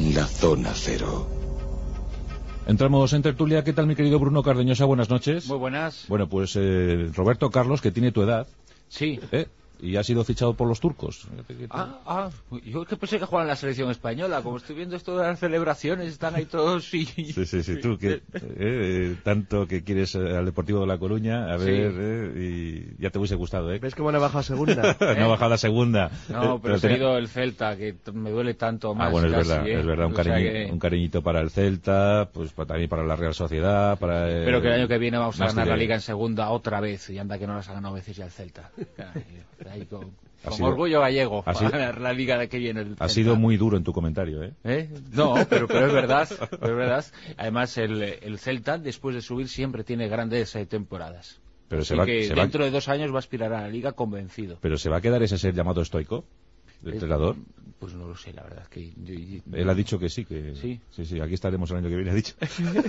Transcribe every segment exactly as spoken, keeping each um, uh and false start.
La zona cero. Entramos en tertulia. ¿Qué tal, mi querido Bruno Cardeñosa? Buenas noches. Muy buenas. Bueno, pues eh, Roberto Carlos, que tiene tu edad. Sí. ¿eh? Y ha sido fichado por los turcos. Ah, ah, yo que pensé que jugaban en la selección española. Como estoy viendo esto de las celebraciones, están ahí todos y... Sí, sí, sí, tú que eh, tanto que quieres al Deportivo de La Coruña, a ver, sí. eh, y ya te hubiese gustado, ¿eh? ¿Ves cómo no ha bajado a segunda? ¿Eh? No ha bajado a la segunda. No, pero, pero he tenido el Celta, que me duele tanto más. Ah, bueno, es casi, verdad, ¿eh? es verdad, un, cariño, o sea que... un cariñito para el Celta, pues para, también para la Real Sociedad, para... Eh, pero que el año que viene vamos a ganar de... la Liga en segunda otra vez, y anda que no las ha ganado veces ya el Celta. Ahí con... Con sido, orgullo gallego sido, para ganar la liga de que viene el Ha sido muy duro en tu comentario, ¿eh? ¿Eh? No, pero, pero es verdad, pero es verdad. Además, el, el Celta, después de subir, siempre tiene grandes eh, temporadas. Pero Así se va, que se dentro va... de dos años va a aspirar a la liga convencido. ¿Pero se va a quedar ese ser llamado estoico? ¿El entrenador? Pues no lo sé, la verdad. Que yo, yo... Él ha dicho que sí, que sí, sí, sí, aquí estaremos el año que viene, ha dicho.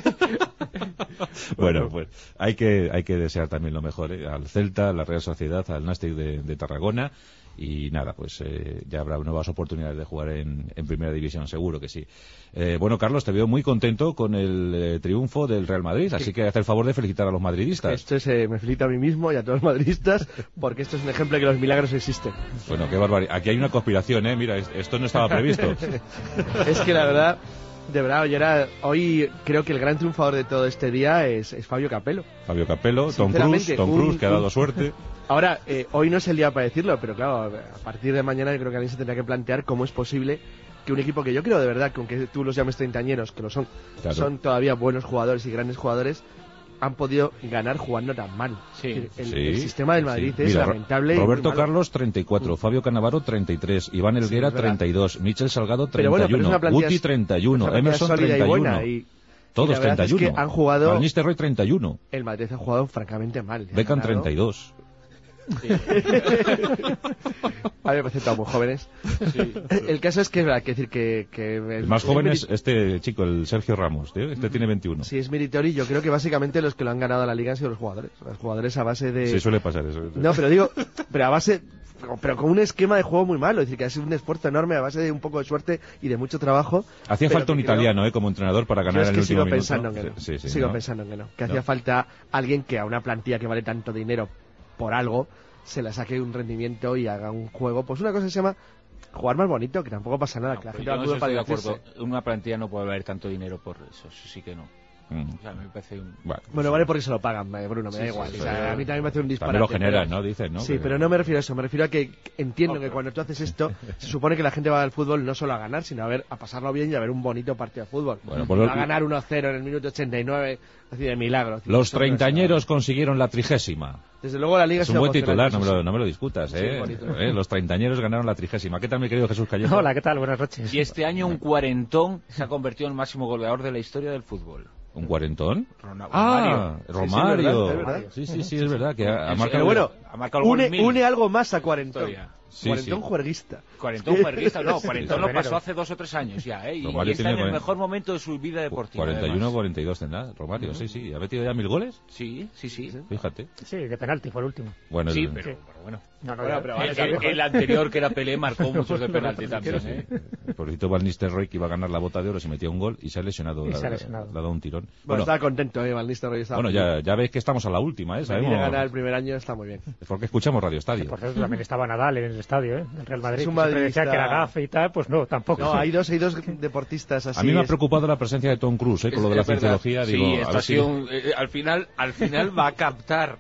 Bueno, pues hay que hay que desear también lo mejor, ¿eh? Al Celta, a la Real Sociedad, al Nàstic de, de Tarragona. Y nada, pues eh, ya habrá nuevas oportunidades de jugar en, en Primera División, seguro que sí. Eh, bueno, Carlos, te veo muy contento con el eh, triunfo del Real Madrid, así sí. que haz el favor de felicitar a los madridistas. Esto es, eh, me felicito a mí mismo y a todos los madridistas, porque esto es un ejemplo de que los milagros existen. Bueno, qué barbaridad. Aquí hay una conspiración, ¿eh? Mira, esto no estaba previsto. Es que la verdad... De verdad, yo era, hoy creo que el gran triunfador de todo este día es, es Fabio Capello. Fabio Capello, Tom Cruise, Tom Cruise, un, que ha dado un... suerte. Ahora, eh, hoy no es el día para decirlo, pero claro, a partir de mañana yo creo que alguien se tendrá que plantear cómo es posible que un equipo que yo creo de verdad, que aunque tú los llames treintañeros, que lo son, claro. son todavía buenos jugadores y grandes jugadores, han podido ganar jugando tan mal. Sí, el, sí, el sistema del Madrid sí. es Mira, lamentable. Roberto Carlos, treinta y cuatro, Fabio Cannavaro, treinta y tres, Iván Helguera, sí, treinta y dos, Michel Salgado, treinta y uno, bueno, Guti, treinta y uno, Emerson, treinta y uno. Y todos treinta y uno. Es que han jugado... Van Nistelrooy, treinta y uno. El Madrid ha jugado francamente mal. Beckham, treinta y dos. Sí. A mí me parecen todos muy jóvenes. Sí. El caso es que es verdad, que decir que... que el más joven es este chico, el Sergio Ramos, tío. Este mm. tiene veintiuno. Sí, es meritorio. Yo creo que básicamente los que lo han ganado a la liga han sido los jugadores. Los jugadores a base de... Sí, suele pasar eso. No, pero digo, pero a base... Pero con un esquema de juego muy malo, es decir, que ha sido un esfuerzo enorme a base de un poco de suerte y de mucho trabajo. Hacía falta un creo... italiano, ¿eh? Como entrenador para ganar Yo es que el último sigo minuto. Pensando en que no. sí, sí, sigo ¿no? pensando en que no. Que no. hacía falta alguien que a una plantilla que vale tanto dinero por algo se la saque un rendimiento y haga un juego. Pues una cosa que se llama jugar más bonito, que tampoco pasa nada. No, que la gente no estoy de acuerdo. Una plantilla no puede valer tanto dinero por eso, eso sí que no. Mm. O sea, me parece un... Bueno, bueno, vale porque se lo pagan, Bruno, me sí, da igual. Sí, o sea, a mí también me parece un disparate. También lo generan, ¿no? Dicen, ¿no? Sí, pero no me refiero a eso. Me refiero a que entiendo que cuando tú haces esto, se supone que la gente va al fútbol no solo a ganar, sino a ver a pasarlo bien y a ver un bonito partido de fútbol. Bueno, pues va a ganar uno cero en el minuto ochenta y nueve, así de milagro. Los treintañeros consiguieron la trigésima. Desde luego la Liga es un buen titular, no me, lo, no me lo discutas, ¿eh? Sí, ¿eh? Los treintañeros ganaron la trigésima. ¿Qué tal, mi querido Jesús Callejo? Hola, ¿qué tal? Buenas noches. Y este año un cuarentón se ha convertido en el máximo goleador de la historia del fútbol. ¿Un cuarentón? Romario. Ah, Romario. Sí, sí, es verdad, sí, sí, sí, es verdad. Que ha, ha marcado... Pero bueno, ha marcado une, une algo más a cuarentón. Sí, cuarentón sí. juerguista. Cuarentón juerguista, no, cuarentón lo pasó hace dos o tres años ya, ¿eh? Y, y está en el mejor momento de su vida deportiva. cuarenta y uno cuarenta y dos tendrá, Romario, uh-huh. sí, sí. ¿Ha metido ya mil goles? Sí, sí, sí. Fíjate. Sí, de penalti fue el último. Bueno, sí, el... pero, sí. pero bueno. No, no, bueno, pero el, el, el anterior, que era Pelé, marcó muchos de penalti también, ¿eh? Por cierto, Van Nistelrooy, que iba a ganar la bota de oro, se metía un gol y se ha lesionado. Y la, se ha lesionado. Le ha dado un tirón. Bueno, bueno estaba contento, ¿eh? Van Nistelrooy estaba Bueno, ya, ya veis que estamos a la última, ¿eh? Sabemos. Venir a ganar el primer año está muy bien. Es porque escuchamos Radio Estadio. Sí, por cierto, también estaba Nadal en el estadio, ¿eh? El Real Madrid. Es un que decía que era gafe y tal, pues no, tampoco. No, hay dos, hay dos deportistas así. A mí me ha es... preocupado la presencia de Tom Cruise, ¿eh? Con es, lo de la cienciología. Sí, digo, esto a ver ha sido si... un, eh, al final, al final va a captar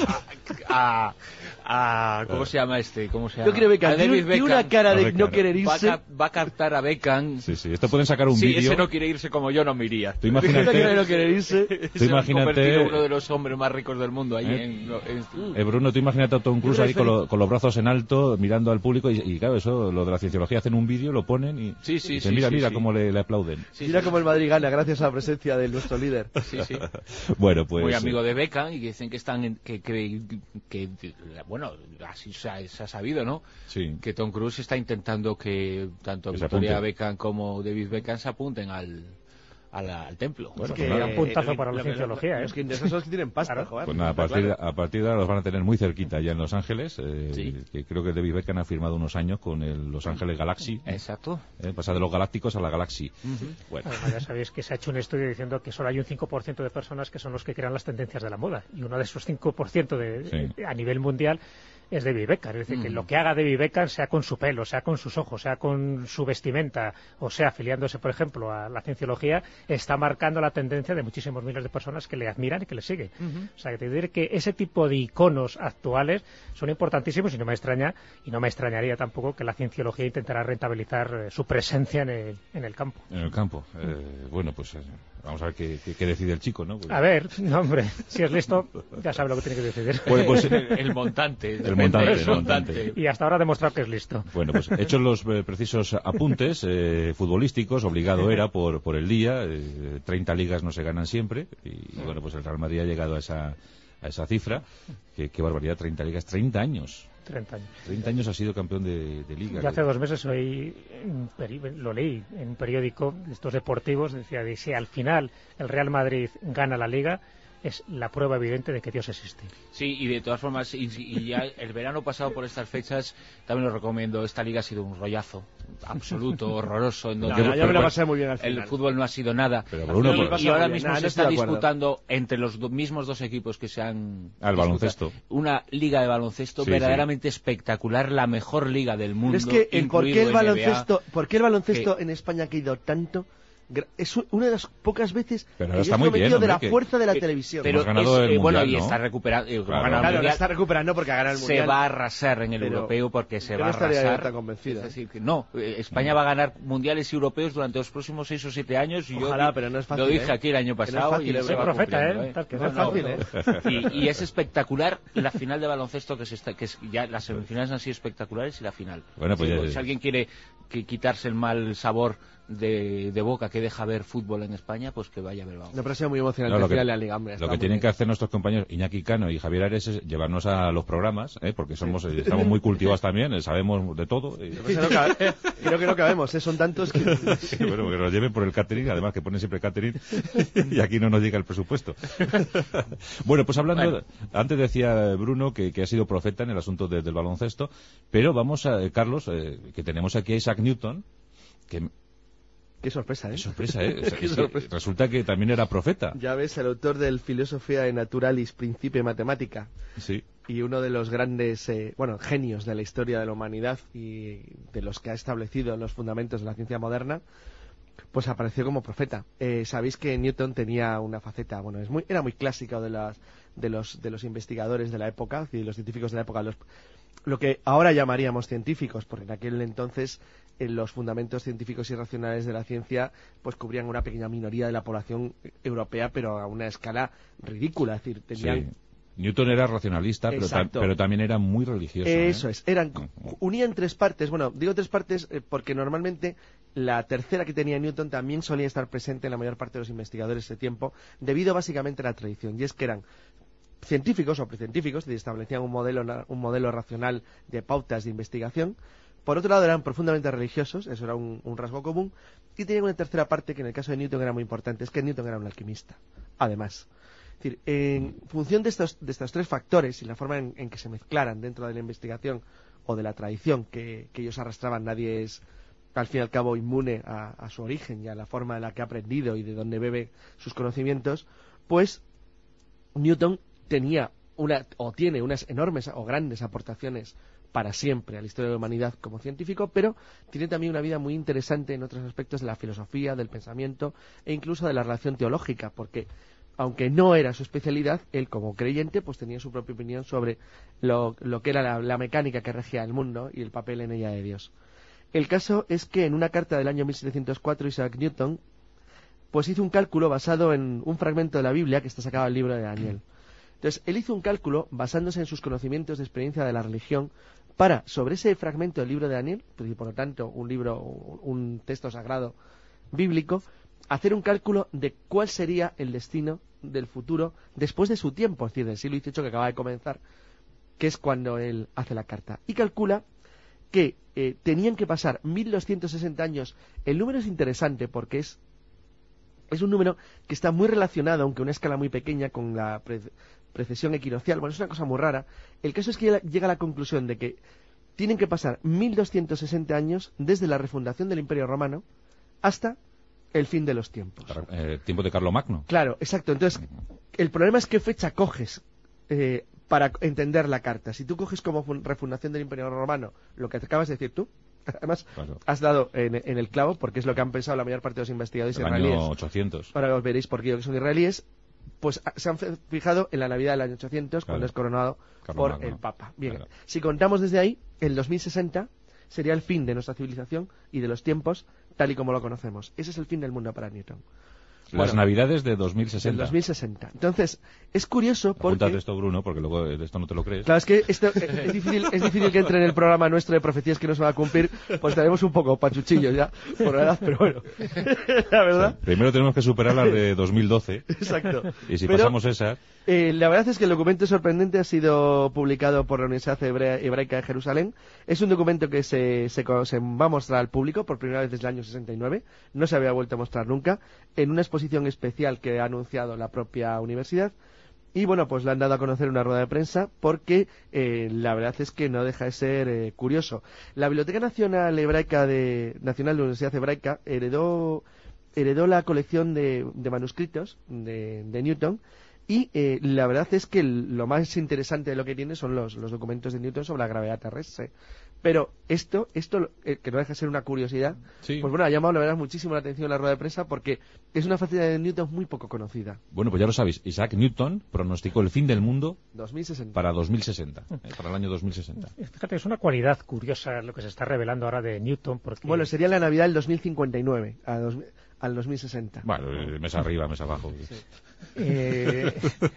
a, a, a ¿cómo se llama este? ¿Cómo se llama? Yo creo que Beckham tiene, tiene una cara de no querer irse. Va a, va a captar a Beckham. Sí, sí, esto pueden sacar un sí, vídeo. Si ese no quiere irse como yo, no me iría. Tú imagínate. no quiere irse. Tú imagínate. uno de los hombres más ricos del mundo ahí ¿Eh? en, en... Eh, Bruno, tú imagínate a Tom Cruise ahí con, lo, con los brazos en alto, mirando al público y, y claro, eso, lo de la cienciología, hacen un vídeo, lo ponen y sí, sí, y dicen, sí, mira, sí, mira sí. cómo le, le aplauden. Sí, mira sí, cómo el Madrid gana gracias a la presencia de nuestro líder. Sí, sí. Bueno, pues... Muy amigo de Beckham y que dicen que están en, que, que, que, que bueno, así se ha, se ha sabido, ¿no? Sí. Que Tom Cruise está intentando que tanto que Victoria Beckham como David Beckham se apunten al a la, al templo. Bueno, que, que era un puntazo eh, para la lo que- cienciología, Los ¿eh? que interesan son los que tienen pasta, Claro. joder. Pues nada, a Está partir, claro. a partir de ahora los van a tener muy cerquita ya en Los Ángeles, eh, Sí. que creo que David Beckham ha firmado unos años con el Los Ángeles Galaxy, Exacto. eh, pasa de los galácticos a la Galaxy. Bueno, Además, ya sabéis que se ha hecho un estudio diciendo que solo hay un cinco por ciento de personas que son los que crean las tendencias de la moda. Y uno de esos cinco por ciento de, Sí. a nivel mundial es David Beckham. Es decir, que Mm. lo que haga David Beckham, sea con su pelo, sea con sus ojos, sea con su vestimenta, o sea afiliándose, por ejemplo, a la cienciología, está marcando la tendencia de muchísimos miles de personas que le admiran y que le siguen. O sea, que te diré que ese tipo de iconos actuales son importantísimos y no me extraña, y no me extrañaría tampoco que la cienciología intentará rentabilizar eh, su presencia en el, en el campo. en el campo. Eh, bueno, pues eh, vamos a ver qué, qué- qué decide el chico, ¿no? Pues- A ver, no, hombre, si es listo, ya sabe lo que tiene que decidir. Bueno, pues, el, el montante. El montante, El el montante. Y hasta ahora ha demostrado que es listo. Bueno, pues hechos los eh, precisos apuntes eh, futbolísticos, obligado era por, por el día, eh, treinta ligas no se ganan siempre, y, y bueno, pues el Real Madrid ha llegado a esa, a esa cifra, que, qué barbaridad, treinta ligas, treinta años, treinta años. treinta años ha sido campeón de, de liga. Yo hace dos meses oí, en peri- lo leí en un periódico de estos deportivos, decía de si al final el Real Madrid gana la Liga, es la prueba evidente de que Dios existe. Sí, y de todas formas, y, y ya el verano pasado por estas fechas, también lo recomiendo, esta liga ha sido un rollazo absoluto, horroroso, en donde No, el, yo me lo fútbol- pasé muy bien al el final. fútbol no ha sido nada. Pero, Bruno, y, por- y ahora Muy bien, mismo nada, se no está estoy de acuerdo. disputando entre los do- mismos dos equipos que se han Ah, el disputado, baloncesto. una liga de baloncesto Sí, verdaderamente espectacular, la mejor liga del mundo. Pero es que el, ¿por, qué incluido el N B A. baloncesto, ¿por qué el baloncesto que- en España ha caído tanto? Gra- Es u- una de las pocas veces Pero que yo está estoy muy bien, convencido de la hombre, que- fuerza de la Eh, televisión. Pero Hemos ganado es, el eh, bueno, Mundial, y ¿no? está recuperando. eh, como Claro. ha ganado el Claro, la Mundial, está recuperando porque ha ganado el se Mundial. va a arrasar en el Pero europeo porque se yo va no a estaría arrasar. tan convencido. Es decir, que no, eh, España va a ganar mundiales y europeos durante los próximos seis o siete años. Y Ojalá, yo di- pero no es fácil, lo dije ¿eh? aquí el año Que no es pasado fácil, y ¿eh? se Soy va profeta, cumpliendo, ¿eh? Tal que no es fácil, ¿eh? Y, y es espectacular la final de baloncesto que se está, que es- ya las semifinales han sido espectaculares y la final. Bueno, pues Sí, ya- pues si alguien quiere que quitarse el mal sabor de, de boca que deja ver fútbol en España, pues que vaya a ver baloncesto. No, pero ha sido muy emocionante No, lo el que, final de la Liga, hombre, lo está que muy tienen bien. que hacer nuestros compañeros Iñaki Cano y Javier Ares es llevarnos a los programas, ¿eh? Porque somos eh, estamos muy cultivados también, eh, sabemos de todo. y- Pues no cabe- creo que no cabemos, ¿eh? Son tantos que... Sí, bueno, que nos lleven por el catering, además que ponen siempre catering, y aquí no nos llega el presupuesto. Bueno, pues hablando, Bueno. antes decía Bruno que, que ha sido profeta en el asunto de- del baloncesto, pero vamos a, eh, Carlos, eh, que tenemos aquí a Isaac Newton, que Qué sorpresa, ¿eh? qué sorpresa, ¿eh? O sea, Qué es que sorpresa. resulta que también era profeta. Ya ves, el autor del Filosofía Naturalis Principia Mathematica Sí. y uno de los grandes, eh, bueno, genios de la historia de la humanidad y de los que ha establecido los fundamentos de la ciencia moderna, pues apareció como profeta. Eh, Sabéis que Newton tenía una faceta, bueno, es muy, era muy clásica de las de los de los investigadores de la época, y los científicos de la época, los, lo que ahora llamaríamos científicos, porque en aquel entonces eh, los fundamentos científicos y racionales de la ciencia pues cubrían una pequeña minoría de la población europea, pero a una escala ridícula, es decir, tenían Sí. Newton era racionalista, pero, ta- Exacto. pero también era muy religioso. ¿eh? Eso es, eran, Ujú. unían tres partes, bueno, digo tres partes eh, porque normalmente la tercera que tenía Newton también solía estar presente en la mayor parte de los investigadores de ese tiempo, debido básicamente a la tradición, y es que eran científicos o precientíficos, y establecían un modelo, na- un modelo racional de pautas de investigación. Por otro lado, eran profundamente religiosos, eso era un, un rasgo común, y tenían una tercera parte que en el caso de Newton era muy importante, es que Newton era un alquimista, además. Es decir, en función de estos, de estos tres factores y la forma en, en que se mezclaran dentro de la investigación o de la tradición que, que ellos arrastraban, nadie es al fin y al cabo inmune a, a su origen y a la forma en la que ha aprendido y de dónde bebe sus conocimientos, pues Newton tenía una o tiene unas enormes o grandes aportaciones para siempre a la historia de la humanidad como científico, pero tiene también una vida muy interesante en otros aspectos de la filosofía, del pensamiento e incluso de la relación teológica, porque aunque no era su especialidad, él como creyente pues tenía su propia opinión sobre lo, lo que era la, la mecánica que regía el mundo y el papel en ella de Dios. El caso es que en una carta del año mil setecientos cuatro Isaac Newton pues hizo un cálculo basado en un fragmento de la Biblia que está sacado del libro de Daniel. Entonces, él hizo un cálculo basándose en sus conocimientos de experiencia de la religión para, sobre ese fragmento del libro de Daniel, y por lo tanto un libro, un texto sagrado bíblico, hacer un cálculo de cuál sería el destino del futuro después de su tiempo, es decir, del siglo dieciocho que acaba de comenzar, que es cuando él hace la carta. Y calcula que eh, tenían que pasar mil doscientos sesenta años. El número es interesante porque es Es un número que está muy relacionado, aunque a una escala muy pequeña, con la pre precesión equinoccial. Bueno, es una cosa muy rara. El caso es que llega a la conclusión de que tienen que pasar mil doscientos sesenta años desde la refundación del Imperio Romano hasta el fin de los tiempos. Eh, tiempo de Carlomagno. Claro, exacto. Entonces, el problema es qué fecha coges eh, para entender la carta. Si tú coges como refundación del Imperio Romano lo que te acabas de decir tú, además claro. has dado en, en el clavo, porque es lo que han pensado la mayor parte de los investigadores el israelíes. Año ochocientos. Ahora os veréis por qué son israelíes. Pues se han fijado en la Navidad del año ochocientos, claro. cuando es coronado Carlomagno. Por el Papa. Bien, claro. Si contamos desde ahí, el dos mil sesenta sería el fin de nuestra civilización y de los tiempos tal y como lo conocemos. Ese es el fin del mundo para Newton. Las bueno, Navidades de dos mil sesenta. Del dos mil sesenta. Entonces, es curioso porque... Apúntate esto, Bruno, porque luego de esto no te lo crees. Claro, es que esto es difícil, es difícil que entre en el programa nuestro de profecías que no se va a cumplir, pues estaremos un poco pachuchillos ya, por la edad, pero bueno, la verdad... O sea, primero tenemos que superar las de dos mil doce. Exacto. Y si pero, pasamos esas... Eh, la verdad es que el documento sorprendente ha sido publicado por la Universidad Hebrea, Hebraica de Jerusalén. Es un documento que se, se, se va a mostrar al público por primera vez desde el año sesenta y nueve. No se había vuelto a mostrar nunca. En una exposición especial que ha anunciado la propia universidad. Y bueno, pues le han dado a conocer una rueda de prensa porque eh, la verdad es que no deja de ser eh, curioso. La Biblioteca Nacional Hebraica de, Nacional de la Universidad Hebraica heredó, heredó la colección de, de manuscritos de, de Newton. Y eh, la verdad es que el, lo más interesante de lo que tiene son los, los documentos de Newton sobre la gravedad terrestre. Pero esto, esto eh, que no deja de ser una curiosidad, sí. Pues bueno, ha llamado la verdad muchísimo la atención la rueda de prensa porque es una faceta de Newton muy poco conocida. Bueno, pues ya lo sabéis, Isaac Newton pronosticó el fin del mundo dos mil sesenta. Para dos mil sesenta, eh, para el año dos mil sesenta. Fíjate, es una cualidad curiosa lo que se está revelando ahora de Newton. Porque... Bueno, sería la Navidad del dos mil cincuenta y nueve, a dos, al dos mil sesenta. Bueno, mes arriba, mes abajo. Sí. Eh,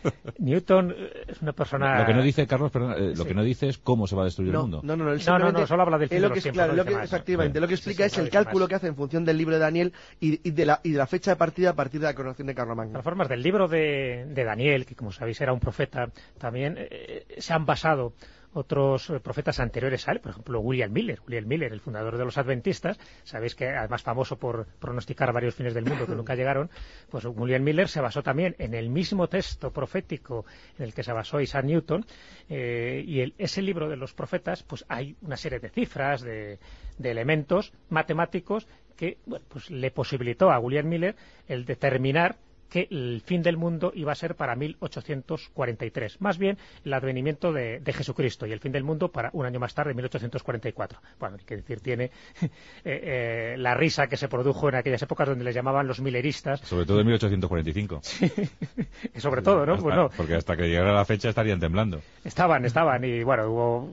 Newton es una persona... Lo que no dice, Carlos, perdón, eh, lo sí. que no dice es cómo se va a destruir no, el mundo. No, no, no, no, no, no, solo habla del fin de los tiempos. Claro, no lo que, más, efectivamente, ¿no? Lo que explica sí, sí, es el cálculo más. que hace en función del libro de Daniel y, y, de la, y de la fecha de partida a partir de la coronación de Carlomagno. De todas formas, del libro de, de Daniel, que como sabéis era un profeta, también eh, se han basado otros eh, profetas anteriores a él, por ejemplo William Miller, William Miller, el fundador de los adventistas, sabéis que además famoso por pronosticar varios fines del mundo que nunca llegaron, pues William Miller se basó también en el mismo texto profético en el que se basó Isaac Newton, eh, y el, ese libro de los profetas, pues hay una serie de cifras, de, de elementos matemáticos que bueno, pues le posibilitó a William Miller el determinar que el fin del mundo iba a ser para mil ochocientos cuarenta y tres, más bien el advenimiento de, de Jesucristo, y el fin del mundo para un año más tarde, mil ochocientos cuarenta y cuatro. Bueno, hay que decir, tiene eh, eh, la risa que se produjo en aquellas épocas donde les llamaban los mileristas. Sobre todo en mil ochocientos cuarenta y cinco. Sí, sobre todo, ¿no? Hasta, pues no. Porque hasta que llegara la fecha estarían temblando. Estaban, estaban, y bueno, hubo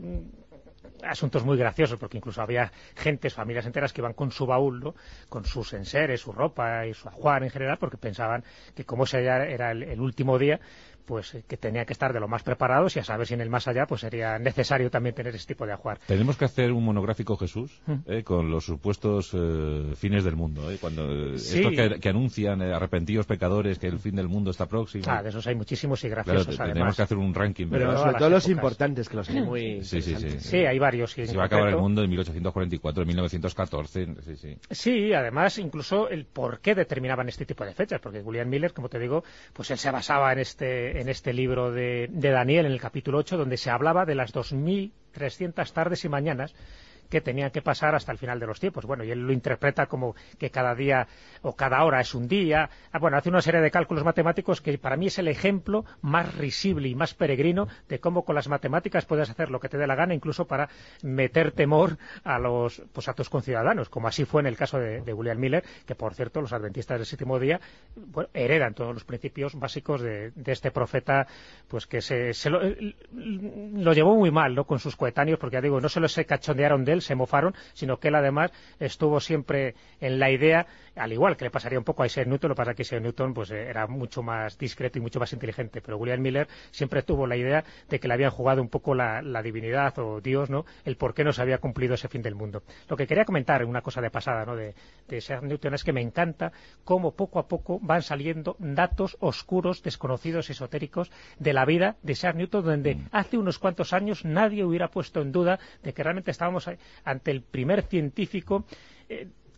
asuntos muy graciosos, porque incluso había gentes, familias enteras que iban con su baúl, ¿no? Con sus enseres, su ropa y su ajuar en general, porque pensaban que como ese ya era el, el último día, pues eh, que tenía que estar de lo más preparados, y a saber si en el más allá pues sería necesario también tener ese tipo de ajuar. Tenemos que hacer un monográfico, Jesús, ¿Mm? eh, con los supuestos eh, fines del mundo, eh, cuando eh, sí. estos que, que anuncian eh, arrepentidos pecadores que el fin del mundo está próximo. Ah, de esos hay muchísimos y graciosos, claro, además. Tenemos que hacer un ranking, pero ¿verdad? sobre todo los importantes, que los hay muy sí, sí, sí, sí, hay varios. Sí, se va a acabar el mundo en mil ochocientos cuarenta y cuatro, en mil novecientos catorce. Sí, sí. Sí, además, incluso el por qué determinaban este tipo de fechas, porque William Miller, como te digo, pues él se basaba en este, en este libro de, de Daniel, en el capítulo ocho, donde se hablaba de las dos mil trescientas tardes y mañanas que tenían que pasar hasta el final de los tiempos. Bueno, y él lo interpreta como que cada día o cada hora es un día. Ah, bueno, hace una serie de cálculos matemáticos que para mí es el ejemplo más risible y más peregrino de cómo con las matemáticas puedes hacer lo que te dé la gana, incluso para meter temor a los pues a tus conciudadanos, como así fue en el caso de, de William Miller, que por cierto los adventistas del séptimo día bueno, heredan todos los principios básicos de, de este profeta, pues que se, se lo, lo llevó muy mal, ¿no?, con sus coetáneos, porque ya digo, no solo se cachondearon de él, se mofaron, sino que él además estuvo siempre en la idea, al igual que le pasaría un poco a Isaac Newton, lo que pasa es que Isaac Newton pues era mucho más discreto y mucho más inteligente, pero William Miller siempre tuvo la idea de que le habían jugado un poco la, la divinidad o Dios, ¿no?, el por qué no se había cumplido ese fin del mundo. Lo que quería comentar, una cosa de pasada, ¿no?, de, de Isaac Newton, es que me encanta cómo poco a poco van saliendo datos oscuros, desconocidos, esotéricos de la vida de Isaac Newton, donde mm. hace unos cuantos años nadie hubiera puesto en duda de que realmente estábamos ante el primer científico eh,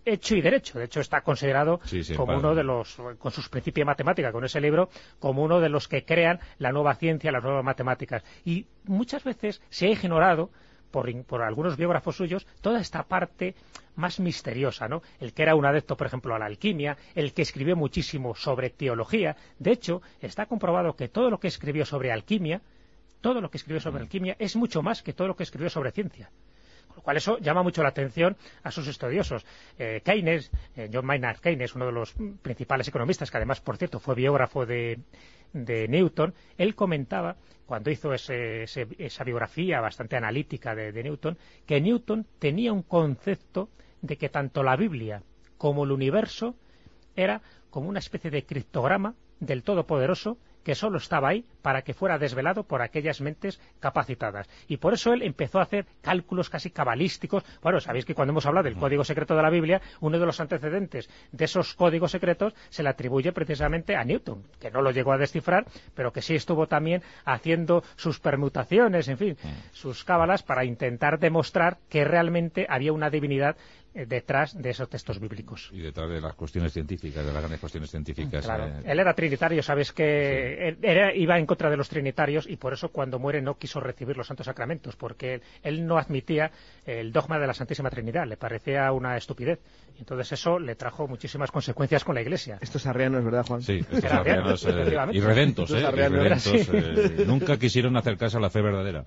hecho y derecho. De hecho, está considerado sí, sí, como vale. uno de los, con sus principios de matemática, con ese libro, como uno de los que crean la nueva ciencia, las nuevas matemáticas. Y muchas veces se ha ignorado por, por algunos biógrafos suyos toda esta parte más misteriosa, ¿no? El que era un adepto, por ejemplo, a la alquimia, el que escribió muchísimo sobre teología. De hecho, está comprobado que todo lo que escribió sobre alquimia, todo lo que escribió sobre alquimia es mucho más que todo lo que escribió sobre ciencia. Con lo cual eso llama mucho la atención a sus estudiosos. Eh, Keynes, eh, John Maynard Keynes, uno de los principales economistas, que además, por cierto, fue biógrafo de, de Newton, él comentaba, cuando hizo ese, ese, esa biografía bastante analítica de, de Newton, que Newton tenía un concepto de que tanto la Biblia como el universo era como una especie de criptograma del Todopoderoso que solo estaba ahí para que fuera desvelado por aquellas mentes capacitadas. Y por eso él empezó a hacer cálculos casi cabalísticos. Bueno, sabéis que cuando hemos hablado del código secreto de la Biblia, uno de los antecedentes de esos códigos secretos se le atribuye precisamente a Newton, que no lo llegó a descifrar, pero que sí estuvo también haciendo sus permutaciones, en fin, sus cábalas para intentar demostrar que realmente había una divinidad detrás de esos textos bíblicos. Y detrás de las cuestiones científicas, de las grandes cuestiones científicas. Claro. Eh... Él era trinitario, sabes que sí. él era, iba en contra de los trinitarios y por eso cuando muere no quiso recibir los santos sacramentos, porque él, él no admitía el dogma de la Santísima Trinidad, le parecía una estupidez. Entonces eso le trajo muchísimas consecuencias con la Iglesia. Estos arrianos, ¿verdad, Juan? Sí, estos arrianos eh, irredentos, eh, irredentos eh, nunca quisieron acercarse a la fe verdadera.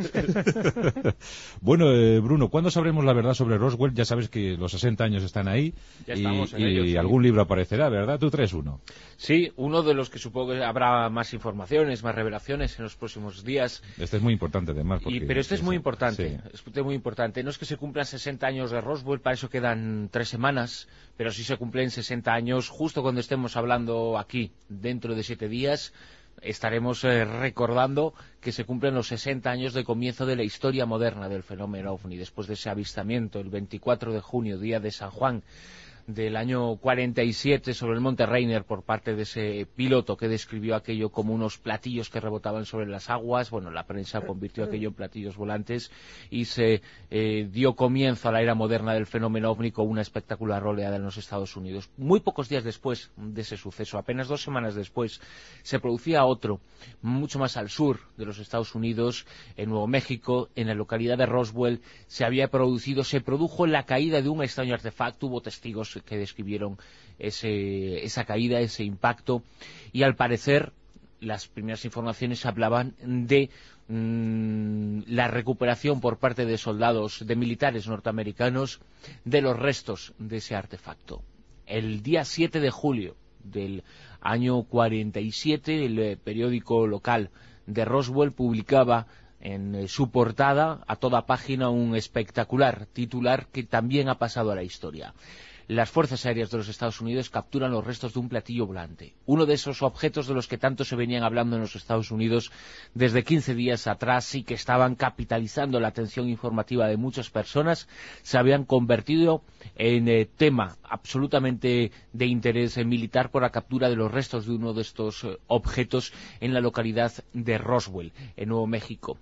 Bueno, eh, Bruno, ¿cuándo sabremos la verdad sobre Roswell? Ya sabes que los sesenta años están ahí ya y, estamos en y ellos, sí. algún libro aparecerá, ¿verdad? Tú traes uno. Sí, uno de los que supongo que habrá más informaciones, más revelaciones en los próximos días. Este es muy importante, además. Porque, y, pero este es muy sí, importante, sí. es muy importante. No es que se cumplan sesenta años de Roswell, para eso quedan tres semanas, pero sí se cumplen sesenta años justo cuando estemos hablando aquí, dentro de siete días. Estaremos eh, recordando que se cumplen los sesenta años de comienzo de la historia moderna del fenómeno OVNI, después de ese avistamiento, el veinticuatro de junio, día de San Juan, del año cuarenta y siete, sobre el monte Rainier, por parte de ese piloto que describió aquello como unos platillos que rebotaban sobre las aguas. Bueno, la prensa convirtió aquello en platillos volantes y se eh, dio comienzo a la era moderna del fenómeno OVNI con una espectacular oleada en los Estados Unidos. Muy pocos días después de ese suceso, apenas dos semanas después, se producía otro, mucho más al sur de los Estados Unidos, en Nuevo México, en la localidad de Roswell. Se había producido, se produjo la caída de un extraño artefacto, hubo testigos que describieron ese, esa caída, ese impacto, y al parecer las primeras informaciones hablaban de mmm, la recuperación por parte de soldados, de militares norteamericanos, de los restos de ese artefacto. El día siete de julio del año cuarenta y siete, el eh, periódico local de Roswell publicaba en eh, su portada, a toda página, un espectacular titular que también ha pasado a la historia. Las Fuerzas Aéreas de los Estados Unidos capturan los restos de un platillo volante. Uno de esos objetos de los que tanto se venían hablando en los Estados Unidos desde quince días atrás y que estaban capitalizando la atención informativa de muchas personas, se habían convertido en eh, tema absolutamente de interés eh, militar por la captura de los restos de uno de estos eh, objetos en la localidad de Roswell, en Nuevo México.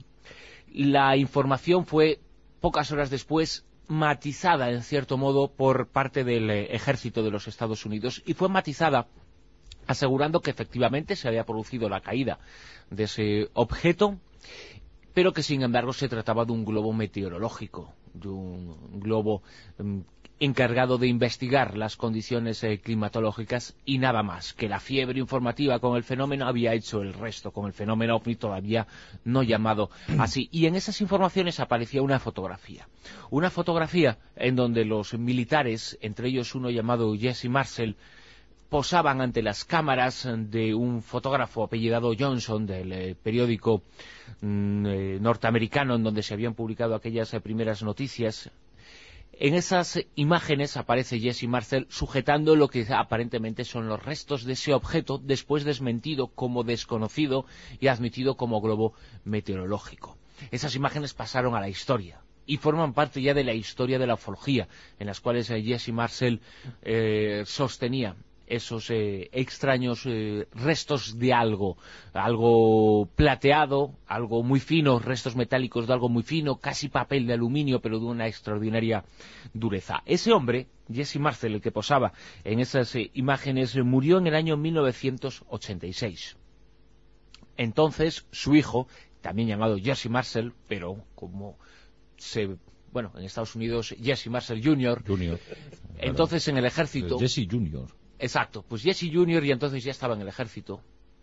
La información fue, pocas horas después, matizada en cierto modo por parte del eh, ejército de los Estados Unidos, y fue matizada asegurando que efectivamente se había producido la caída de ese objeto, pero que sin embargo se trataba de un globo meteorológico, de un globo um, encargado de investigar las condiciones eh, climatológicas y nada más, que la fiebre informativa con el fenómeno había hecho el resto, con el fenómeno OVNI todavía no llamado así. Y en esas informaciones aparecía una fotografía, una fotografía en donde los militares, entre ellos uno llamado Jesse Marcel, posaban ante las cámaras de un fotógrafo apellidado Johnson del eh, periódico mm, eh, norteamericano en donde se habían publicado aquellas eh, primeras noticias. En esas imágenes aparece Jesse Marcel sujetando lo que aparentemente son los restos de ese objeto, después desmentido como desconocido y admitido como globo meteorológico. Esas imágenes pasaron a la historia y forman parte ya de la historia de la ufología, en las cuales Jesse Marcel eh, sostenía esos eh, extraños eh, restos de algo, algo plateado, algo muy fino, restos metálicos de algo muy fino, casi papel de aluminio, pero de una extraordinaria dureza. Ese hombre, Jesse Marcel, el que posaba en esas eh, imágenes, murió en el año mil novecientos ochenta y seis. Entonces, su hijo, también llamado Jesse Marcel, pero como se... bueno, en Estados Unidos, Jesse Marcel junior Junior. Entonces, claro. en el ejército... Jesse junior Exacto, pues Jesse junior y entonces ya estaba en el ejército.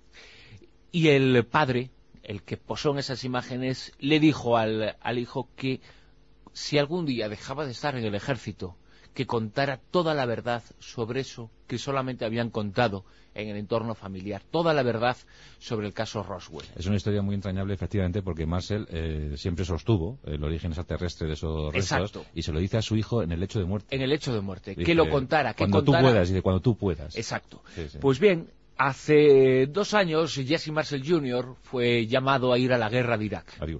Y el padre, el que posó en esas imágenes, le dijo al, al hijo que si algún día dejaba de estar en el ejército, que contara toda la verdad sobre eso que solamente habían contado en el entorno familiar, toda la verdad sobre el caso Roswell. Es una historia muy entrañable, efectivamente, porque Marcel eh, siempre sostuvo el origen extraterrestre de esos restos. Exacto. Y se lo dice a su hijo en el hecho de muerte. En el hecho de muerte, Dice, que lo contara, que cuando contara... tú puedas, y de cuando tú puedas. Exacto. Sí, sí. Pues bien, hace dos años Jesse Marcel junior fue llamado a ir a la guerra de Irak. Adiós.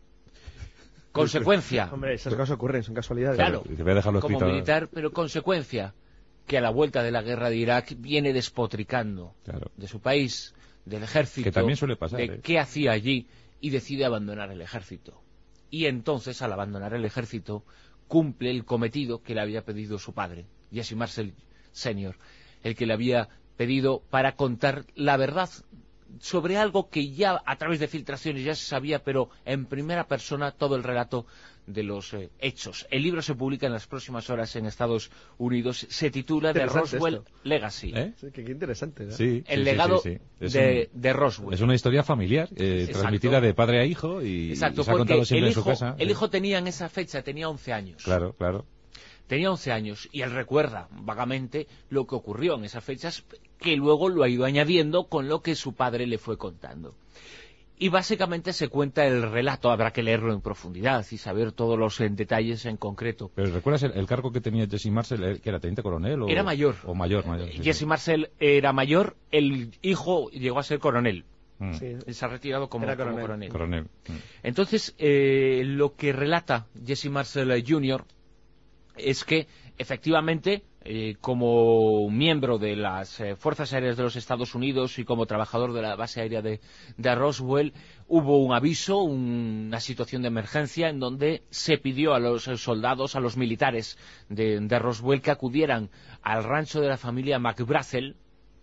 Consecuencia. Hombre, esas cosas ocurren, son casualidades. Claro, Te voy a dejarlo como escrito. militar, pero consecuencia que a la vuelta de la guerra de Irak viene despotricando Claro. de su país, del ejército, Que también suele pasar, de ¿eh? qué hacía allí, y decide abandonar el ejército. Y entonces, al abandonar el ejército, cumple el cometido que le había pedido su padre, Jesse Marcel senior, el que le había pedido para contar la verdad sobre algo que ya a través de filtraciones ya se sabía, pero en primera persona todo el relato de los eh, hechos. El libro se publica en las próximas horas en Estados Unidos, se titula The Roswell esto. Legacy. ¿Eh? Sí, qué, qué interesante, ¿no? Sí, El sí, legado sí, sí, sí. Es de, un- de Roswell. Es una historia familiar, eh, Exacto. transmitida de padre a hijo y, Exacto, y se ha porque contado siempre el en su hijo, casa. el Sí. hijo tenía en esa fecha, tenía once años. Claro, claro. Tenía once años y él recuerda vagamente lo que ocurrió en esas fechas, que luego lo ha ido añadiendo con lo que su padre le fue contando. Y básicamente se cuenta el relato, habrá que leerlo en profundidad y saber todos los en detalles en concreto. Pero ¿recuerdas el, el cargo que tenía Jesse Marcel, eh, que era teniente coronel? O, Era mayor. O mayor, mayor. sí, Jesse sí. Marcel era mayor, el hijo llegó a ser coronel. Mm. Sí. Se ha retirado como, Era como coronel. coronel. Coronel. Mm. Entonces, eh, lo que relata Jesse Marcel junior es que, efectivamente, eh, como miembro de las eh, Fuerzas Aéreas de los Estados Unidos y como trabajador de la base aérea de, de Roswell, hubo un aviso, un- una situación de emergencia en donde se pidió a los eh, soldados, a los militares de, de Roswell que acudieran al rancho de la familia McBrazel,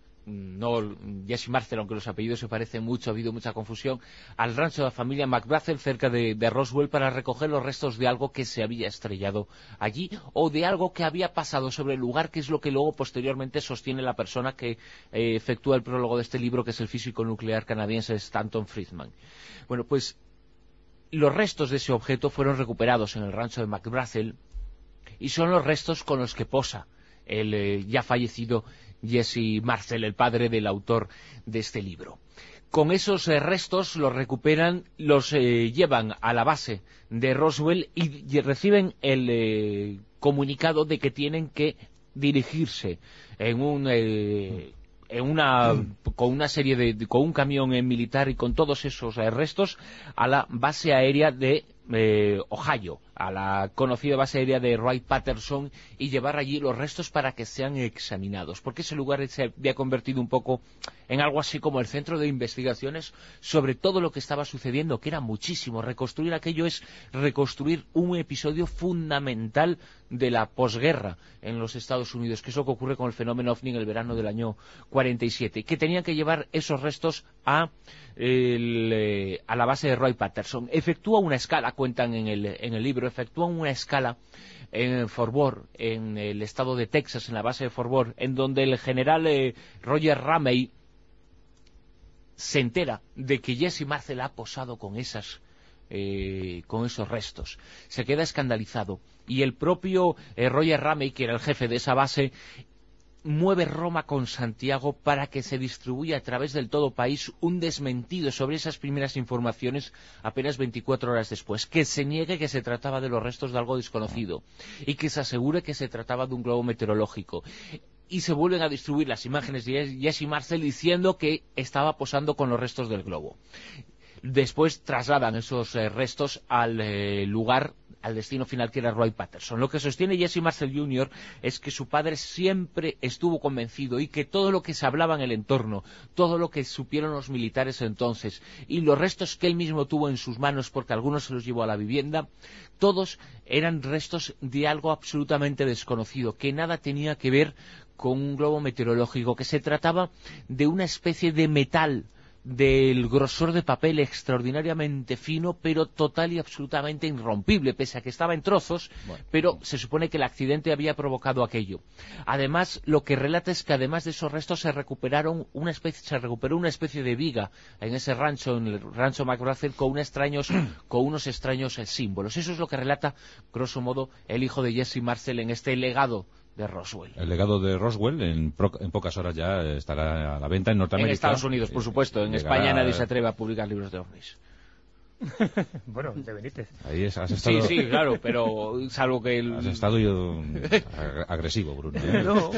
no Jesse Marcel, aunque los apellidos se parecen mucho, ha habido mucha confusión, al rancho de la familia McBrazel cerca de, de Roswell para recoger los restos de algo que se había estrellado allí o de algo que había pasado sobre el lugar, que es lo que luego posteriormente sostiene la persona que eh, efectúa el prólogo de este libro, que es el físico nuclear canadiense Stanton Friedman. Bueno, pues los restos de ese objeto fueron recuperados en el rancho de McBrazel y son los restos con los que posa el eh, ya fallecido Jesse Marcel, el padre del autor de este libro. Con esos eh, restos los recuperan, los eh, llevan a la base de Roswell y, y reciben el eh, comunicado de que tienen que dirigirse en un eh, en una con una serie de, de- con un camión eh, militar y con todos esos eh, restos a la base aérea de eh, Ohio, a la conocida base aérea de Wright-Patterson, y llevar allí los restos para que sean examinados, porque ese lugar se había convertido un poco en algo así como el centro de investigaciones sobre todo lo que estaba sucediendo, que era muchísimo. Reconstruir aquello es reconstruir un episodio fundamental de la posguerra en los Estados Unidos, que es lo que ocurre con el fenómeno OVNI en el verano del año cuarenta y siete, que tenían que llevar esos restos a, el, eh, a la base de Wright-Patterson. Efectúa una escala, cuentan en el, en el libro, efectúan una escala en Fort Worth, en el estado de Texas, en la base de Fort Worth, en donde el general eh, Roger Ramey se entera de que Jesse Marcel ha posado con esas eh, con esos restos. Se queda escandalizado y el propio eh, Roger Ramey, que era el jefe de esa base, mueve Roma con Santiago para que se distribuya a través del todo país un desmentido sobre esas primeras informaciones apenas veinticuatro horas después, que se niegue que se trataba de los restos de algo desconocido y que se asegure que se trataba de un globo meteorológico. Y se vuelven a distribuir las imágenes de Jesse Marcel diciendo que estaba posando con los restos del globo. Después trasladan esos eh, restos al eh, lugar al destino final que era Roy Patterson. Lo que sostiene Jesse Marcel junior es que su padre siempre estuvo convencido y que todo lo que se hablaba en el entorno, todo lo que supieron los militares entonces y los restos que él mismo tuvo en sus manos, porque algunos se los llevó a la vivienda, todos eran restos de algo absolutamente desconocido, que nada tenía que ver con un globo meteorológico, que se trataba de una especie de metal del grosor de papel extraordinariamente fino, pero total y absolutamente irrompible, pese a que estaba en trozos, bueno, pero se supone que el accidente había provocado aquello. Además, lo que relata es que además de esos restos se recuperaron una especie, se recuperó una especie de viga en ese rancho, en el rancho McBrather, con unos extraños, con unos extraños símbolos. Eso es lo que relata, grosso modo, el hijo de Jesse Marcel en este legado de Roswell. El legado de Roswell en, pro, en pocas horas ya estará a la venta en Norteamérica. En Estados Unidos, por supuesto. En Llegará... España nadie se atreve a publicar libros de ovnis. Bueno, de Benítez. Ahí es, has estado... Sí, sí, claro, pero salvo que el... Has estado yo agresivo, Bruno. ¿eh? No.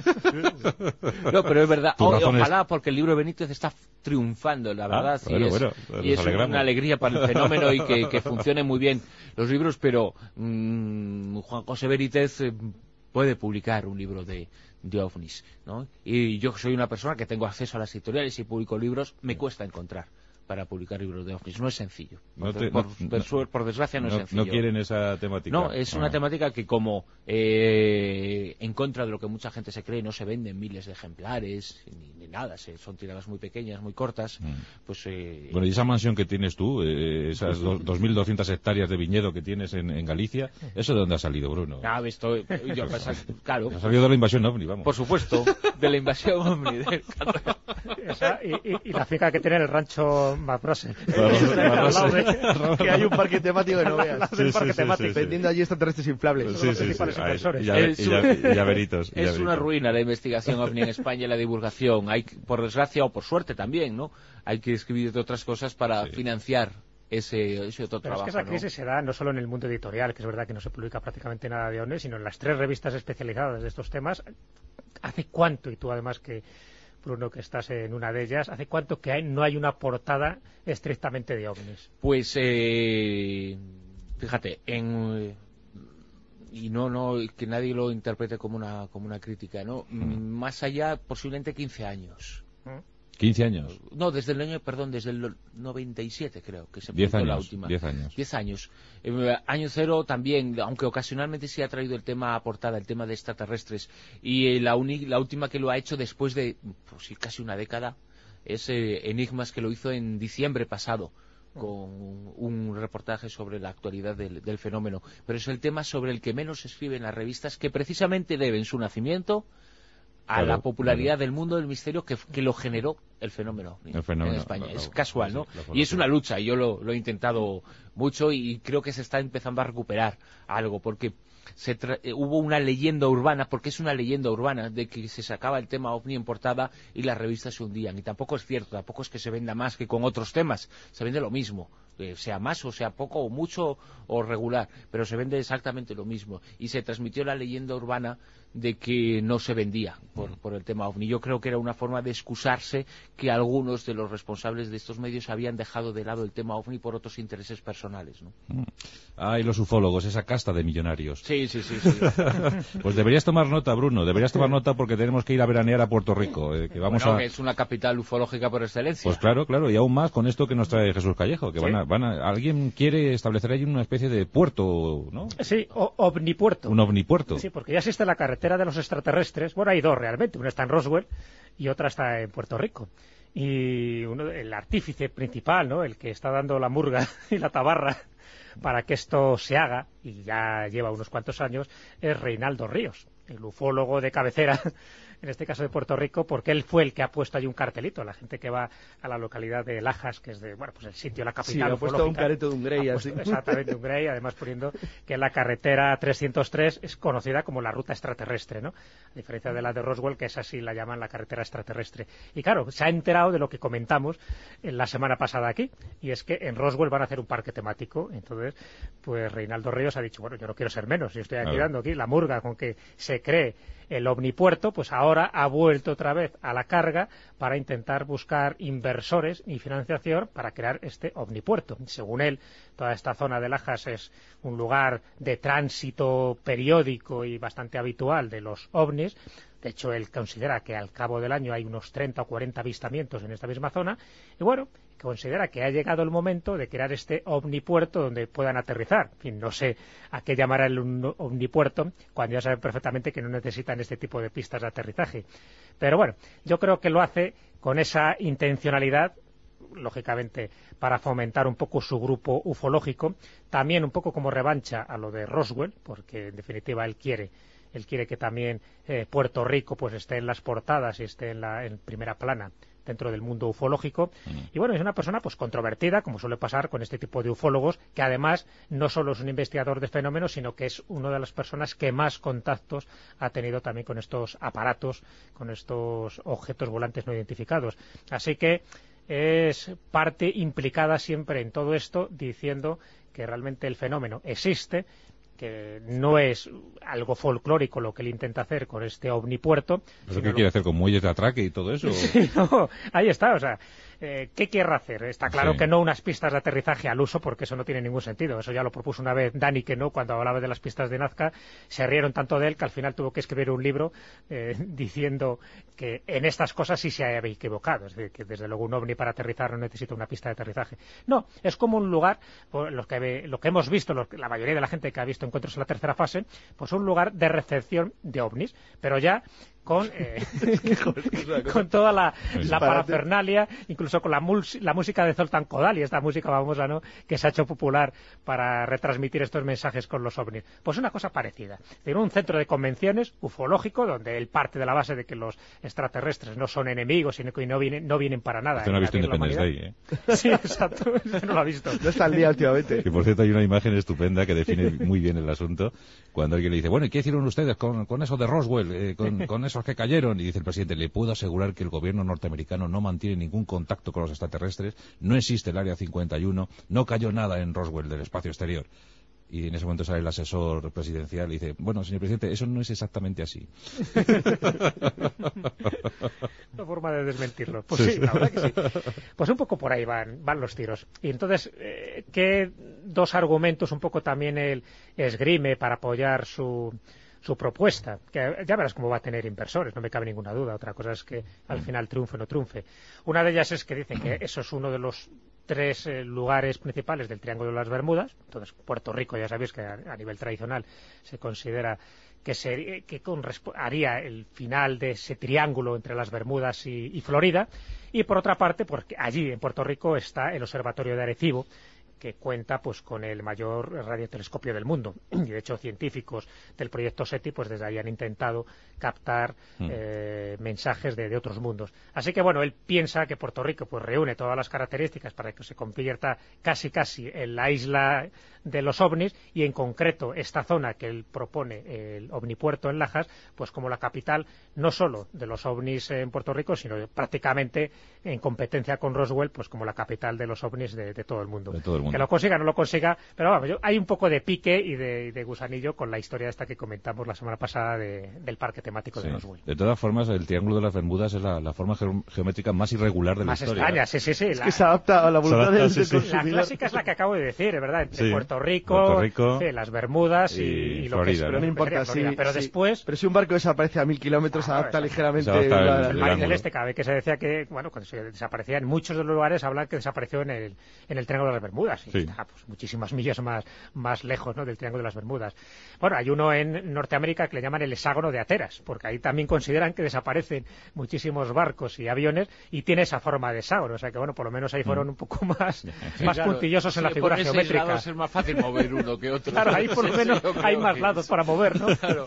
No, pero es verdad. O, ojalá, porque el libro de Benítez está triunfando, la verdad. Ah, sí bueno, es, bueno, y es alegramos. una alegría para el fenómeno y que, que funcione muy bien los libros, pero mmm, Juan José Benítez... Eh, puede publicar un libro de, de ovnis, ¿no? Y yo soy una persona que tengo acceso a las editoriales y publico libros, me cuesta encontrar para publicar libros de ovnis, no es sencillo. No por, te, por, no, por, por desgracia no, no es sencillo. No quieren esa temática. No, es una ah. temática que como eh, en contra de lo que mucha gente se cree, no se venden miles de ejemplares, ni, ni nada, se, son tiradas muy pequeñas, muy cortas, mm. pues... Eh, bueno, y esa mansión que tienes tú, eh, esas do, dos mil doscientas hectáreas de viñedo que tienes en, en Galicia, ¿eso de dónde ha salido, Bruno? Ah, esto, yo, pues, claro. Ha salido de la invasión ovni, vamos. Por supuesto, de la invasión ovni. De... Esa, y, y, y la finca que tiene el rancho McBrather. Que hay un parque temático de no veas. Sí, parque sí, temático. sí, sí. Vendiendo allí extraterrestres inflables. Sí, sí, sí. Inversores. Y, ya, y, ya, y llaveritos. Es una ruina la investigación ovni en España y la divulgación. Hay, por desgracia o por suerte también, ¿no? Hay que escribir de otras cosas para sí. financiar ese, ese otro Pero trabajo. Es que esa ¿no? crisis se da no solo en el mundo editorial, que es verdad que no se publica prácticamente nada de ovnis, sino en las tres revistas especializadas de estos temas. ¿Hace cuánto? Y tú además que... Bruno, que estás en una de ellas, ¿hace cuánto que hay, no hay una portada estrictamente de ovnis? Pues, eh, fíjate, en, y no no que nadie lo interprete como una como una crítica, ¿no? Mm. Más allá, posiblemente quince años. ¿Mm? quince años. No, desde el año, perdón, desde el noventa y siete creo que se publicó la última. diez años. diez años. Eh, año cero también, aunque ocasionalmente sí ha traído el tema a portada, el tema de extraterrestres. Y eh, la, uni, la última que lo ha hecho después de pues, sí, casi una década es eh, Enigmas, que lo hizo en diciembre pasado, con un reportaje sobre la actualidad del, del fenómeno. Pero es el tema sobre el que menos se escribe en las revistas, que precisamente deben su nacimiento a claro, la popularidad claro. del mundo del misterio que, que lo generó el fenómeno, el fenómeno en España. La, es la, casual, la, ¿no? la, la, y es una lucha, y yo lo, lo he intentado mucho y creo que se está empezando a recuperar algo, porque se tra eh, hubo una leyenda urbana, porque es una leyenda urbana, de que se sacaba el tema ovni en portada y las revistas se hundían. Y tampoco es cierto, tampoco es que se venda más que con otros temas, se vende lo mismo, eh, sea más o sea poco o mucho o regular, pero se vende exactamente lo mismo. Y se transmitió la leyenda urbana de que no se vendía por, por el tema ovni. Yo creo que era una forma de excusarse que algunos de los responsables de estos medios habían dejado de lado el tema ovni por otros intereses personales, ¿no? Ah, y los ufólogos, esa casta de millonarios. Sí, sí, sí, sí. Pues deberías tomar nota, Bruno, deberías tomar nota porque tenemos que ir a veranear a Puerto Rico. Eh, que vamos bueno, a... que es una capital ufológica por excelencia. Pues claro, claro, y aún más con esto que nos trae Jesús Callejo, que ¿Sí? van a, van a, alguien quiere establecer ahí una especie de puerto, ¿no? Sí, o, ovnipuerto. Un ovnipuerto. Sí, porque ya existe la carretera de los extraterrestres. Bueno, hay dos realmente, una está en Roswell y otra está en Puerto Rico. Y uno, el artífice principal, ¿no? El que está dando la murga y la tabarra para que esto se haga, y ya lleva unos cuantos años, es Reinaldo Ríos, el ufólogo de cabecera, en este caso de Puerto Rico, porque él fue el que ha puesto allí un cartelito. La gente que va a la localidad de Lajas, que es de, bueno, pues el sitio, la capital. Sí, ha puesto un careto de un grey, así. Exactamente, un grey, además poniendo que la carretera trescientos tres es conocida como la ruta extraterrestre, ¿no? A diferencia de la de Roswell, que es así, la llaman la carretera extraterrestre. Y claro, se ha enterado de lo que comentamos en la semana pasada aquí, y es que en Roswell van a hacer un parque temático. Entonces, pues Reinaldo Ríos ha dicho, bueno, yo no quiero ser menos, yo estoy aquí dando aquí la murga con que se cree el omnipuerto, pues ahora ahora ha vuelto otra vez a la carga para intentar buscar inversores y financiación para crear este omnipuerto. Según él, toda esta zona de Lajas es un lugar de tránsito periódico y bastante habitual de los ovnis. De hecho, él considera que al cabo del año hay unos treinta o cuarenta avistamientos en esta misma zona. Y bueno, considera que ha llegado el momento de crear este omnipuerto donde puedan aterrizar. En fin, no sé a qué llamar el omnipuerto cuando ya saben perfectamente que no necesitan este tipo de pistas de aterrizaje. Pero bueno, yo creo que lo hace con esa intencionalidad, lógicamente para fomentar un poco su grupo ufológico, también un poco como revancha a lo de Roswell, porque en definitiva él quiere él quiere que también eh, Puerto Rico pues esté en las portadas y esté en la en primera plana dentro del mundo ufológico. Mm. Y bueno, es una persona pues controvertida, como suele pasar con este tipo de ufólogos, que además no solo es un investigador de fenómenos, sino que es una de las personas que más contactos ha tenido también con estos aparatos, con estos objetos volantes no identificados. Así que es parte implicada siempre en todo esto, diciendo que realmente el fenómeno existe, que no es algo folclórico lo que él intenta hacer con este omnipuerto. ¿Pero qué quiere lo... hacer con muelles de atraque y todo eso? Sí, no, ahí está, o sea, eh, ¿qué quiere hacer? Está claro sí. que no unas pistas de aterrizaje al uso, porque eso no tiene ningún sentido. Eso ya lo propuso una vez Dani, que no, cuando hablaba de las pistas de Nazca, se rieron tanto de él que al final tuvo que escribir un libro eh, diciendo que en estas cosas sí se había equivocado, es decir, que desde luego un ovni para aterrizar no necesita una pista de aterrizaje. No, es como un lugar, lo que, lo que hemos visto, lo, la mayoría de la gente que ha visto encuentros en la tercera fase, pues un lugar de recepción de ovnis, pero ya con eh, con toda la, la parafernalia, incluso con la, la música de Zoltán Kodály, esta música famosa, ¿no?, que se ha hecho popular para retransmitir estos mensajes con los ovnis. Pues una cosa parecida. Tiene un centro de convenciones ufológico donde él parte de la base de que los extraterrestres no son enemigos, sino que no vienen, no vienen para nada. Usted no ha visto Independence Day, ¿eh? Sí, exacto. No lo ha visto. No está al día últimamente. Que por cierto hay una imagen estupenda que define muy bien el asunto. Cuando alguien le dice, bueno, ¿y qué hicieron ustedes con, con eso de Roswell, eh, con, con esos que cayeron? Y dice el presidente, le puedo asegurar que el gobierno norteamericano no mantiene ningún contacto con los extraterrestres, no existe el Área cincuenta y uno, no cayó nada en Roswell del espacio exterior. Y en ese momento sale el asesor presidencial y dice, bueno, señor presidente, eso no es exactamente así. Una forma de desmentirlo. Pues sí, sí, la verdad que sí. Pues un poco por ahí van, van los tiros. Y entonces, eh, ¿qué dos argumentos un poco también él esgrime para apoyar su... su propuesta, que ya verás cómo va a tener inversores, no me cabe ninguna duda. Otra cosa es que al final triunfe o no triunfe. Una de ellas es que dicen que eso es uno de los tres eh, lugares principales del Triángulo de las Bermudas. Entonces, Puerto Rico, ya sabéis que a, a nivel tradicional se considera que, se, que haría el final de ese triángulo entre las Bermudas y, y Florida. Y por otra parte, porque allí en Puerto Rico está el Observatorio de Arecibo, que cuenta pues con el mayor radiotelescopio del mundo, y de hecho científicos del proyecto SETI pues desde ahí han intentado captar mm. eh, mensajes de, de otros mundos. Así que bueno, él piensa que Puerto Rico pues reúne todas las características para que se convierta casi casi en la isla de los ovnis, y en concreto esta zona que él propone, el omnipuerto en Lajas, pues como la capital no solo de los ovnis en Puerto Rico, sino prácticamente en competencia con Roswell, pues como la capital de los ovnis de, de todo el mundo. De todo el mundo. Que lo consiga o no lo consiga, pero vamos, yo, hay un poco de pique y de, de gusanillo con la historia esta que comentamos la semana pasada de, del parque temático sí. de Roswell. De todas formas, el Triángulo de las Bermudas es la, la forma ge geométrica más irregular de más la historia. Más extraña, sí, sí, sí. Es la, que se adapta a la voluntad del sí, sí. La clásica es la que acabo de decir, ¿verdad? Entre sí. Puerto Rico, Puerto Rico sí, las Bermudas y, y, y lo Florida, que es. ¿no? Pero no importa, Florida, sí, pero sí. después... Pero si un barco desaparece a mil kilómetros, se ah, adapta exacto. ligeramente. Se adapta la, el, el el mar ángulo. del Este, cada vez que se decía que, bueno, cuando se desaparecía en muchos de los lugares, hablan que desapareció en el, en el Triángulo de las Bermudas. Y sí. está, pues, muchísimas millas más, más lejos, ¿no?, del Triángulo de las Bermudas. Bueno, hay uno en Norteamérica que le llaman el hexágono de Ateras, porque ahí también consideran que desaparecen muchísimos barcos y aviones y tiene esa forma de hexágono. O sea que, bueno, por lo menos ahí fueron un poco más, sí, más claro, puntillosos en sí, la figura por geométrica. Lados es más fácil mover uno que otro. Claro, ahí por lo menos hay más que... lados para mover, ¿no? Claro.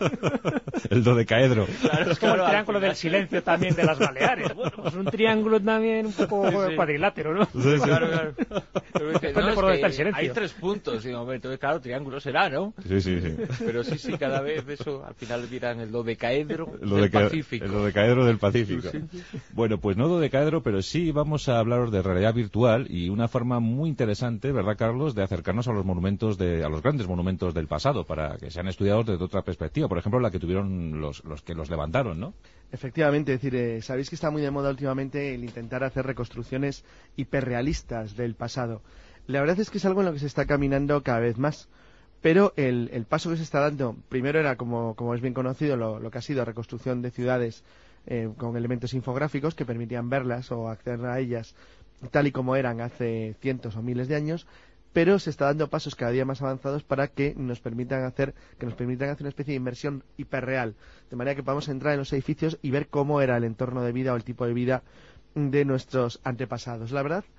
El dodecaedro. Claro, es como claro, el triángulo del silencio también de las Baleares. Bueno, pues un triángulo también un poco sí, sí. cuadrilátero, ¿no? Sí, sí. Claro, claro. Pero, no, por dónde está el silencio. Hay tres puntos, y entonces, claro, triángulo será, ¿no? Sí, sí, sí. Pero sí, sí, cada vez eso, al final dirán el dodecaedro Lo del de ca- Pacífico. El dodecaedro del Pacífico. Sí, sí. Bueno, pues no dodecaedro, pero sí vamos a hablaros de realidad virtual y una forma muy interesante, ¿verdad, Carlos?, de acercarnos a los monumentos, de, a los grandes monumentos del pasado, para que sean estudiados desde otra perspectiva. Por ejemplo, la que tuvieron los, los que los levantaron, ¿no? Efectivamente, es decir, eh, sabéis que está muy de moda últimamente el intentar hacer reconstrucciones hiperrealistas del pasado. La verdad es que es algo en lo que se está caminando cada vez más, pero el, el paso que se está dando, primero era, como, como es bien conocido, lo, lo que ha sido reconstrucción de ciudades eh, con elementos infográficos que permitían verlas o acceder a ellas tal y como eran hace cientos o miles de años, pero se está dando pasos cada día más avanzados para que nos permitan hacer que nos permitan hacer una especie de inmersión hiperreal, de manera que podamos entrar en los edificios y ver cómo era el entorno de vida o el tipo de vida de nuestros antepasados. La verdad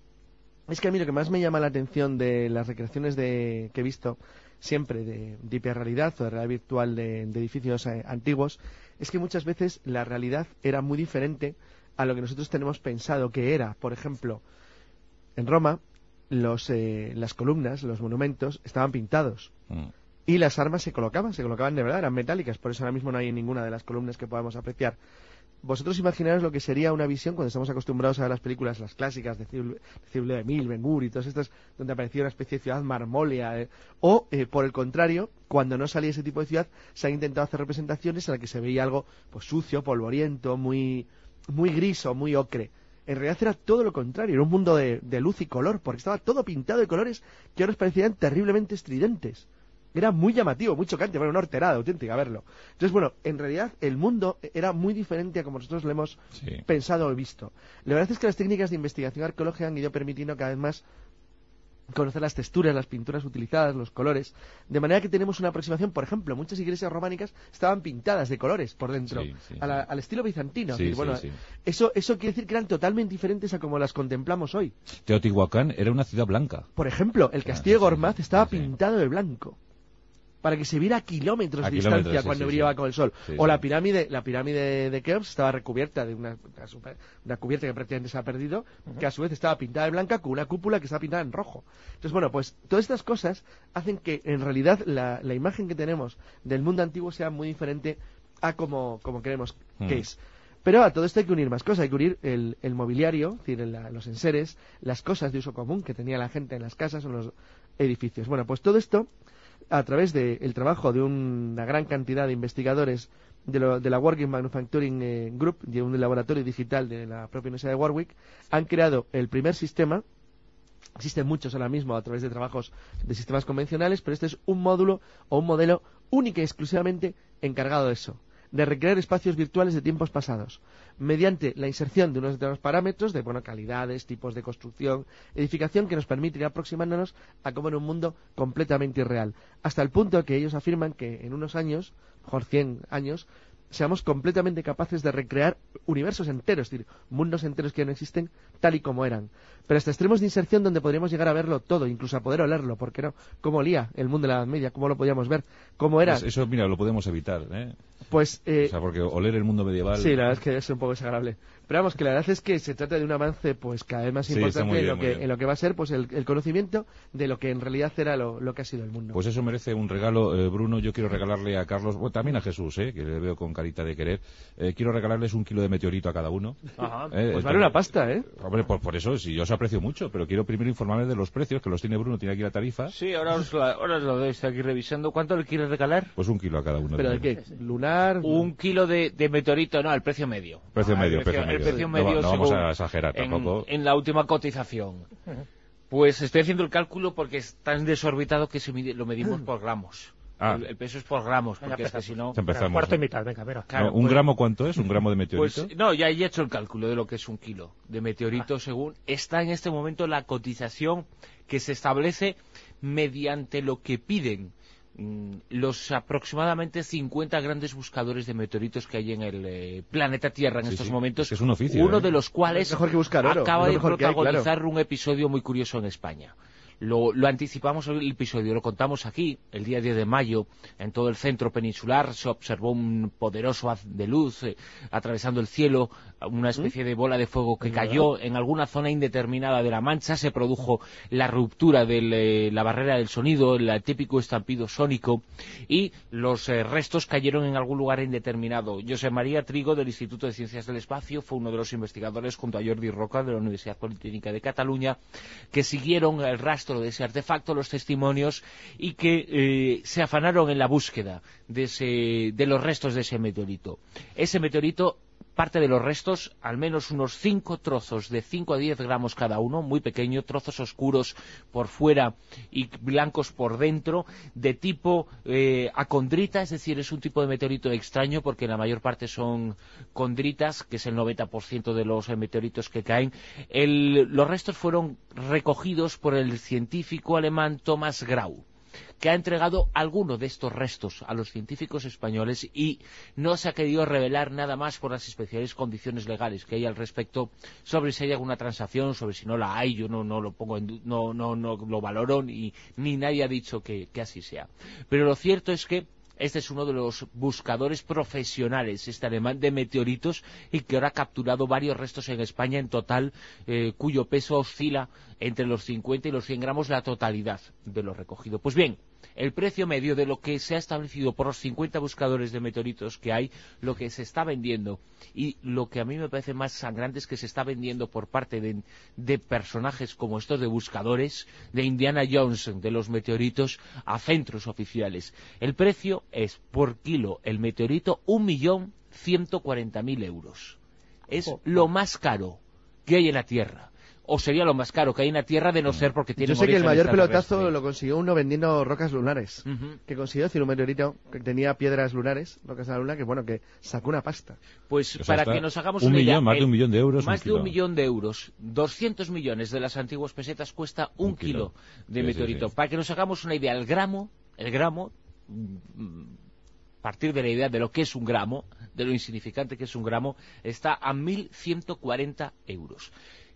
es que a mí lo que más me llama la atención de las recreaciones de, que he visto siempre de, de hiperrealidad o de realidad virtual de, de edificios eh, antiguos es que muchas veces la realidad era muy diferente a lo que nosotros tenemos pensado que era. Por ejemplo, en Roma Los, eh, las columnas, los monumentos, estaban pintados. Mm. Y las armas se colocaban, se colocaban de verdad, eran metálicas. Por eso ahora mismo no hay ninguna de las columnas que podamos apreciar. Vosotros imaginaros lo que sería una visión cuando estamos acostumbrados a ver las películas, las clásicas de Cyril de Emile, Ben-Hur y todas estas, donde aparecía una especie de ciudad marmólea. Eh, o, eh, por el contrario, cuando no salía ese tipo de ciudad, se han intentado hacer representaciones en las que se veía algo pues sucio, polvoriento, muy, muy gris o muy ocre. En realidad era todo lo contrario, era un mundo de, de luz y color, porque estaba todo pintado de colores que ahora nos parecían terriblemente estridentes. Era muy llamativo, muy chocante, bueno, una horterada auténtica verlo. Entonces, bueno, en realidad el mundo era muy diferente a como nosotros lo hemos sí. pensado o visto. La verdad es que las técnicas de investigación arqueológica han ido permitiendo cada vez más conocer las texturas, las pinturas utilizadas, los colores, de manera que tenemos una aproximación. Por ejemplo, muchas iglesias románicas estaban pintadas de colores por dentro, sí, sí, a la, al estilo bizantino. Sí, decir, bueno, sí, sí. Eso, eso quiere decir que eran totalmente diferentes a como las contemplamos hoy. Teotihuacán era una ciudad blanca. Por ejemplo, el castillo de Gormaz estaba sí, sí. pintado de blanco, para que se viera a kilómetros a de kilómetros, distancia sí, cuando sí, brillaba sí. con el sol. Sí, o sí. la pirámide, la pirámide de Keops estaba recubierta de una, una cubierta que prácticamente se ha perdido, uh-huh. que a su vez estaba pintada de blanca con una cúpula que estaba pintada en rojo. Entonces, bueno, pues todas estas cosas hacen que en realidad la, la imagen que tenemos del mundo antiguo sea muy diferente a como, como creemos uh-huh. que es. Pero a todo esto hay que unir más cosas, hay que unir el, el mobiliario, es decir, la, los enseres, las cosas de uso común que tenía la gente en las casas o en los edificios. Bueno, pues todo esto, a través del de trabajo de una gran cantidad de investigadores de, lo, de la Working Manufacturing eh, Group, de un laboratorio digital de la propia Universidad de Warwick, han creado el primer sistema. Existen muchos ahora mismo a través de trabajos de sistemas convencionales, pero este es un módulo o un modelo único y exclusivamente encargado de eso, de recrear espacios virtuales de tiempos pasados, mediante la inserción de unos determinados parámetros de bueno, calidades, tipos de construcción, edificación, que nos permite ir aproximándonos a como en un mundo completamente irreal, hasta el punto que ellos afirman que en unos años, mejor cien años, seamos completamente capaces de recrear universos enteros, es decir, mundos enteros que no existen tal y como eran, pero hasta extremos de inserción donde podríamos llegar a verlo todo, incluso a poder olerlo, ¿por qué no? ¿Cómo olía el mundo de la Edad Media? ¿Cómo lo podíamos ver? ¿Cómo era? Pues eso, mira, lo podemos evitar, ¿eh? Pues, eh, o sea, porque oler el mundo medieval... Sí, la verdad es que es un poco desagradable. Pero vamos, que la verdad es que se trata de un avance pues cada vez más sí, importante bien, en, lo que, en lo que va a ser pues el, el conocimiento de lo que en realidad era lo, lo que ha sido el mundo. Pues eso merece un regalo, eh, Bruno. Yo quiero regalarle a Carlos, bueno, también a Jesús, eh, que le veo con carita de querer. Eh, quiero regalarles un kilo de meteorito a cada uno. Ajá, eh, pues vale una pasta, ¿eh? Hombre, por, por eso, si yo os aprecio mucho, pero quiero primero informarme de los precios, que los tiene Bruno, tiene aquí la tarifa. Sí, ahora os, la, ahora os lo doy, estoy aquí revisando. ¿Cuánto le quieres regalar? Pues un kilo a cada uno. ¿Pero de qué? ¿Lunar? Un kilo de, de meteorito, no, al precio medio. Precio ah, medio, el precio, precio el precio medio. medio. No, no vamos a exagerar en, tampoco. En la última cotización. Pues estoy haciendo el cálculo porque es tan desorbitado que se mide, lo medimos por gramos. Ah. El, el peso es por gramos, porque es que si no... Empezamos. Cuarto y mitad, venga, verá. Claro, no, ¿Un pues, gramo cuánto es? ¿Un gramo de meteorito? Pues no, ya he hecho el cálculo de lo que es un kilo de meteorito, ah. según está en este momento la cotización que se establece mediante lo que piden los aproximadamente cincuenta grandes buscadores de meteoritos que hay en el eh, planeta Tierra en sí, estos sí. momentos, es un oficio, uno ¿eh? de los cuales mejor que buscar oro. acaba de protagonizar hay, claro. un episodio muy curioso en España. Lo, lo anticipamos en el episodio, lo contamos aquí, el día diez de mayo, en todo el centro peninsular se observó un poderoso haz de luz eh, atravesando el cielo, una especie de bola de fuego que cayó en alguna zona indeterminada de la Mancha, se produjo la ruptura de eh, la barrera del sonido, el típico estampido sónico, y los eh, restos cayeron en algún lugar indeterminado. José María Trigo, del Instituto de Ciencias del Espacio, fue uno de los investigadores, junto a Jordi Roca, de la Universidad Politécnica de Cataluña, que siguieron el rastro de ese artefacto, los testimonios, y que eh, se afanaron en la búsqueda de, ese, de los restos de ese meteorito. Ese meteorito, parte de los restos, al menos unos cinco trozos de cinco a diez gramos cada uno, muy pequeño, trozos oscuros por fuera y blancos por dentro, de tipo eh, acondrita, es decir, es un tipo de meteorito extraño porque la mayor parte son condritas, que es el noventa por ciento de los eh, meteoritos que caen. El, los restos fueron recogidos por el científico alemán Thomas Grau, que ha entregado algunos de estos restos a los científicos españoles y no se ha querido revelar nada más por las especiales condiciones legales que hay al respecto, sobre si hay alguna transacción, sobre si no la hay. Yo no, no lo pongo en, no, no, no lo valoro, ni, ni nadie ha dicho que, que así sea. Pero lo cierto es que este es uno de los buscadores profesionales, este alemán, de meteoritos, y que ahora ha capturado varios restos en España en total, eh, cuyo peso oscila entre los cincuenta y los cien gramos, la totalidad de lo recogido. Pues bien, el precio medio de lo que se ha establecido por los cincuenta buscadores de meteoritos que hay, lo que se está vendiendo, y lo que a mí me parece más sangrante es que se está vendiendo por parte de, de personajes como estos de buscadores, de Indiana Jones, de los meteoritos, a centros oficiales. El precio es por kilo el meteorito un millón ciento cuarenta mil euros. Es oh, lo más caro que hay en la Tierra. O sería lo más caro que hay en la Tierra, de no ser porque tiene. Yo sé que el mayor pelotazo lo consiguió uno vendiendo rocas lunares. Uh-huh. Que consiguió decir un meteorito que tenía piedras lunares, rocas de la luna, que bueno, que sacó una pasta. Pues o sea, para que nos hagamos un una millón, idea, más de un millón de euros. Más un de un millón de euros. doscientos millones de las antiguas pesetas cuesta un, un kilo. kilo de sí, meteorito. Sí, sí. Para que nos hagamos una idea, el gramo, el gramo, a partir de la idea de lo que es un gramo, de lo insignificante que es un gramo, está a mil ciento cuarenta euros.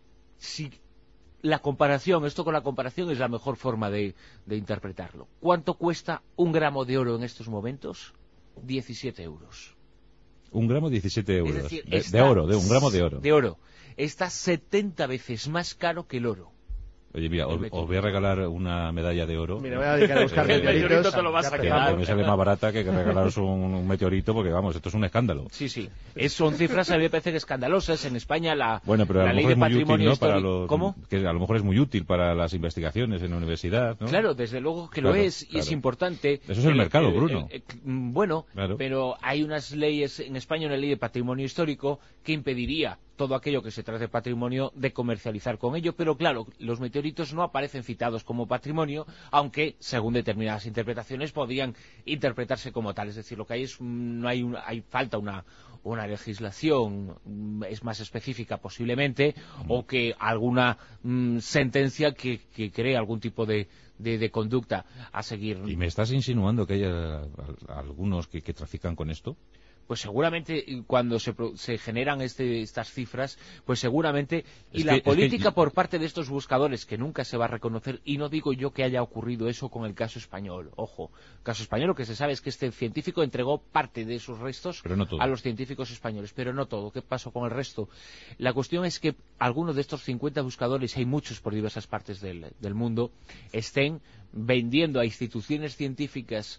Si la comparación, esto con la comparación es la mejor forma de, de interpretarlo. ¿Cuánto cuesta un gramo de oro en estos momentos? diecisiete euros. Un gramo, diecisiete euros. Es decir, de, está, de oro, de un gramo de oro. De oro. Está setenta veces más caro que el oro. Oye, mira, os, os voy a regalar una medalla de oro. Mira, voy a dedicar a buscar el meteorito, te lo vas a quedar. Me sale más barata que regalaros un, un meteorito, porque vamos, esto es un escándalo. Sí, sí. Es, son cifras a mí me parecen escandalosas. En España la, bueno, pero a la lo ley mejor de es muy patrimonio útil, ¿no? Para histórico. los, ¿Cómo? Que a lo mejor es muy útil para las investigaciones en la universidad, ¿no? Claro, desde luego que claro, lo es, y claro. es importante. Eso es el mercado, eh, Bruno. Eh, eh, bueno, claro. Pero hay unas leyes en España, una ley de patrimonio histórico que impediría todo aquello que se trata de patrimonio de comercializar con ello, pero claro, los meteoritos no aparecen citados como patrimonio, aunque según determinadas interpretaciones podrían interpretarse como tal. Es decir, lo que hay es no hay, una, hay falta una una legislación es más específica posiblemente, mm. o que alguna mm, sentencia que, que cree algún tipo de, de, de conducta a seguir. ¿Y me estás insinuando que hay a, a, a algunos que, que trafican con esto? Pues seguramente cuando se, se generan este, estas cifras, pues seguramente, y es la que, política es que... por parte de estos buscadores, que nunca se va a reconocer, y no digo yo que haya ocurrido eso con el caso español, ojo, el caso español lo que se sabe es que este científico entregó parte de sus restos no a los científicos españoles, pero no todo. ¿Qué pasó con el resto? La cuestión es que algunos de estos cincuenta buscadores, hay muchos por diversas partes del, del mundo, estén vendiendo a instituciones científicas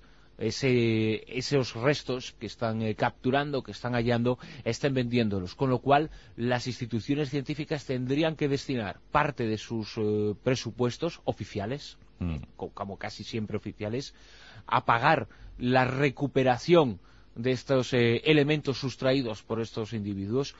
Ese, esos restos que están eh, capturando, que están hallando, estén vendiéndolos, con lo cual las instituciones científicas tendrían que destinar parte de sus eh, presupuestos oficiales, mm. como casi siempre oficiales, a pagar la recuperación de estos eh, elementos sustraídos por estos individuos,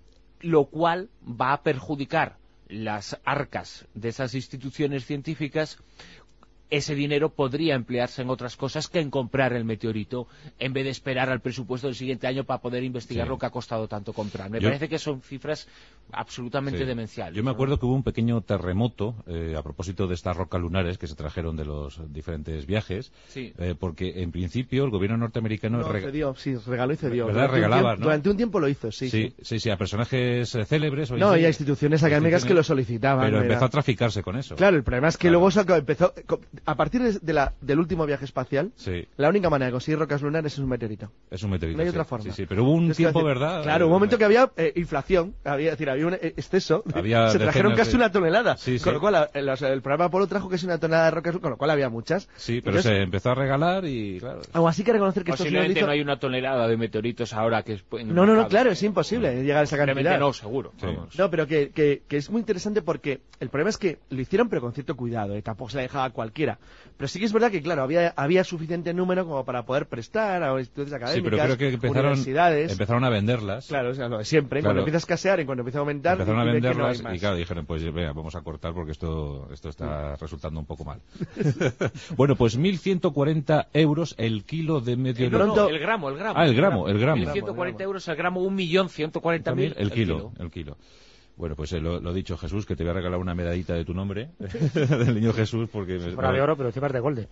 lo cual va a perjudicar las arcas de esas instituciones científicas, ese dinero podría emplearse en otras cosas que en comprar el meteorito, en vez de esperar al presupuesto del siguiente año para poder investigar sí. lo que ha costado tanto comprar. Me Yo... parece que son cifras absolutamente sí. demenciales. Yo me ¿no? acuerdo que hubo un pequeño terremoto eh, a propósito de estas rocas lunares que se trajeron de los diferentes viajes, sí. eh, porque en principio el gobierno norteamericano... No, reg... cedió, sí, regaló y cedió. ¿Verdad? Regalaba, tiempo, ¿no? Durante un tiempo lo hizo, sí. Sí, sí, sí, sí a personajes eh, célebres. No, sí, y a instituciones académicas instituciones, que lo solicitaban. Pero era... empezó a traficarse con eso. Claro, el problema es que claro. luego sacó, empezó... A partir de la, del último viaje espacial, sí. la única manera de conseguir rocas lunares es un meteorito. Es un meteorito, No hay sí. otra forma. Sí, sí, pero hubo un Entonces, tiempo, decir, ¿verdad? Claro, hubo un momento que había eh, inflación, había, es decir, había un exceso. Había se trajeron casi de... una tonelada. Sí, sí. Con lo cual, el, el programa Apolo trajo casi una tonelada de rocas, con lo cual había muchas. Sí, pero Entonces, se empezó a regalar y, claro... Aún así hay que reconocer que Estados Unidos hizo... no hay una tonelada de meteoritos ahora que... Es no, no, no, claro, es imposible no. llegar a esa cantidad. no, seguro. Sí. No, pero que, que, que es muy interesante porque el problema es que lo hicieron pero con cierto cuidado, y tampoco se la dejaba a cualquiera. Pero sí que es verdad que, claro, había, había suficiente número como para poder prestar a instituciones académicas, sí, pero creo que empezaron, universidades. Empezaron a venderlas. Claro, o sea, lo de siempre. Claro. Cuando empieza a escasear y cuando empieza a aumentar... Empezaron a y venderlas no y, claro, dijeron, pues venga, vamos a cortar porque esto, esto está resultando un poco mal. Bueno, pues mil ciento cuarenta euros el kilo de meteorito. No, no, el gramo, el gramo. Ah, el gramo, el gramo. mil ciento cuarenta euros el gramo, un millón ciento cuarenta mil el kilo. El kilo. Bueno, pues eh, lo, lo dicho, Jesús, que te voy a regalar una medallita de tu nombre, del niño Jesús, porque... Si fuera de oro, pero encima es de golde.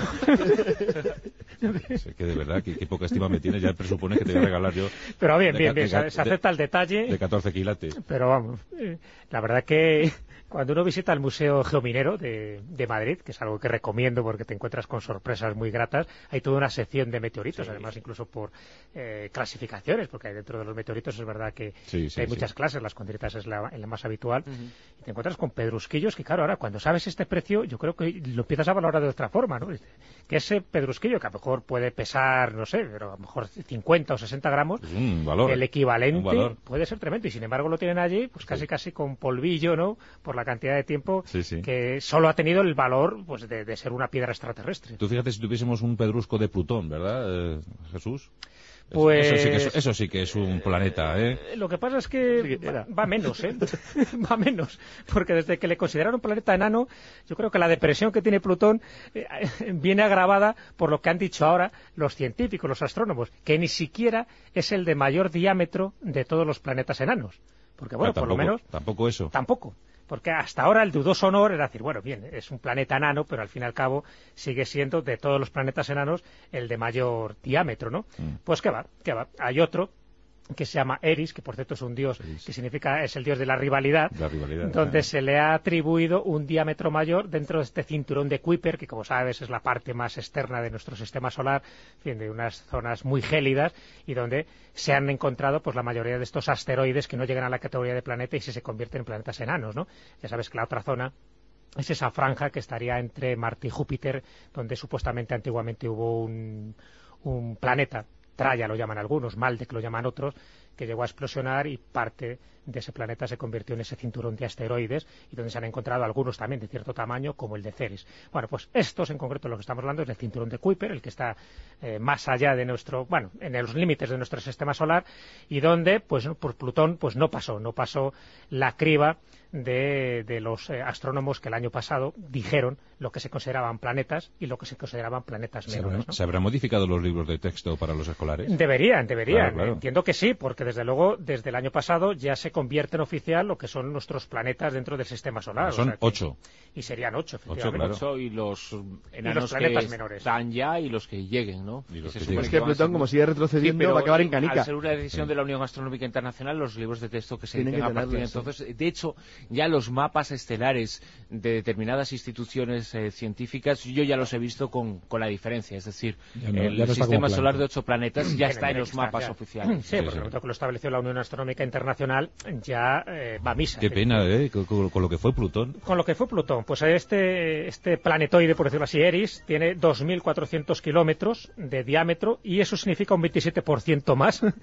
Sé que de verdad, que, que poca estima me tienes, ya presupone que te voy a regalar yo... Pero bien, de, bien, bien, de, de, se acepta el detalle. De catorce quilates. Pero vamos, eh, la verdad que... Cuando uno visita el Museo Geominero de, de Madrid, que es algo que recomiendo porque te encuentras con sorpresas muy gratas, hay toda una sección de meteoritos, sí. además incluso por eh, clasificaciones, porque dentro de los meteoritos es verdad que sí, sí, hay sí. muchas clases, las condritas es la, la más habitual, uh-huh. y te encuentras con pedrusquillos que, claro, ahora cuando sabes este precio, yo creo que lo empiezas a valorar de otra forma, ¿no? Que ese pedrusquillo, que a lo mejor puede pesar, no sé, pero a lo mejor cincuenta o sesenta gramos, pues un valor, el equivalente un valor. puede ser tremendo, y sin embargo lo tienen allí, pues casi sí. casi con polvillo, ¿no? Por la cantidad de tiempo Sí, sí. que solo ha tenido el valor pues de, de ser una piedra extraterrestre. Tú fíjate si tuviésemos un pedrusco de Plutón, ¿verdad, eh, Jesús? Pues... Eso sí, que es, eso sí que es un planeta, ¿eh? eh lo que pasa es que va, va menos, ¿eh? va menos, porque desde que le consideraron planeta enano, yo creo que la depresión que tiene Plutón eh, viene agravada por lo que han dicho ahora los científicos, los astrónomos, que ni siquiera es el de mayor diámetro de todos los planetas enanos. Porque bueno, ah, tampoco, por lo menos... Tampoco eso. Tampoco. Porque hasta ahora el dudoso honor era decir, bueno, bien, es un planeta enano, pero al fin y al cabo sigue siendo, de todos los planetas enanos, el de mayor diámetro, ¿no? Mm. Pues qué va, qué va. Hay otro que se llama Eris, que por cierto es un dios Eris. que significa, es el dios de la rivalidad, la rivalidad donde claro. se le ha atribuido un diámetro mayor dentro de este cinturón de Kuiper, que como sabes es la parte más externa de nuestro sistema solar, en fin, de unas zonas muy gélidas, y donde se han encontrado pues la mayoría de estos asteroides que no llegan a la categoría de planeta y se, se convierten en planetas enanos, ¿no? Ya sabes que la otra zona es esa franja que estaría entre Marte y Júpiter, donde supuestamente antiguamente hubo un, un planeta, Traya lo llaman algunos, Maldek lo llaman otros, que llegó a explosionar y parte de ese planeta se convirtió en ese cinturón de asteroides, y donde se han encontrado algunos también de cierto tamaño, como el de Ceres. Bueno, pues estos en concreto, lo que estamos hablando es del cinturón de Kuiper, el que está eh, más allá de nuestro, bueno, en los límites de nuestro sistema solar, y donde, pues, por Plutón, pues no pasó, no pasó la criba de, de los eh, astrónomos que el año pasado dijeron lo que se consideraban planetas y lo que se consideraban planetas menores, ¿no? ¿Se habrán modificado los libros de texto para los escolares? Deberían, deberían. Claro, claro. Entiendo que sí, porque desde luego, desde el año pasado ya se convierte en oficial lo que son nuestros planetas dentro del sistema solar. Son o sea que, ocho. Y serían ocho, efectivamente. Ocho, claro. Ocho, y los enanos y los planetas que menores. están ya y los que lleguen, ¿no? Y los que que se lleguen. Es que Plutón, como sigue retrocediendo, sí, va a acabar en canica. Al ser una decisión sí. de la Unión Astronómica Internacional, los libros de texto que se Tienen dicen que a partir de entonces... Sí. De hecho, ya los mapas estelares de determinadas instituciones eh, científicas, yo ya los he visto con, con la diferencia. Es decir, no, el no sistema solar de ocho planetas ya está en los mapas ya. oficiales. Sí, sí, porque sí. el momento que lo estableció la Unión Astronómica Internacional ya eh, va a misa. Qué pena, ¿eh? Con, con, con lo que fue Plutón. Con lo que fue Plutón. Pues este, este planetoide, por decirlo así, Eris, tiene dos mil cuatrocientos kilómetros de diámetro, y eso significa un veintisiete por ciento más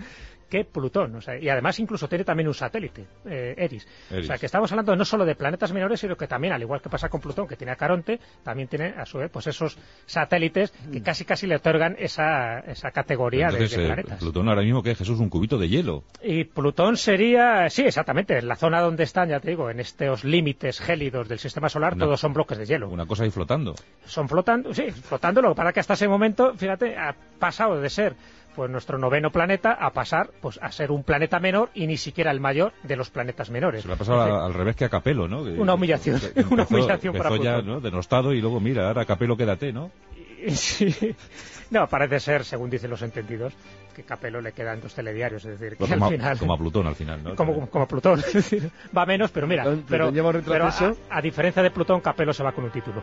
que Plutón. O sea, y además incluso tiene también un satélite, eh, Eris. Eris. O sea, que estamos hablando no solo de planetas menores, sino que también, al igual que pasa con Plutón, que tiene a Caronte, también tiene a su vez pues esos satélites que casi casi le otorgan esa, esa categoría. Entonces, de, de planetas. Eh, Plutón ahora mismo, ¿qué es, Jesús? Un cubito de hielo. Y Plutón sería, sí, exactamente, en la zona donde están, ya te digo, en estos límites gélidos del sistema solar, Una, todos son bloques de hielo. Una cosa ahí flotando. Son flotando, sí, flotando, lo que pasa es que hasta ese momento, fíjate, ha pasado de ser pues nuestro noveno planeta a pasar pues a ser un planeta menor y ni siquiera el mayor de los planetas menores. Se lo ha pasado Entonces, al, al revés que a Capello, ¿no? Que, una humillación, que empezó, una humillación empezó para ya, Plutón. ¿no? Denostado y luego, mira, ahora Capello quédate, ¿no? Sí. No, parece ser, según dicen los entendidos, que Capello le quedan dos telediarios, es decir, que como, al final... como a Plutón al final, ¿no? Como, como a Plutón, es decir, va menos, pero mira, Plutón, pero, Plutón pero a, a diferencia de Plutón, Capello se va con un título.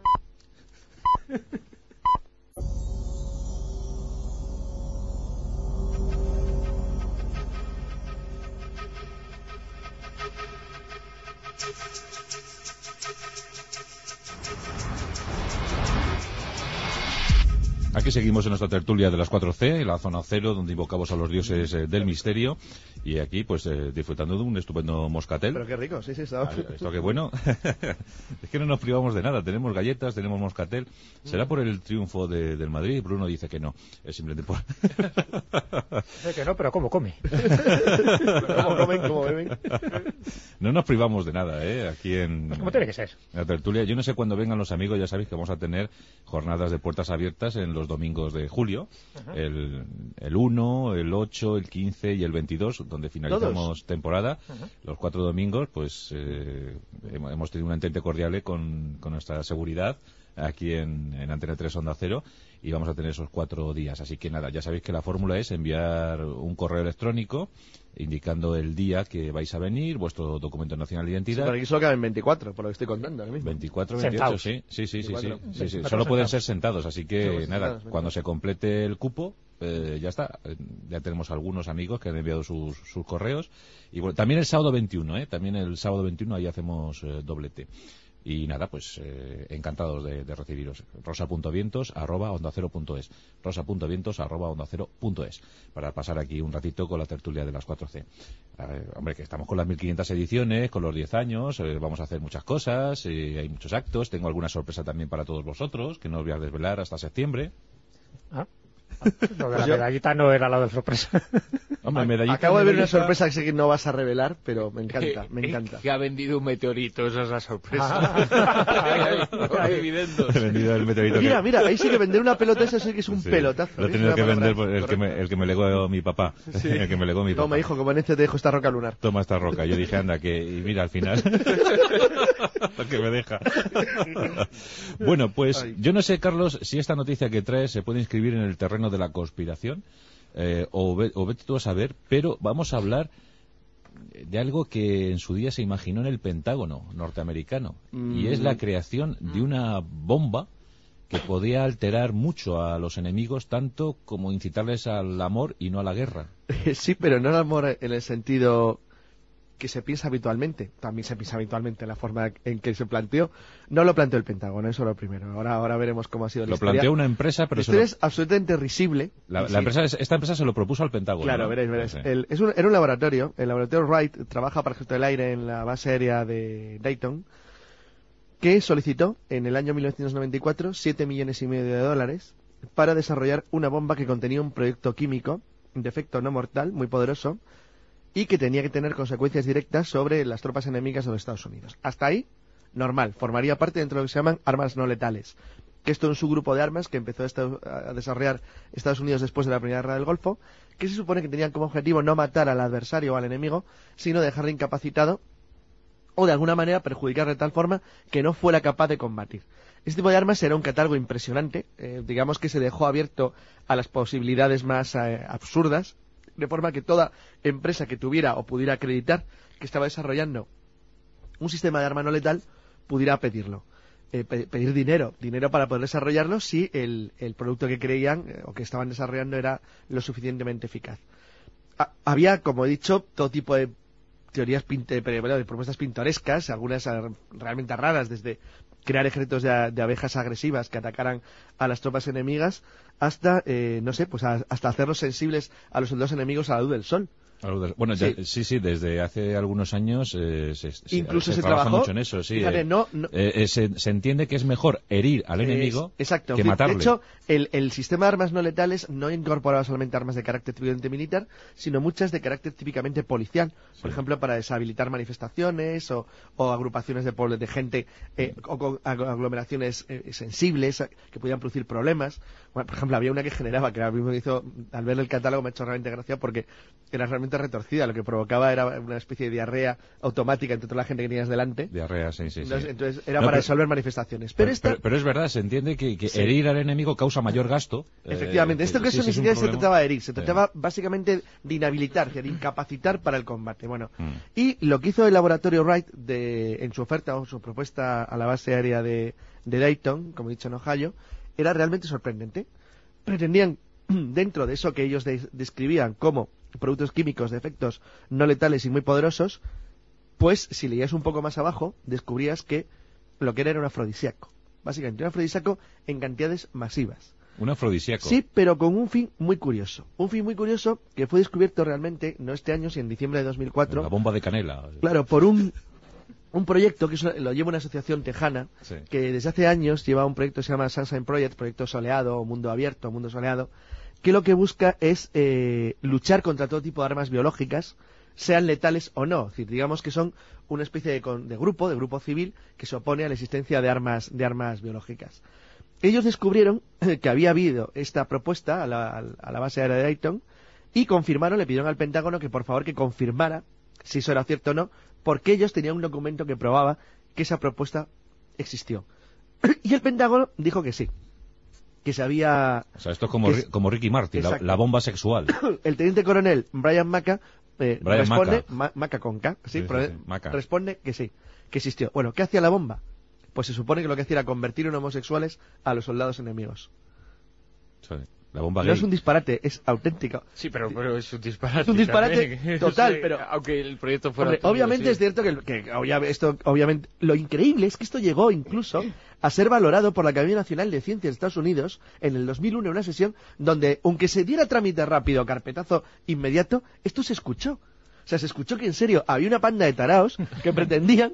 Aquí seguimos en nuestra tertulia de las cuatro C, en la zona cero, donde invocamos a los dioses eh, del misterio. Y aquí, pues, eh, disfrutando de un estupendo moscatel. Pero qué rico, sí, sí, está. Ah, esto qué bueno. Es que no nos privamos de nada. Tenemos galletas, tenemos moscatel. ¿Será por el triunfo de, del Madrid? Bruno dice que no. Es simplemente por... Dice que no, pero ¿cómo come? ¿Cómo comen? ¿Cómo beben? No nos privamos de nada, ¿eh? Aquí en... Pues como tiene que ser. En la tertulia. Yo no sé cuándo vengan los amigos, ya sabéis que vamos a tener jornadas de puertas abiertas en los domingos de julio. Uh-huh. el, el uno, el ocho, el quince y el veintidós, donde finalizamos ¿Todos? temporada. Uh-huh. Los cuatro domingos, pues eh, hemos tenido un entente cordial con, con nuestra seguridad aquí en, en Antena tres Onda Cero y vamos a tener esos cuatro días. Así que nada, ya sabéis que la fórmula es enviar un correo electrónico indicando el día que vais a venir, vuestro documento nacional de identidad. Sí, pero aquí solo caben veinticuatro, por lo que estoy contando. ¿no? veinticuatro, veintiocho, sí, sí, sí, sí, sí, sí, sí. Solo pueden ser sentados, así que sí, nada, sentados, cuando se complete el cupo, eh, ya está. Ya tenemos algunos amigos que han enviado sus, sus correos. Y bueno, también el sábado veintiuno, ¿eh? También el sábado veintiuno ahí hacemos eh, doblete. Y nada, pues eh, encantados de, de recibiros. rosa.vientos arroba onda cero punto es rosa.vientos arroba onda cero punto es para pasar aquí un ratito con la tertulia de las cuatro C. Eh, hombre, que estamos con las mil quinientas ediciones, con los diez años, eh, vamos a hacer muchas cosas, eh, hay muchos actos, tengo alguna sorpresa también para todos vosotros, que no os voy a desvelar hasta septiembre. ¿Ah? Lo de la medallita no era la de sorpresa. Hombre, medallita, acabo de ver medallita... una sorpresa que sé que no vas a revelar, pero me encanta, me encanta. Que ha vendido un meteorito, esa es la sorpresa. Ah, He vendido el meteorito. Mira, que... mira, ahí sí que vender una pelota, eso sí que es un sí, pelotazo. Lo he tenido que vender por el que, me, el que me legó mi papá. Sí. El que me legó mi papá. Toma, hijo, como en este te dejo esta roca lunar. Toma esta roca. Yo dije, anda, que... Y mira, al final... Lo que me deja. Bueno, pues Ay. yo no sé, Carlos, si esta noticia que traes se puede inscribir en el terreno de la conspiración, eh, o, ve, o vete tú a saber, pero vamos a hablar de algo que en su día se imaginó en el Pentágono norteamericano, mm. y es la creación de una bomba que podía alterar mucho a los enemigos, tanto como incitarles al amor y no a la guerra. Sí, pero no al amor en el sentido que se piensa habitualmente. También se piensa habitualmente en la forma en que se planteó. No lo planteó el Pentágono, eso es lo primero. Ahora ahora veremos cómo ha sido la lo historia. Lo planteó una empresa, pero... La historia lo... es absolutamente risible. La, la sí. empresa, esta empresa se lo propuso al Pentágono. Claro, ¿no? veréis, veréis. Sí. El, es un, era un laboratorio. El laboratorio Wright trabaja para el ejército del aire en la base aérea de Dayton, que solicitó en el año mil novecientos noventa y cuatro siete millones y medio de dólares para desarrollar una bomba que contenía un proyecto químico de efecto no mortal muy poderoso y que tenía que tener consecuencias directas sobre las tropas enemigas de los Estados Unidos. Hasta ahí, normal, formaría parte dentro de lo que se llaman armas no letales, que esto es un grupo de armas que empezó a desarrollar Estados Unidos después de la Primera Guerra del Golfo, que se supone que tenían como objetivo no matar al adversario o al enemigo, sino dejarle incapacitado o de alguna manera perjudicarle de tal forma que no fuera capaz de combatir. Este tipo de armas era un catálogo impresionante, eh, digamos que se dejó abierto a las posibilidades más eh, absurdas, de forma que toda empresa que tuviera o pudiera acreditar que estaba desarrollando un sistema de arma no letal pudiera pedirlo. Eh, pe pedir dinero, dinero para poder desarrollarlo si el, el producto que creían eh, o que estaban desarrollando era lo suficientemente eficaz. Ha, había, como he dicho, todo tipo de teorías, pinte, pero, bueno, de propuestas pintorescas, algunas realmente raras, desde crear ejércitos de, de abejas agresivas que atacaran a las tropas enemigas, hasta, eh, no sé, pues a, hasta hacerlos sensibles a los soldados enemigos a la luz del sol. Bueno, sí, ya, sí, sí, desde hace algunos años eh, se, incluso se, se, se trabaja trabajó, mucho en eso, sí. Fíjate, eh, no, no, eh, eh, se, se entiende que es mejor herir al enemigo es, exacto, que matarle. De hecho, el, el sistema de armas no letales no incorporaba solamente armas de carácter típicamente militar, sino muchas de carácter típicamente policial. Sí. Por ejemplo, para deshabilitar manifestaciones o, o agrupaciones de pueblos de gente eh, o con aglomeraciones eh, sensibles que podían producir problemas. Bueno, por ejemplo, había una que generaba, que ahora mismo hizo, al ver el catálogo me ha hecho realmente gracia porque era realmente retorcida. Lo que provocaba era una especie de diarrea automática entre toda la gente que tenías delante. Diarrea, sí, sí. Entonces, sí. entonces era no, para pero, disolver manifestaciones. Pero, pero, esta... pero, pero es verdad, se entiende que, que sí. herir al enemigo causa mayor gasto. Efectivamente, eh, esto que sí, eso sí, ni siquiera se problema. trataba de herir, se trataba sí. básicamente de inhabilitar, de incapacitar para el combate. Bueno, mm. y lo que hizo el laboratorio Wright de, en su oferta o su propuesta a la base aérea de, de Dayton, como he dicho en Ohio, era realmente sorprendente. Pretendían, dentro de eso que ellos de, describían como productos químicos de efectos no letales y muy poderosos, pues si leías un poco más abajo, descubrías que lo que era era un afrodisíaco. Básicamente, un afrodisíaco en cantidades masivas. Un afrodisíaco. Sí, pero con un fin muy curioso. Un fin muy curioso que fue descubierto realmente, no este año, sino en diciembre de dos mil cuatro. La bomba de canela. Claro, por un, un proyecto que lo lleva una asociación tejana, sí. que desde hace años lleva un proyecto que se llama Sunshine Project, Proyecto Soleado, o Mundo Abierto, Mundo Soleado, que lo que busca es eh, luchar contra todo tipo de armas biológicas, sean letales o no. Es decir, digamos que son una especie de, de grupo, de grupo civil, que se opone a la existencia de armas, de armas biológicas. Ellos descubrieron que había habido esta propuesta a la, a la base aérea de Dayton y confirmaron, le pidieron al Pentágono que por favor que confirmara si eso era cierto o no, porque ellos tenían un documento que probaba que esa propuesta existió. Y el Pentágono dijo que sí, que se había... O sea, esto es como, que, como Ricky Martin, la, la bomba sexual. El teniente coronel Brian Maca eh, Brian responde, Maca. Ma, Maca con K, sí, sí, pero, sí, sí. Maca. responde que sí, que existió. Bueno, ¿qué hacía la bomba? Pues se supone que lo que hacía era convertir en homosexuales a los soldados enemigos. Sí, la bomba no gay. es un disparate, es auténtico. Sí, pero, pero es un disparate. Es un disparate también. total, Sí, pero... Aunque el proyecto fuera... Hombre, obviamente sí. Es cierto que, que, que esto, obviamente, lo increíble es que esto llegó incluso a ser valorado por la Academia Nacional de Ciencias de Estados Unidos en el dos mil uno en una sesión donde, aunque se diera trámite rápido, carpetazo inmediato, esto se escuchó. O sea, se escuchó que en serio había una panda de taraos que pretendían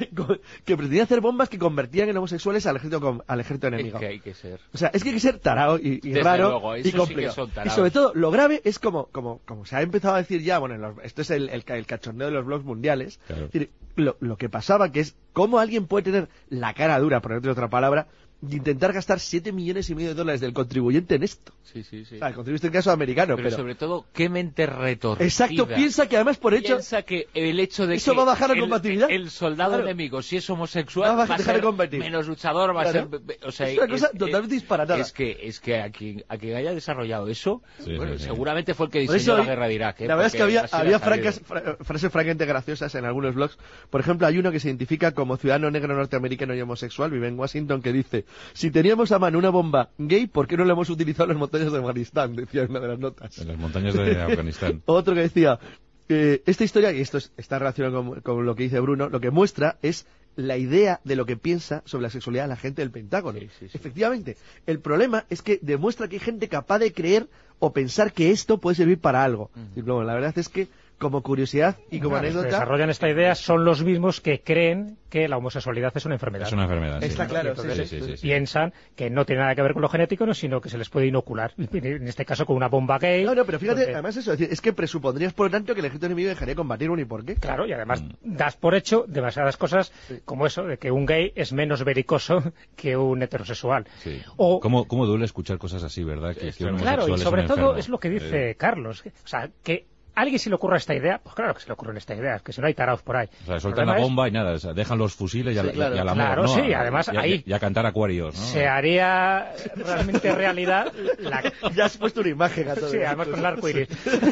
que pretendían hacer bombas que convertían en homosexuales al ejército, al ejército enemigo. Es que hay que ser. O sea, es que hay que ser tarao y, y raro luego, y complicado. Sí, y sobre todo, lo grave es como, como, como se ha empezado a decir ya, bueno, en los, esto es el, el, el cachondeo de los blogs mundiales. Claro. Es decir, lo, lo que pasaba que es cómo alguien puede tener la cara dura, por no tener otra palabra, de intentar gastar siete millones y medio de dólares del contribuyente en esto. Sí, sí, sí. O sea, el contribuyente en caso americano, pero... Pero sobre todo, qué mente retorcida. Exacto, piensa que además por hecho... Piensa que el hecho de ¿eso que... va a bajar la el, compatibilidad? El soldado claro. enemigo, si es homosexual, va va a dejar ser de competir. menos luchador, va claro. a ser... O sea, es una cosa es, totalmente es, disparatada. Es que, es que a, quien, a quien haya desarrollado eso, sí, bueno, sí, sí. seguramente fue el que diseñó eso, la guerra de Irak. ¿eh? La verdad Porque es que había, había francas, fra frases francamente graciosas en algunos blogs. Por ejemplo, hay uno que se identifica como ciudadano negro norteamericano y homosexual, vive en Washington, que dice: si teníamos a mano una bomba gay, ¿por qué no la hemos utilizado en las montañas de Afganistán? Decía en una de las notas. En las montañas de Afganistán. Otro que decía, eh, esta historia, y esto es, está relacionado con, con lo que dice Bruno, lo que muestra es la idea de lo que piensa sobre la sexualidad la gente del Pentágono. Sí, sí, sí. Efectivamente, el problema es que demuestra que hay gente capaz de creer o pensar que esto puede servir para algo. Uh-huh. Y luego, la verdad es que, como curiosidad y como claro, anécdota... Los que desarrollan esta idea son los mismos que creen que la homosexualidad es una enfermedad. Es una enfermedad, sí. Está claro, entonces, sí, sí, sí, sí, sí. piensan que no tiene nada que ver con lo genético, sino que se les puede inocular. En este caso con una bomba gay. No, no, pero fíjate, donde... además eso, es, decir, es que presupondrías, por lo tanto, que el ejército enemigo dejaría de combatir uno y por qué. Claro, y además mm. das por hecho demasiadas cosas sí. como eso, de que un gay es menos belicoso que un heterosexual. Sí. O... ¿Cómo, ¿Cómo duele escuchar cosas así, verdad? Que, que un claro, y sobre es todo enfermo. es lo que dice eh... Carlos. O sea, que ¿a alguien se le ocurra esta idea? Pues claro que se le ocurre esta idea, que si no hay taraos por ahí. O sea, sueltan la bomba es... y nada, o sea, dejan los fusiles y, sí, a, claro. y al amor, Claro, ¿no? sí, además y a, ahí... Y a cantar acuarios, ¿no? Se haría realmente realidad... La... Ya has puesto una imagen a todo. Sí, además con el arco iris.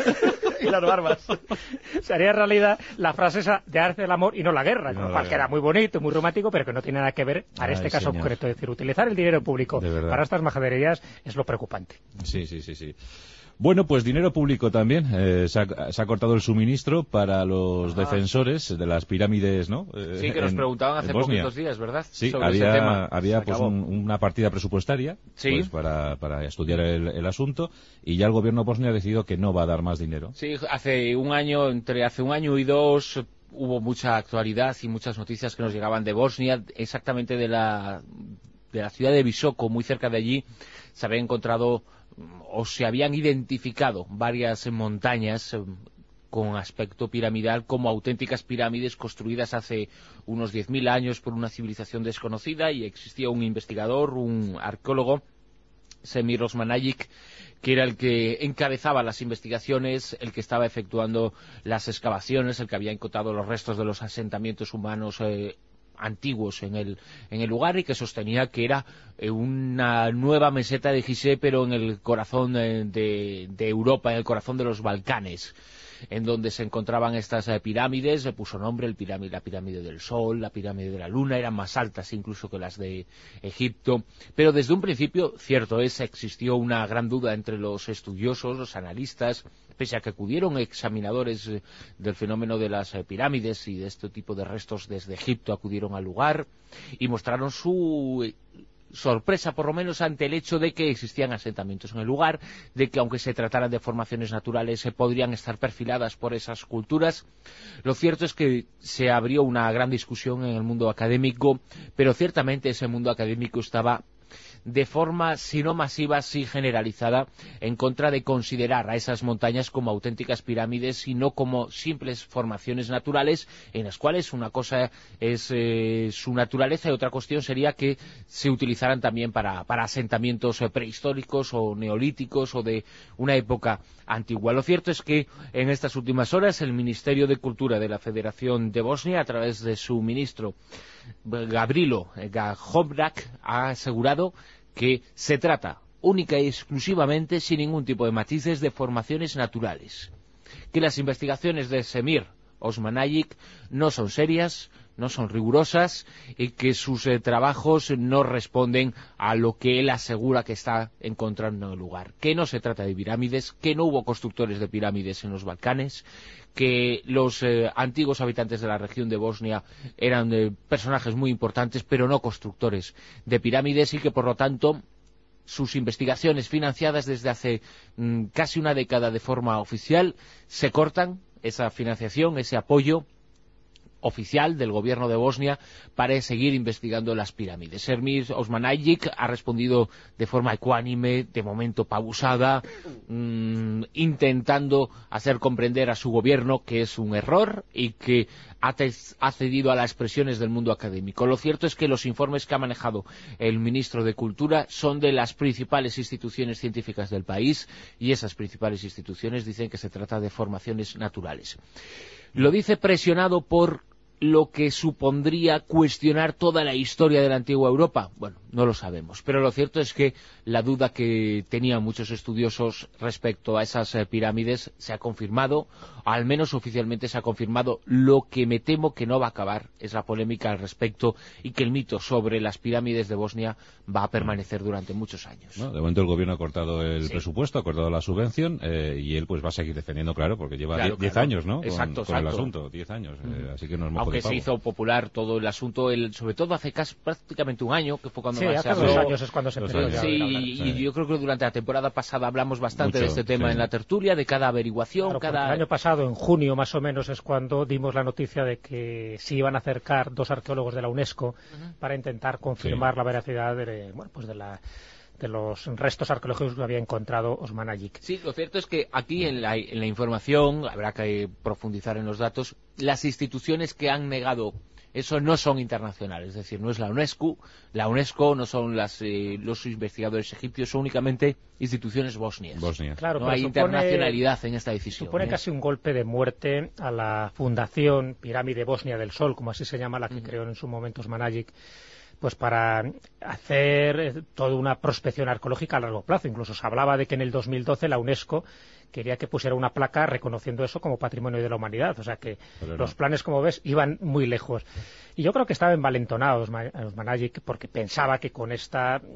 Y las barbas. Se haría realidad la frase esa de hacer el amor y no la guerra, no lo cual queda muy bonito, muy romántico, pero que no tiene nada que ver para Ay, este caso señor. concreto. Es decir, utilizar el dinero público para estas majaderías es lo preocupante. Sí, sí, sí, sí. Bueno, pues dinero público también. Eh, se, ha, se ha cortado el suministro para los ah. defensores de las pirámides, ¿no? Eh, sí, que nos en, preguntaban hace poquitos días, ¿verdad? Sí, sobre había, ese tema. había pues un, una partida presupuestaria sí. pues, para, para estudiar el, el asunto, y ya el gobierno bosnio ha decidido que no va a dar más dinero. Sí, hace un año, entre hace un año y dos, hubo mucha actualidad y muchas noticias que nos llegaban de Bosnia, exactamente de la, de la ciudad de Visoko, muy cerca de allí. Se había encontrado o se habían identificado varias montañas eh, con aspecto piramidal como auténticas pirámides construidas hace unos diez mil años por una civilización desconocida, y existía un investigador, un arqueólogo, Semir Osmanagic, que era el que encabezaba las investigaciones, el que estaba efectuando las excavaciones, el que había encontrado los restos de los asentamientos humanos eh, antiguos en el, en el lugar, y que sostenía que era eh, una nueva meseta de Gizeh, pero en el corazón eh, de, de Europa, en el corazón de los Balcanes, en donde se encontraban estas eh, pirámides. Le puso nombre el pirámide, la pirámide del Sol, la pirámide de la Luna, eran más altas incluso que las de Egipto, pero desde un principio, cierto es, existió una gran duda entre los estudiosos, los analistas, pese a que acudieron examinadores eh, del fenómeno de las eh, pirámides y de este tipo de restos desde Egipto, acudieron al lugar y mostraron su eh, sorpresa, por lo menos, ante el hecho de que existían asentamientos en el lugar, de que aunque se trataran de formaciones naturales, se podrían estar perfiladas por esas culturas. Lo cierto es que se abrió una gran discusión en el mundo académico, pero ciertamente ese mundo académico estaba de forma, si no masiva, sí generalizada, en contra de considerar a esas montañas como auténticas pirámides y no como simples formaciones naturales, en las cuales una cosa es eh, su naturaleza y otra cuestión sería que se utilizaran también para, para asentamientos eh, prehistóricos o neolíticos o de una época antigua. Lo cierto es que en estas últimas horas el Ministerio de Cultura de la Federación de Bosnia, a través de su ministro Gavrilo Gahovrak, ha asegurado que se trata única y exclusivamente, sin ningún tipo de matices, de formaciones naturales, que las investigaciones de Semir Osmanagic no son serias, no son rigurosas, y que sus eh, trabajos no responden a lo que él asegura que está encontrando en el lugar, que no se trata de pirámides, que no hubo constructores de pirámides en los Balcanes, que los eh, antiguos habitantes de la región de Bosnia eran eh, personajes muy importantes, pero no constructores de pirámides, y que por lo tanto sus investigaciones, financiadas desde hace mm, casi una década de forma oficial, se cortan esa financiación, ese apoyo oficial del gobierno de Bosnia para seguir investigando las pirámides. Semir Osmanagic ha respondido de forma ecuánime, de momento pausada, mmm, intentando hacer comprender a su gobierno que es un error y que ha, ha cedido a las expresiones del mundo académico. Lo cierto es que los informes que ha manejado el ministro de Cultura son de las principales instituciones científicas del país, y esas principales instituciones dicen que se trata de formaciones naturales. Lo dice presionado por lo que supondría cuestionar toda la historia de la antigua Europa. Bueno, no lo sabemos, pero lo cierto es que la duda que tenían muchos estudiosos respecto a esas eh, pirámides se ha confirmado, al menos oficialmente se ha confirmado. Lo que me temo que no va a acabar es la polémica al respecto, y que el mito sobre las pirámides de Bosnia va a permanecer durante muchos años. No, de momento el gobierno ha cortado el sí. presupuesto, ha cortado la subvención, eh, y él pues va a seguir defendiendo, claro, porque lleva diez claro, claro. años, ¿no? Exacto, con, con el exacto. asunto, diez años, eh, así que no es mojo Aunque de pavo. se hizo popular todo el asunto, el, sobre todo hace casi prácticamente un año, que fue cuando sí, se hace habló. dos años es cuando se empezó ya a Sí, hablar. y Sí. yo creo que durante la temporada pasada hablamos bastante Mucho, de este tema sí. en la tertulia, de cada averiguación, Claro, cada... El año pasado, en junio más o menos, es cuando dimos la noticia de que se iban a acercar dos arqueólogos de la UNESCO uh-huh. para intentar confirmar sí. la veracidad de, bueno, pues de la... de los restos arqueológicos que había encontrado Osmanagic. Sí, lo cierto es que aquí en la, en la información, habrá que profundizar en los datos, las instituciones que han negado eso no son internacionales, es decir, no es la UNESCO, la UNESCO no son las, eh, los investigadores egipcios, son únicamente instituciones bosnias. Bosnia. Claro, no hay supone, internacionalidad en esta decisión. Supone ¿eh? casi un golpe de muerte a la Fundación Pirámide Bosnia del Sol, como así se llama, la que uh-huh. creó en su momento Osmanagic, pues para hacer toda una prospección arqueológica a largo plazo. Incluso se hablaba de que en el dos mil doce la UNESCO quería que pusiera una placa reconociendo eso como patrimonio de la humanidad. O sea que Pero los no. planes, como ves, iban muy lejos. Y yo creo que estaba envalentonado Osmanagic porque pensaba que con esta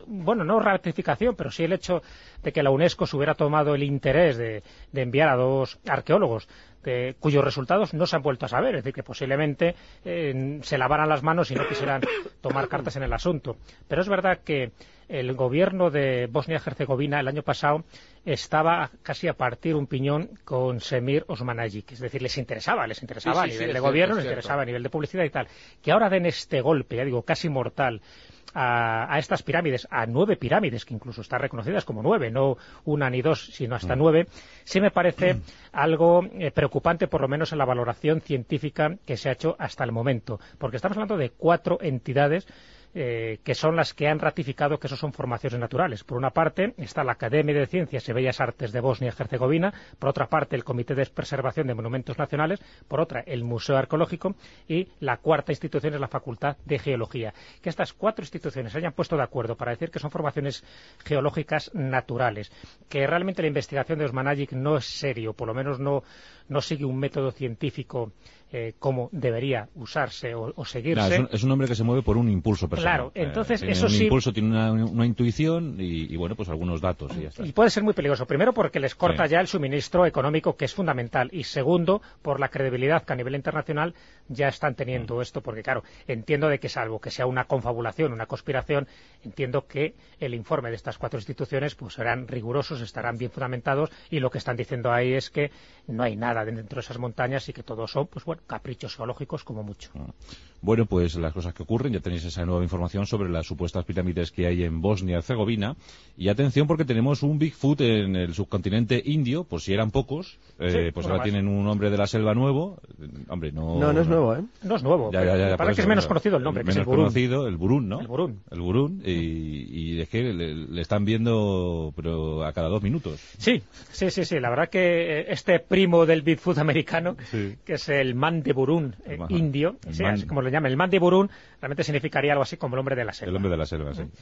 bueno, no ratificación, pero sí el hecho de que la UNESCO se hubiera tomado el interés de, de enviar a dos arqueólogos de, cuyos resultados no se han vuelto a saber, es decir, que posiblemente eh, se lavaran las manos y no quisieran tomar cartas en el asunto. Pero es verdad que el gobierno de Bosnia-Herzegovina el año pasado estaba casi a partir un piñón con Semir Osmanagic, es decir, les interesaba, les interesaba sí, sí, a nivel sí, de gobierno, les interesaba a nivel de publicidad y tal. Que ahora den este golpe, ya digo, casi mortal, a, a estas pirámides, a nueve pirámides, que incluso están reconocidas como nueve, no una ni dos, sino hasta mm. nueve, sí me parece mm. algo eh, preocupante, por lo menos en la valoración científica que se ha hecho hasta el momento, porque estamos hablando de cuatro entidades Eh, que son las que han ratificado que eso son formaciones naturales. Por una parte está la Academia de Ciencias y Bellas Artes de Bosnia-Herzegovina, por otra parte el Comité de Preservación de Monumentos Nacionales, por otra el Museo Arqueológico y la cuarta institución es la Facultad de Geología. Que estas cuatro instituciones se hayan puesto de acuerdo para decir que son formaciones geológicas naturales, que realmente la investigación de Osmanagic no es serio, por lo menos no, no sigue un método científico Eh, como debería usarse o, o seguirse. Nah, es, un, es un hombre que se mueve por un impulso personal. Claro, entonces eh, eso un sí... Un impulso, tiene una, una intuición y, y, bueno, pues algunos datos y ya está. Y puede ser muy peligroso. Primero porque les corta sí. ya el suministro económico, que es fundamental. Y segundo, por la credibilidad que a nivel internacional ya están teniendo mm. esto. Porque, claro, entiendo de que salvo que sea una confabulación, una conspiración, entiendo que el informe de estas cuatro instituciones pues serán rigurosos, estarán bien fundamentados y lo que están diciendo ahí es que no hay nada dentro de esas montañas y que todos son, pues bueno, caprichos geológicos como mucho. Bueno, pues las cosas que ocurren, ya tenéis esa nueva información sobre las supuestas pirámides que hay en Bosnia-Herzegovina. Y atención porque tenemos un Bigfoot en el subcontinente indio, por si eran pocos, eh, sí, pues ahora más. Tienen un hombre de la selva nuevo. Hombre, no... No, no es nuevo, ¿eh? No es nuevo, ya, ya, ya, parece que es menos conocido el nombre, menos que es el Burún. conocido, el Burún, ¿no? El Burún. El Burún, y, y es que le, le están viendo pero a cada dos minutos. Sí, sí, sí, sí, la verdad que este primo del Bigfoot americano, sí. que es el man de Burún eh, indio, sí, man... así como lo llaman, el man de Burún, realmente significaría algo así como el hombre de la selva. El hombre de la selva, sí.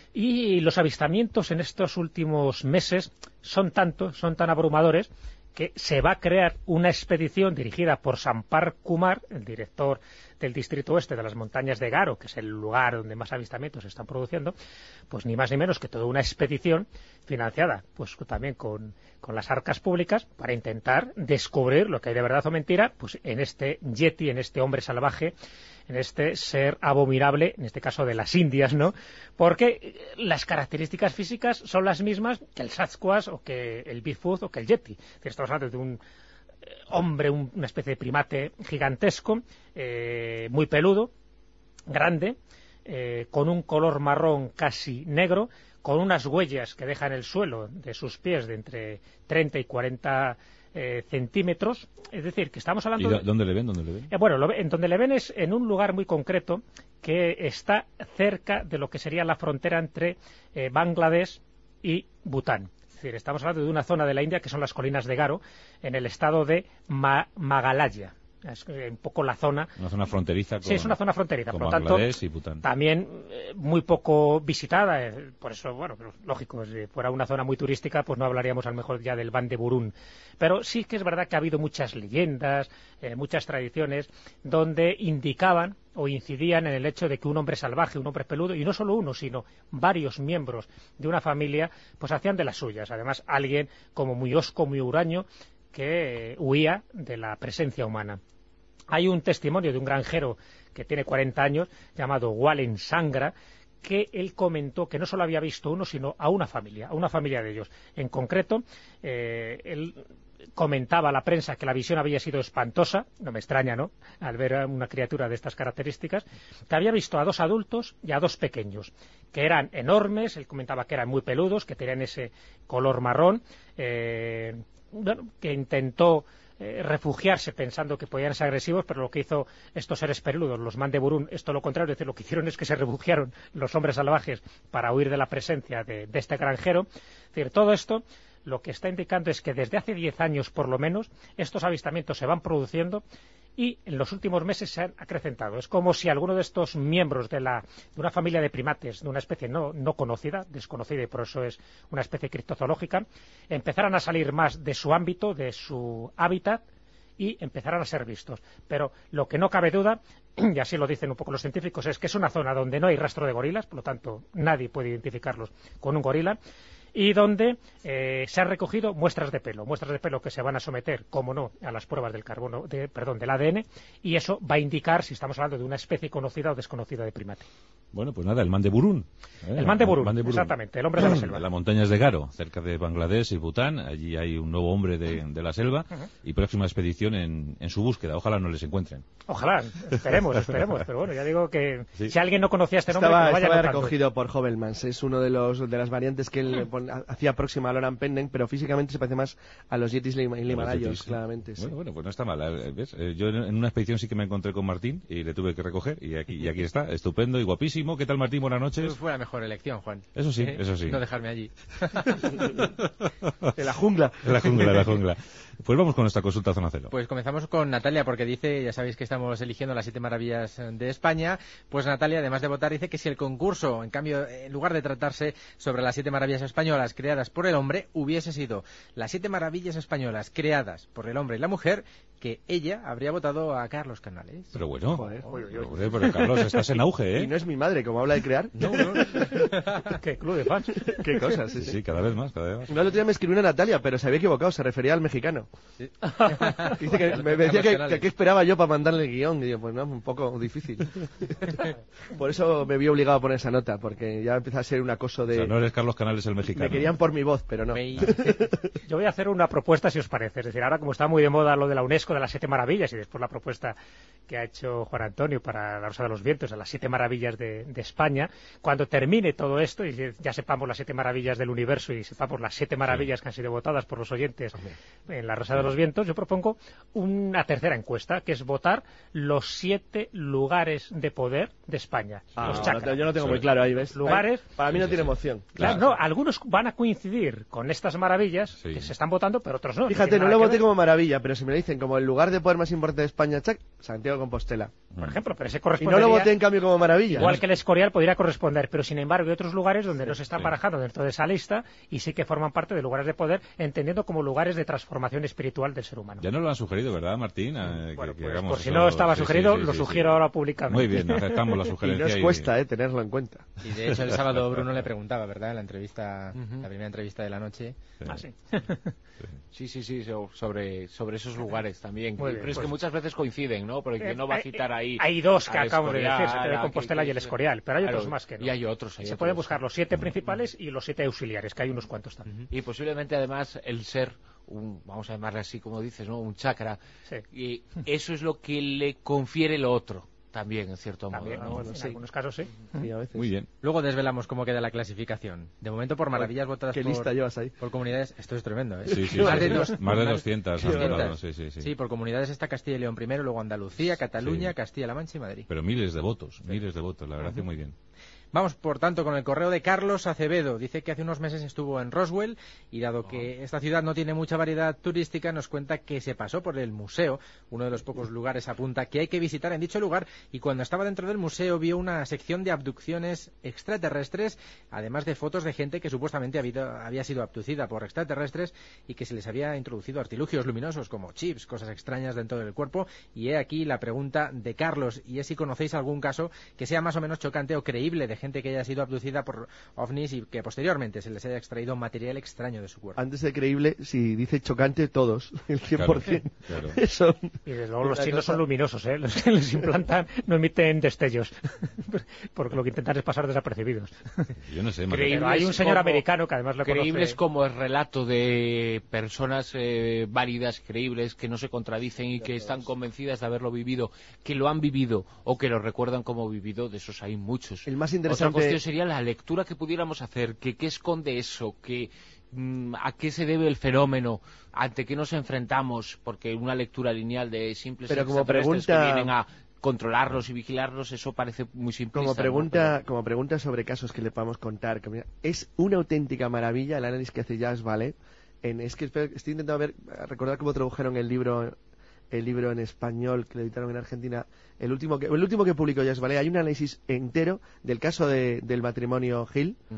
Y los avistamientos en estos últimos meses son tantos, son tan abrumadores, que se va a crear una expedición dirigida por Sampar Kumar, el director del Distrito Oeste de las Montañas de Garo, que es el lugar donde más avistamientos se están produciendo, pues ni más ni menos que toda una expedición financiada pues también con, con las arcas públicas para intentar descubrir lo que hay de verdad o mentira pues en este yeti, en este hombre salvaje, en este ser abominable, en este caso de las Indias, ¿no? Porque las características físicas son las mismas que el Sasquatch o que el Bigfoot o que el Yeti. Estamos hablando de un hombre, un, una especie de primate gigantesco, eh, muy peludo, grande, eh, con un color marrón casi negro, con unas huellas que deja en el suelo de sus pies de entre treinta y cuarenta Eh, centímetros, es decir, que estamos hablando... ¿Y dónde le ven? ¿Dónde le ven? Eh, bueno, lo, en donde le ven es en un lugar muy concreto que está cerca de lo que sería la frontera entre eh, Bangladesh y Bután. Es decir, estamos hablando de una zona de la India que son las colinas de Garo, en el estado de Ma Meghalaya. Es un poco la zona... Una zona fronteriza con... Sí, es una zona fronteriza, con por lo tanto, y Bután. También eh, muy poco visitada, eh, por eso, bueno, pero, lógico, si fuera una zona muy turística, pues no hablaríamos a lo mejor ya del Ban de Burún. Pero sí que es verdad que ha habido muchas leyendas, eh, muchas tradiciones, donde indicaban o incidían en el hecho de que un hombre salvaje, un hombre peludo, y no solo uno, sino varios miembros de una familia, pues hacían de las suyas. Además, alguien como muy hosco, muy huraño, que eh, huía de la presencia humana. Hay un testimonio de un granjero que tiene cuarenta años, llamado Wallen Sangra, que él comentó que no solo había visto uno, sino a una familia, a una familia de ellos. En concreto, eh, él comentaba a la prensa que la visión había sido espantosa, no me extraña, ¿no?, al ver a una criatura de estas características, que había visto a dos adultos y a dos pequeños, que eran enormes, él comentaba que eran muy peludos, que tenían ese color marrón, eh, bueno, que intentó refugiarse pensando que podían ser agresivos, pero lo que hizo estos seres peludos, los man de Burún, esto lo contrario, es decir, lo que hicieron es que se refugiaron los hombres salvajes para huir de la presencia de, de este granjero. Es decir, todo esto lo que está indicando es que desde hace diez años por lo menos estos avistamientos se van produciendo y en los últimos meses se han acrecentado. Es como si alguno de estos miembros de, la, de una familia de primates, de una especie no, no conocida, desconocida y por eso es una especie criptozoológica, empezaran a salir más de su ámbito, de su hábitat, y empezarán a ser vistos. Pero lo que no cabe duda, y así lo dicen un poco los científicos, es que es una zona donde no hay rastro de gorilas, por lo tanto nadie puede identificarlos con un gorila, y donde eh, se han recogido muestras de pelo, muestras de pelo que se van a someter, como no, a las pruebas del carbono, de, perdón, del A D N, y eso va a indicar si estamos hablando de una especie conocida o desconocida de primate. Bueno, pues nada, el man de Burún. ¿eh? El man de Burún, exactamente, el hombre de la selva. En las montañas de Garo, cerca de Bangladesh y Bután, allí hay un nuevo hombre de, de la selva uh-huh. y próxima expedición en, en su búsqueda. Ojalá no les encuentren. Ojalá, esperemos, esperemos, pero bueno, ya digo que sí. Si alguien no conocía este nombre, estaba, que lo vaya estaba recogido por Hobelmans, es uno de los de las variantes que él pon, hacía próxima a Loran Pending, pero físicamente se parece más a los yetis limalayos, claramente. Sí. Bueno, bueno, pues no está mal. ¿Ves? Yo en una expedición sí que me encontré con Martín y le tuve que recoger y aquí, y aquí está, estupendo y guapísimo. ¿Qué tal, Martín? Buenas noches. Pues fue la mejor elección, Juan. Eso sí, ¿Eh? eso sí. No dejarme allí. En la jungla. En la jungla, en la jungla. Pues vamos con nuestra consulta Zona Cero. Pues comenzamos con Natalia, porque dice, ya sabéis que estamos eligiendo las siete maravillas de España, pues Natalia, además de votar, dice que si el concurso, en cambio, en lugar de tratarse sobre las siete maravillas españolas creadas por el hombre, hubiese sido las siete maravillas españolas creadas por el hombre y la mujer, que ella habría votado a Carlos Canales. Pero bueno, joder, joder, joder. Joder, pero Carlos, estás en auge, ¿eh? Y no es mi madre, como habla de crear. No, no. Qué club de fans. Qué cosas, sí, sí, sí. sí, cada vez más, cada vez más. No, el otro día me escribió una Natalia, pero se había equivocado, se refería al mexicano. Sí. Dice que me decía que, que qué esperaba yo para mandarle el guión. Y digo, pues no, un poco difícil. Por eso me vi obligado a poner esa nota, porque ya empieza a ser un acoso de... O sea, no eres Carlos Canales el mexicano. Me querían por mi voz, pero no. Yo voy a hacer una propuesta, si os parece. Es decir, ahora como está muy de moda lo de la UNESCO, de las siete maravillas, y después la propuesta que ha hecho Juan Antonio para la Rosa de los Vientos, de las siete maravillas de, de España, cuando termine todo esto, y ya sepamos las siete maravillas del universo y sepamos las siete maravillas sí. que han sido votadas por los oyentes okay. en la Rosa sí. de los Vientos, yo propongo una tercera encuesta, que es votar los siete lugares de poder de España. Ah, los no, yo no tengo sí. muy claro ahí, ¿ves? Lugares... Para mí no sí, tiene sí. emoción. Claro, claro, no, algunos van a coincidir con estas maravillas sí. que se están votando, pero otros no. Fíjate, no, no lo voté como maravilla, pero si me lo dicen como el lugar de poder más importante de España, chac, Santiago de Compostela. Por ejemplo, pero ese Y correspondería... no lo voté en cambio como maravilla. Igual que el Escorial podría corresponder, pero sin embargo hay otros lugares donde sí, no se están sí. barajando dentro de esa lista y sí que forman parte de lugares de poder, entendiendo como lugares de transformación espiritual del ser humano. Ya nos lo han sugerido, ¿verdad, Martín? Eh, bueno, que, que pues, hagamos por si eso... no estaba sí, sugerido, sí, sí, lo sí, sugiero sí. ahora públicamente. Muy bien, aceptamos la sugerencia. Y no os cuesta, eh, tenerlo en cuenta. Y de hecho el sábado Bruno le preguntaba, ¿verdad? En la entrevista, uh-huh. la primera entrevista de la noche. Sí. Ah, sí. Sí, sí, sí, sobre, sobre esos lugares también. Muy bien, pero es pues, que muchas veces coinciden, ¿no? Porque eh, no va a citar ahí... Hay dos que acabo de decir, Santiago de Compostela y el Escorial, pero hay claro, otros más que no. Y hay otros. Hay Se otros. pueden buscar los siete principales y los siete auxiliares, que hay unos cuantos también. Uh-huh. Y posiblemente además el ser... Un, vamos a llamarle así como dices, ¿no? Un chakra. Sí. Y eso es lo que le confiere lo otro. También, en cierto También, modo. ¿no? bueno, en sí. algunos casos sí. sí a veces. Muy bien. Luego desvelamos cómo queda la clasificación. De momento por maravillas votadas ¿Qué por, lista llevas ahí? por comunidades. Esto es tremendo, ¿eh? Sí, sí, más, sí, de sí. dos, más de doscientas. Más, doscientas. Sí, sí, sí. sí, por comunidades está Castilla y León primero, luego Andalucía, Cataluña, sí. Castilla-La Mancha y Madrid. Pero miles de votos, sí. miles de votos. La verdad uh-huh. que muy bien. Vamos, por tanto, con el correo de Carlos Acevedo. Dice que hace unos meses estuvo en Roswell y dado oh. que esta ciudad no tiene mucha variedad turística, nos cuenta que se pasó por el museo. Uno de los pocos lugares apunta que hay que visitar en dicho lugar y cuando estaba dentro del museo vio una sección de abducciones extraterrestres, además de fotos de gente que supuestamente había, había sido abducida por extraterrestres y que se les había introducido artilugios luminosos como chips, cosas extrañas dentro del cuerpo. Y he aquí la pregunta de Carlos, y es si conocéis algún caso que sea más o menos chocante o creíble de gente que haya sido abducida por ovnis y que posteriormente se les haya extraído material extraño de su cuerpo. Antes de creíble, si dice chocante, todos, el cien por ciento. Claro, claro. Eso, y desde luego los chinos son luminosos, ¿eh? Los que les implantan no emiten destellos, porque lo que intentan es pasar desapercibidos. Yo no sé, pero hay un señor como, americano que además lo conoce. Creíbles como el relato de personas eh, válidas, creíbles, que no se contradicen y que están convencidas de haberlo vivido, que lo han vivido o que lo recuerdan como vivido, de esos hay muchos. El más interesante... Otra cuestión sería la lectura que pudiéramos hacer, que qué esconde eso, que mmm, a qué se debe el fenómeno, ante qué nos enfrentamos, porque una lectura lineal de simples pero como extraterrestres pregunta... que vienen a controlarlos y vigilarlos, eso parece muy simplista. Como pregunta, ¿no? Pero... como pregunta sobre casos que le podamos contar, que mira, es una auténtica maravilla el análisis que hace Jazz Vale. En, es que estoy intentando ver, recordar cómo tradujeron el libro el libro en español que le editaron en Argentina, el último que, el último que publicó Jazz Vale. Hay un análisis entero del caso de, del matrimonio Hill, uh-huh.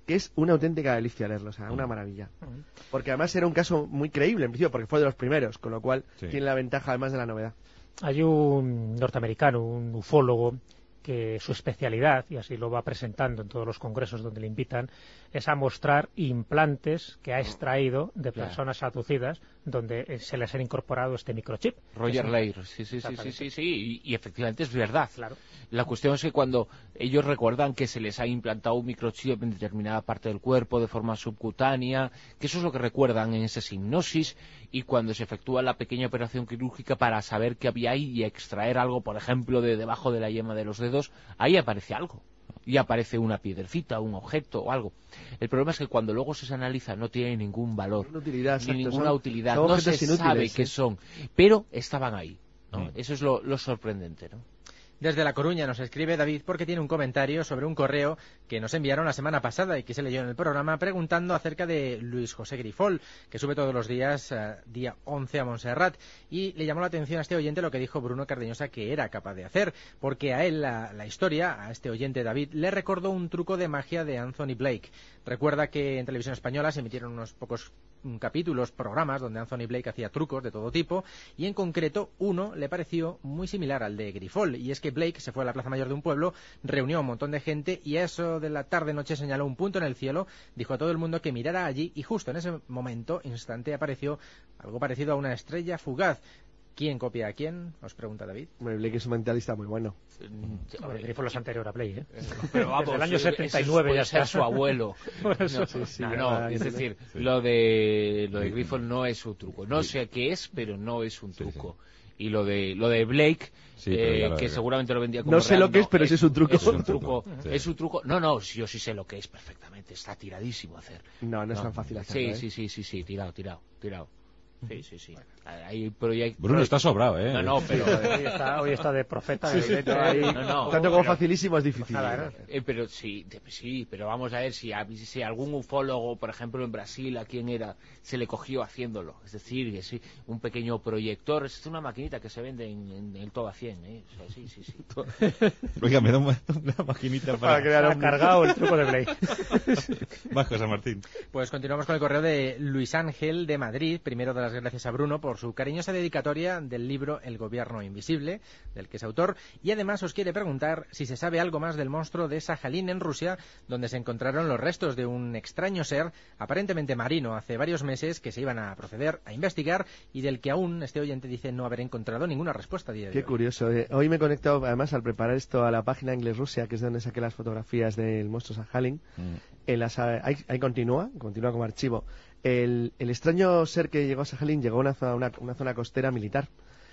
que es una auténtica delicia leerlo, o sea, una maravilla. Porque además era un caso muy creíble en principio, porque fue de los primeros, con lo cual sí. tiene la ventaja además de la novedad. Hay un norteamericano, un ufólogo, que su especialidad, y así lo va presentando en todos los congresos donde le invitan, es a mostrar implantes que ha extraído de personas yeah. abducidas donde se les ha incorporado este microchip. Roger Leir, sí, sí, sí, sí, sí, sí, y, y efectivamente es verdad. Claro. La cuestión es que cuando ellos recuerdan que se les ha implantado un microchip en determinada parte del cuerpo de forma subcutánea, que eso es lo que recuerdan en esa hipnosis, y cuando se efectúa la pequeña operación quirúrgica para saber qué había ahí y extraer algo, por ejemplo, de debajo de la yema de los dedos, ahí aparece algo. Y aparece una piedrecita, un objeto o algo. El problema es que cuando luego se analiza no tiene ningún valor, no utilidad, ni exacto, ninguna son, utilidad, son no se inútiles, sabe ¿sí? qué son, pero estaban ahí, ¿no? Mm. Eso es lo, lo sorprendente, ¿no? Desde La Coruña nos escribe David porque tiene un comentario sobre un correo que nos enviaron la semana pasada y que se leyó en el programa preguntando acerca de Luis José Grifol, que sube todos los días, uh, día once a Montserrat, y le llamó la atención a este oyente lo que dijo Bruno Cardeñosa que era capaz de hacer, porque a él la, la historia, a este oyente David, le recordó un truco de magia de Anthony Blake. Recuerda que en Televisión Española se emitieron unos pocos capítulos, programas donde Anthony Blake hacía trucos de todo tipo, y en concreto uno le pareció muy similar al de Grifol, y es que Blake se fue a la plaza mayor de un pueblo, reunió a un montón de gente y a eso de la tarde-noche señaló un punto en el cielo, dijo a todo el mundo que mirara allí y justo en ese momento, instante, apareció algo parecido a una estrella fugaz. ¿Quién copia a quién? Os pregunta David. Bueno, Blake es un mentalista muy bueno. Hombre, Grifol es anterior a Blake, ¿eh? Pero vamos, desde el año setenta y nueve puede ya ser está. su abuelo. No, sí, sí, no, no es decir, sí. lo de lo de Grifol no es un truco. No sé qué es, pero no es un truco. Sí, sí. Y lo de lo de Blake, sí, eh, que seguramente lo vendía como no sé real, lo que no, es, pero es, sí es un truco. Es un truco. Sí. Es un truco. No, no, yo sí sé lo que es perfectamente. Está tiradísimo a hacer. No, no es no. tan fácil hacerlo. Sí, ¿eh? sí, sí, sí, sí, tirado, tirado, tirado. Sí, sí, sí. Hay proyectos... Bruno está sobrado, ¿eh? No, no, pero... hoy, está, hoy está de profeta. Sí, sí, de ahí, no, no, tanto como pero, facilísimo es difícil. Nada, eh, pero sí, sí, pero vamos a ver si, si algún ufólogo, por ejemplo, en Brasil, ¿a quién era? Se le cogió haciéndolo. Es decir, que sí, un pequeño proyector. Es una maquinita que se vende en, en, en todo a cien, ¿eh? O sea, sí, sí, sí. Oiga, me da una, una maquinita para... para crear un cargado el truco de Blake. Más José Martín. Pues continuamos con el correo de Luis Ángel de Madrid. Primero, dar las gracias a Bruno por su cariñosa dedicatoria del libro El gobierno invisible, del que es autor, y además os quiere preguntar si se sabe algo más del monstruo de Sajalín en Rusia, donde se encontraron los restos de un extraño ser, aparentemente marino, hace varios meses, que se iban a proceder a investigar y del que aún este oyente dice no haber encontrado ninguna respuesta a día de Qué hoy. curioso. Eh. Hoy me he conectado, además, al preparar esto a la página Inglés Rusia, que es donde saqué las fotografías del monstruo Sajalín. Mm. En las, ahí, ahí continúa, continúa como archivo. El, el extraño ser que llegó a Sajalín llegó a una zona, una, una zona costera militar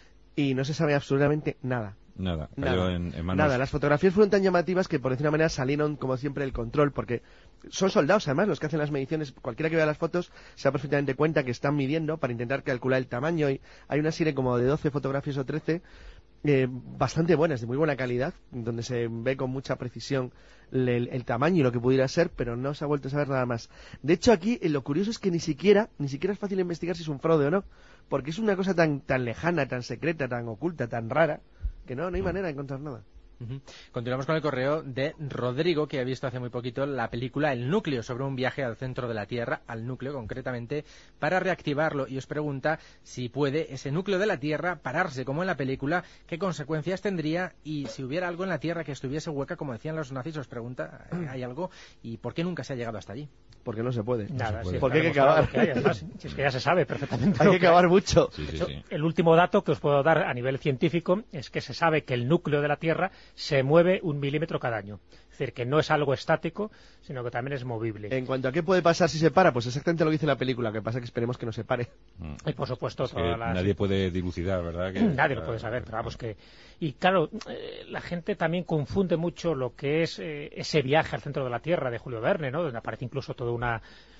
y no se sabe absolutamente nada. Nada, nada, en, en manos... nada. Las fotografías fueron tan llamativas que, por decir una manera, salieron como siempre del control, porque son soldados, además, los que hacen las mediciones. Cualquiera que vea las fotos se da perfectamente cuenta que están midiendo para intentar calcular el tamaño. Y hay una serie como de doce fotografías o trece eh, bastante buenas, de muy buena calidad, donde se ve con mucha precisión el, el tamaño y lo que pudiera ser, pero no se ha vuelto a saber nada más. De hecho, aquí eh, lo curioso es que ni siquiera ni siquiera es fácil investigar si es un fraude o no, porque es una cosa tan tan lejana, tan secreta, tan oculta, tan rara, que no, no hay manera de encontrar nada. Uh-huh. Continuamos con el correo de Rodrigo, que ha visto hace muy poquito la película El Núcleo, sobre un viaje al centro de la Tierra, al núcleo concretamente, para reactivarlo, y os pregunta si puede ese núcleo de la Tierra pararse como en la película, qué consecuencias tendría, y si hubiera algo en la Tierra que estuviese hueca, como decían los nazis, os pregunta, ¿hay algo? ¿Y por qué nunca se ha llegado hasta allí? Porque no se puede. Nada, no se puede. Sí, porque hay que cavar. Que hay, además, si es que ya se sabe perfectamente. Hay que cavar mucho. Sí, sí, hecho, sí. El último dato que os puedo dar a nivel científico es que se sabe que el núcleo de la Tierra se mueve un milímetro cada año. Es decir, que no es algo estático, sino que también es movible. En cuanto a qué puede pasar si se para, pues exactamente lo que dice la película, que pasa que esperemos que no se pare. Mm. Y por supuesto, es todas las... nadie puede dilucidar, ¿verdad? Que... Nadie lo puede saber, pero vamos que... Y claro, eh, la gente también confunde mucho lo que es eh, ese viaje al centro de la Tierra de Julio Verne, ¿no? Donde aparece incluso toda una,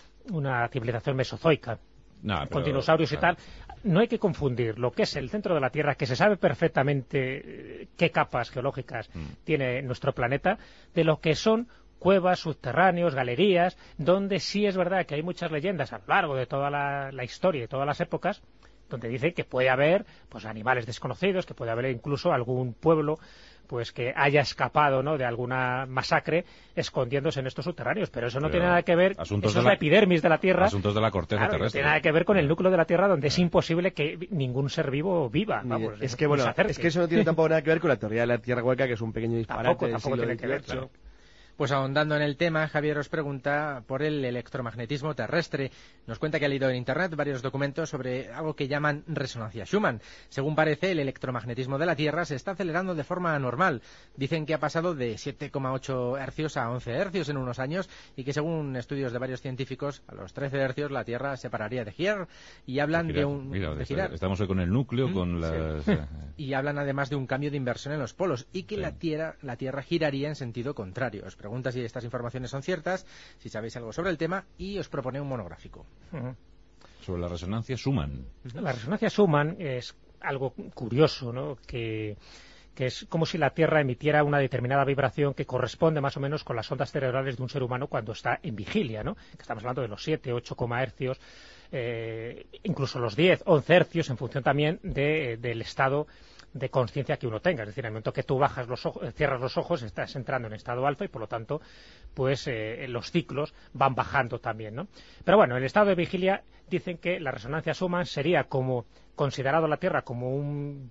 una civilización mesozoica. No, pero, con dinosaurios claro. y tal. No hay que confundir lo que es el centro de la Tierra, que se sabe perfectamente qué capas geológicas mm. tiene nuestro planeta, de lo que son cuevas, subterráneos, galerías, donde sí es verdad que hay muchas leyendas a lo largo de toda la, la historia y todas las épocas, donde dicen que puede haber pues animales desconocidos, que puede haber incluso algún pueblo pues que haya escapado, ¿no?, de alguna masacre escondiéndose en estos subterráneos, pero eso no pero tiene nada que ver, eso es la, la epidermis de la Tierra, asuntos de la corteza claro, terrestre. No tiene nada que ver con el núcleo de la Tierra, donde es imposible que ningún ser vivo viva. Vamos, es que bueno, es que eso no tiene tampoco nada que ver con la teoría de la Tierra hueca, que es un pequeño disparate tampoco, del tampoco siglo tiene que ver, dieciocho. claro. Pues ahondando en el tema, Javier os pregunta por el electromagnetismo terrestre. Nos cuenta que ha leído en Internet varios documentos sobre algo que llaman resonancia Schumann. Según parece, el electromagnetismo de la Tierra se está acelerando de forma anormal. Dicen que ha pasado de siete coma ocho hercios a once hercios en unos años y que según estudios de varios científicos, a los trece hercios la Tierra se pararía de girar y hablan de, girar, de un... Mira, de girar. Estamos hoy con el núcleo, ¿Mm? con las... Sí. Y hablan además de un cambio de inversión en los polos y que sí. la, tierra, la Tierra giraría en sentido contrario. Os pregunta si estas informaciones son ciertas, si sabéis algo sobre el tema, y os propone un monográfico. Uh-huh. Sobre la resonancia Schumann. La resonancia Schumann es algo curioso, ¿no?, que, que es como si la Tierra emitiera una determinada vibración que corresponde más o menos con las ondas cerebrales de un ser humano cuando está en vigilia, ¿no? Que estamos hablando de los siete, ocho hercios, eh, incluso los diez, once hercios, en función también de, del estado de conciencia que uno tenga. Es decir, en el momento que tú bajas los ojos, cierras los ojos, estás entrando en estado alfa y por lo tanto pues eh, los ciclos van bajando también, ¿no? Pero bueno, en el estado de vigilia dicen que la resonancia Schumann sería como considerado la Tierra como un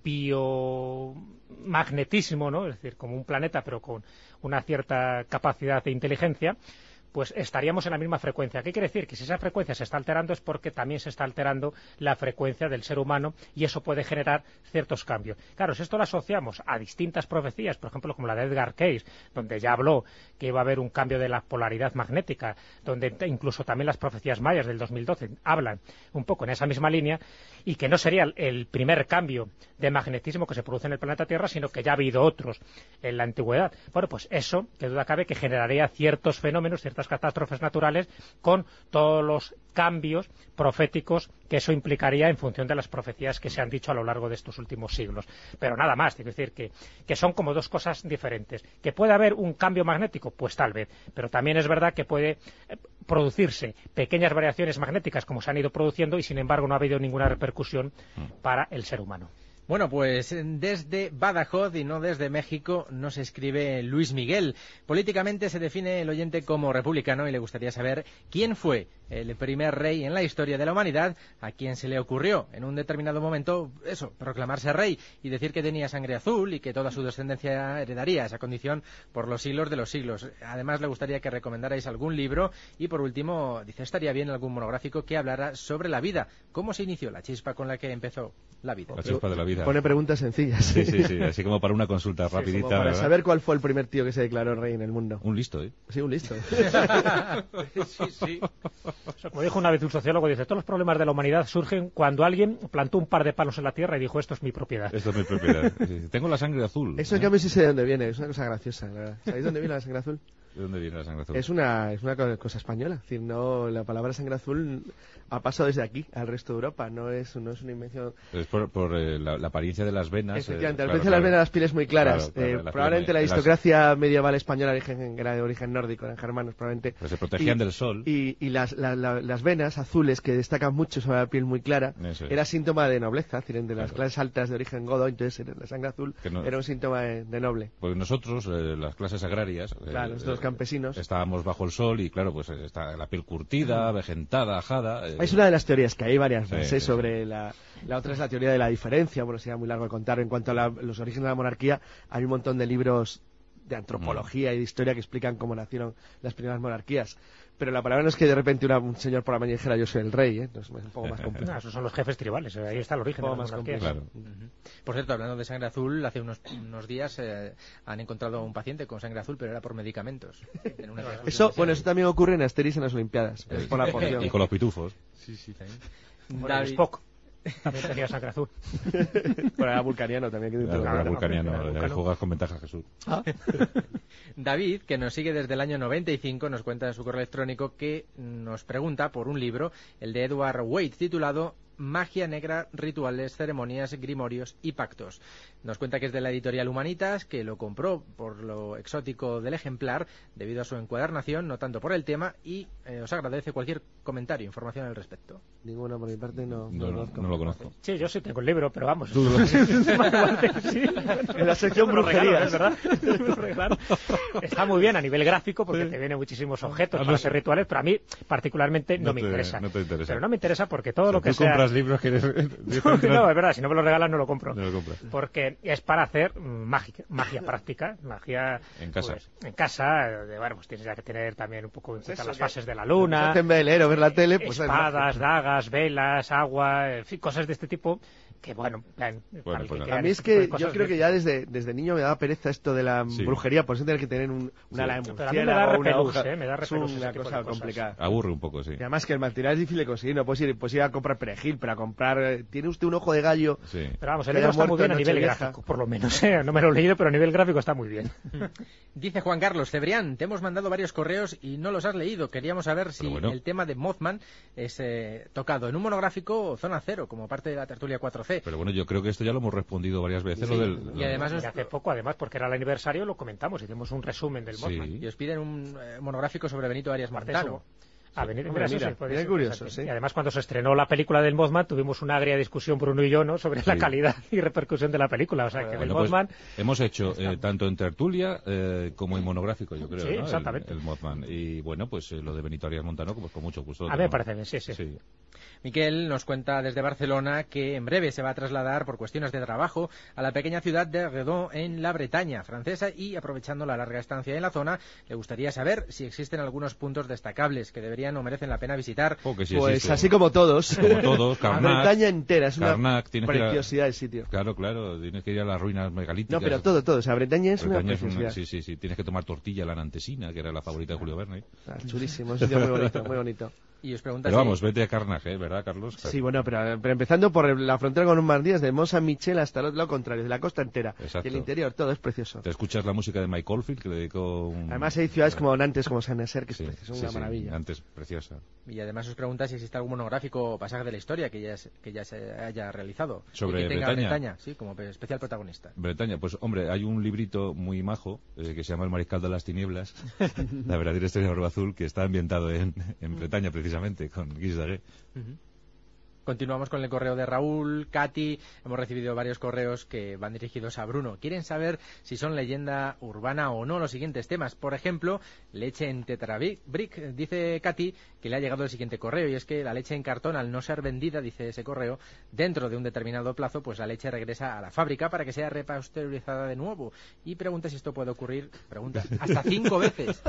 biomagnetismo, ¿no?, es decir, como un planeta pero con una cierta capacidad de inteligencia, pues estaríamos en la misma frecuencia. ¿Qué quiere decir? Que si esa frecuencia se está alterando es porque también se está alterando la frecuencia del ser humano y eso puede generar ciertos cambios. Claro, si esto lo asociamos a distintas profecías, por ejemplo, como la de Edgar Cayce, donde ya habló que iba a haber un cambio de la polaridad magnética, donde incluso también las profecías mayas del dos mil doce hablan un poco en esa misma línea, y que no sería el primer cambio de magnetismo que se produce en el planeta Tierra, sino que ya ha habido otros en la antigüedad. Bueno, pues eso, que duda cabe, que generaría ciertos fenómenos, ciertas catástrofes naturales, con todos los cambios proféticos que eso implicaría en función de las profecías que se han dicho a lo largo de estos últimos siglos. Pero nada más, quiero decir que, que son como dos cosas diferentes. ¿Que puede haber un cambio magnético? Pues tal vez. Pero también es verdad que puede producirse pequeñas variaciones magnéticas como se han ido produciendo y sin embargo no ha habido ninguna repercusión para el ser humano. Bueno, pues desde Badajoz y no desde México nos escribe Luis Miguel. Políticamente se define el oyente como republicano y le gustaría saber quién fue el primer rey en la historia de la humanidad a quien se le ocurrió en un determinado momento, eso, proclamarse rey y decir que tenía sangre azul y que toda su descendencia heredaría esa condición por los siglos de los siglos. Además le gustaría que recomendarais algún libro y por último, dice, estaría bien algún monográfico que hablara sobre la vida. ¿Cómo se inició la chispa con la que empezó la vida? La chispa de la vida. Pone preguntas sencillas. Sí, sí, sí, así como para una consulta sí, rapidita. Para ¿verdad? saber cuál fue el primer tío que se declaró rey en el mundo. Un listo, ¿eh? Sí, un listo. sí, sí. O sea, como dijo una vez un sociólogo, dice, todos los problemas de la humanidad surgen cuando alguien plantó un par de palos en la tierra y dijo, esto es mi propiedad. Esto es mi propiedad. Sí, tengo la sangre azul. Eso, en cambio, sí sé de dónde viene. Es una cosa graciosa, la verdad. ¿Sabéis dónde viene la sangre azul? ¿De dónde viene la sangre azul? Es una, es una cosa española. Es decir, no, la palabra sangre azul ha pasado desde aquí al resto de Europa. No es, no es una invención. Es por, por eh, la, la apariencia de las venas. Efectivamente, eh, la claro, apariencia claro. de las venas, las pieles muy claras. Claro, claro, eh, la probablemente piel, la las... aristocracia medieval española origen, era de origen nórdico, eran germanos, probablemente. Pues se protegían y, del sol. Y, y las, la, la, las venas azules, que destacan mucho sobre la piel muy clara, Eso es. era síntoma de nobleza, es decir, de las Claro. clases altas de origen godo, entonces la sangre azul no... era un síntoma de, de noble. Pues nosotros, eh, las clases agrarias, claro, eh, los campesinos, estábamos bajo el sol y claro, pues está la piel curtida, vegetada, ajada. Eh... Es una de las teorías que hay varias sí, más, sí, ¿eh? sobre sí. La, la otra es la teoría de la diferencia. Bueno, sería muy largo de contar. En cuanto a la, los orígenes de la monarquía, hay un montón de libros de antropología mm. y de historia que explican cómo nacieron las primeras monarquías. Pero la palabra no es que de repente una, un señor por la mañana dijera yo soy el rey, ¿eh? Entonces es un poco más complicado. No, esos son los jefes tribales, ahí está el origen de las monarquías. Claro. Uh-huh. Por cierto, hablando de sangre azul, hace unos, unos días eh, han encontrado a un paciente con sangre azul, pero era por medicamentos. Una eso, bueno, eso también ocurre en Asterix en las Olimpiadas. Es por la poción. Y con los pitufos. Sí, sí, también. Bueno, David... Spock también tenía sangre azul. Bueno, era vulcaniano también. Que Claro, era vulcaniano, era vulcano. ya juegas con ventaja, Jesús. Ah. David, que nos sigue desde el año noventa y cinco, nos cuenta en su correo electrónico que nos pregunta por un libro, el de Edward Waite, titulado Magia Negra, Rituales, Ceremonias, Grimorios y Pactos. Nos cuenta que es de la editorial Humanitas, que lo compró por lo exótico del ejemplar, debido a su encuadernación, no tanto por el tema, y eh, os agradece cualquier comentario, información al respecto. Ninguno por mi parte, no, no, no, no lo conozco. Sí, yo sí tengo el libro, pero vamos. Tú sí, en la sección brujerías, ¿verdad? Está muy bien a nivel gráfico, porque te vienen muchísimos objetos para hacer rituales, pero a mí particularmente no, no me te, interesa. No te interesa. Pero no me interesa porque todo o sea, lo que tú sea... compras libros que eres... No, es verdad, si no me lo regalan no lo compro. No lo compras. Porque es para hacer magia, magia práctica, magia... En casa. Pues, en casa, de, bueno, pues tienes ya que tener también un poco en cuenta Eso, las que, fases de la luna... hacen velero, ver la tele, pues... Espadas, dagas, velas, agua, en fin, cosas de este tipo... que bueno, plan, bueno pues que a mí es que yo creo que ya desde, desde niño me daba pereza esto de la sí. brujería, por eso tener que tener un, una sí. ala de murciélago, una hoja, eh, me da es una cosa complicada. Aburre un poco, sí. Y además que el material es difícil de conseguir, no puedes ir, puedes ir a comprar perejil, pero a comprar... Tiene usted un ojo de gallo... Sí. Pero vamos, el libro está muy bien a nivel vieja. gráfico, por lo menos, ¿eh? No me lo he leído, pero a nivel gráfico está muy bien. Dice Juan Carlos, Cebrián, te hemos mandado varios correos y no los has leído. Queríamos saber si bueno. el tema de Mothman es eh, tocado en un monográfico o Zona Cero, como parte de la tertulia cuatro C. Pero bueno, yo creo que esto ya lo hemos respondido varias veces. Sí, lo del, y lo además os... hace poco, además, porque era el aniversario, lo comentamos, hicimos un resumen del Mothman. Sí. Y os piden un eh, monográfico sobre Benito Arias Montano. A venir, Hombre, mira, mira, sí, puede mira ser, curioso, pues, sí. Y además cuando se estrenó la película del Mothman tuvimos una agria discusión Bruno y yo, ¿no?, sobre sí. la calidad y repercusión de la película, o sea, que bueno, del Mothman... Pues hemos hecho eh, tanto en tertulia eh, como en monográfico, yo creo, sí, ¿no? exactamente. El, el Mothman. Y bueno, pues eh, lo de Benito Arias Montano, pues con mucho gusto. A mí me parece bien, sí, sí. sí. Miquel nos cuenta desde Barcelona que en breve se va a trasladar por cuestiones de trabajo a la pequeña ciudad de Redon en la Bretaña francesa y aprovechando la larga estancia en la zona le gustaría saber si existen algunos puntos destacables que deberían o merecen la pena visitar. Oh, que sí pues existe, así como todos. Como todos, Karnak, la Bretaña entera es Karnak, una preciosidad el sitio. Claro, claro, tienes que ir a las ruinas megalíticas. No, pero todo, todo. O sea, Bretaña es Bretaña una es preciosidad. Una, sí, sí, sí. Tienes que tomar tortilla la nantesina, que era la favorita de Julio Verne. Ah, chulísimo, es un sitio muy bonito, muy bonito. Y os pregunta pero si... vamos, vete a Karnak, ¿eh? ¿Verdad, Carlos? Sí, bueno, pero, pero empezando por la frontera con Normandía, desde Mont Saint-Michel hasta el otro lado contrario, de la costa entera. Exacto. Y el interior, todo es precioso. Te escuchas la música de Mike Oldfield, que le dedicó un... Además hay ciudades como Nantes, como Saint-Nazaire, que sí, es precioso, sí, una sí, maravilla. Nantes, preciosa. Y además os pregunta si existe algún monográfico o pasaje de la historia que ya, se, que ya se haya realizado. Sobre y que tenga Bretaña. Bretaña, sí, como especial protagonista. Bretaña, pues hombre, hay un librito muy majo eh, que se llama El Mariscal de las Tinieblas, la verdadera historia de Barba Azul, que está ambientado en, en Bretaña precisamente, con Guy Daguet. Uh-huh. Continuamos con el correo de Raúl, Katy. Hemos recibido varios correos que van dirigidos a Bruno. Quieren saber si son leyenda urbana o no los siguientes temas. Por ejemplo, leche en Tetrabric. Dice Katy que le ha llegado el siguiente correo y es que la leche en cartón, al no ser vendida, dice ese correo, dentro de un determinado plazo, pues la leche regresa a la fábrica para que sea repasteurizada de nuevo. Y pregunta si esto puede ocurrir, pregunta, hasta cinco veces.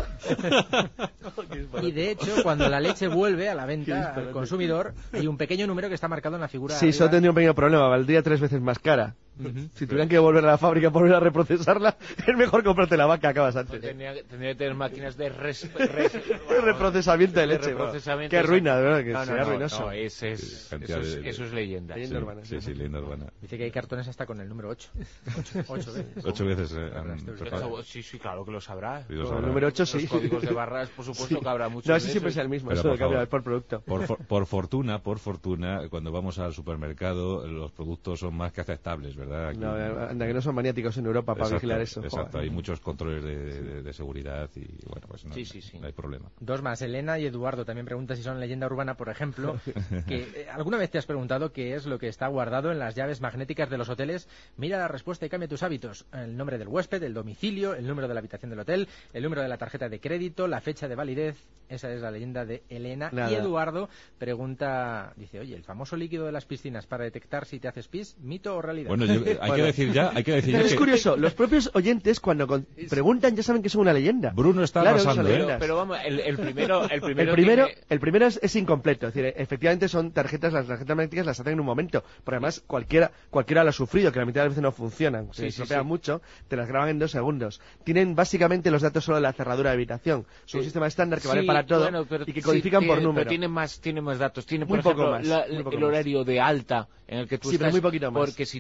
Y de hecho, cuando la leche vuelve a la venta al consumidor, hay un pequeño número que está marcado en la figura. Sí, eso tendría un pequeño problema, valdría tres veces más cara. Uh-huh. Si tuvieran que volver a la fábrica por volver a reprocesarla, es mejor comprarte la vaca, acabas antes. No, tendría, tendría que tener máquinas de res, res, reprocesamiento de leche. De reprocesamiento, qué ruina, de verdad, que no, sea no, ruinoso. No, ese es, sí, eso, es, de, eso es leyenda. Leyenda sí, urbana. Sí, sí, leyenda urbana. Dice que hay cartones hasta con el número ocho. Ocho, ocho veces. Ocho veces. Eh, ocho, sí, sí, claro que lo sabrá. Sí, lo sabrá. El número ocho sí. Los códigos de barras, por supuesto, sí. que habrá muchos. No, ese siempre es el mismo, eso por lo cambia por producto. Por, for, por fortuna, por fortuna, cuando vamos al supermercado, los productos son más que aceptables, ¿verdad? Aquí, no, anda que no son maniáticos en Europa para exacto, vigilar eso. Exacto, joder. hay muchos controles de, de, de seguridad y bueno, pues no, sí, sí, sí. no hay problema. Dos más, Elena y Eduardo también preguntan si son leyenda urbana, por ejemplo, que eh, ¿alguna vez te has preguntado qué es lo que está guardado en las llaves magnéticas de los hoteles? Mira la respuesta y cambia tus hábitos. El nombre del huésped, el domicilio, el número de la habitación del hotel, el número de la tarjeta de crédito, la fecha de validez. Esa es la leyenda de Elena. Nada. Y Eduardo pregunta, dice, oye, ¿el famoso líquido de las piscinas para detectar si te haces pis, mito o realidad? Bueno, yo, hay bueno. que decir ya, hay que decir ya Pero es que curioso, los propios oyentes cuando con... preguntan ya saben que es una leyenda. Bruno está claro, pasando, son ¿eh? leyendas. Pero vamos, el, el primero, el primero, el primero, tiene... el primero es, es incompleto, es decir, efectivamente son tarjetas, las tarjetas magnéticas las hacen en un momento, porque además cualquiera cualquiera lo ha sufrido, que la mitad de las veces no funcionan, se Sí, sí, estropean sí. mucho, te las graban en dos segundos. Tienen básicamente los datos solo de la cerradura de habitación, es un Sí. sistema estándar que Sí, vale para todo bueno, pero y que sí, codifican tiene, por número. Pero tiene más, tiene más datos, tiene Muy por poco ejemplo más, la- muy poco el más. horario de alta en el que tú Sí, pero estás, muy poquito más. porque si tú por ejemplo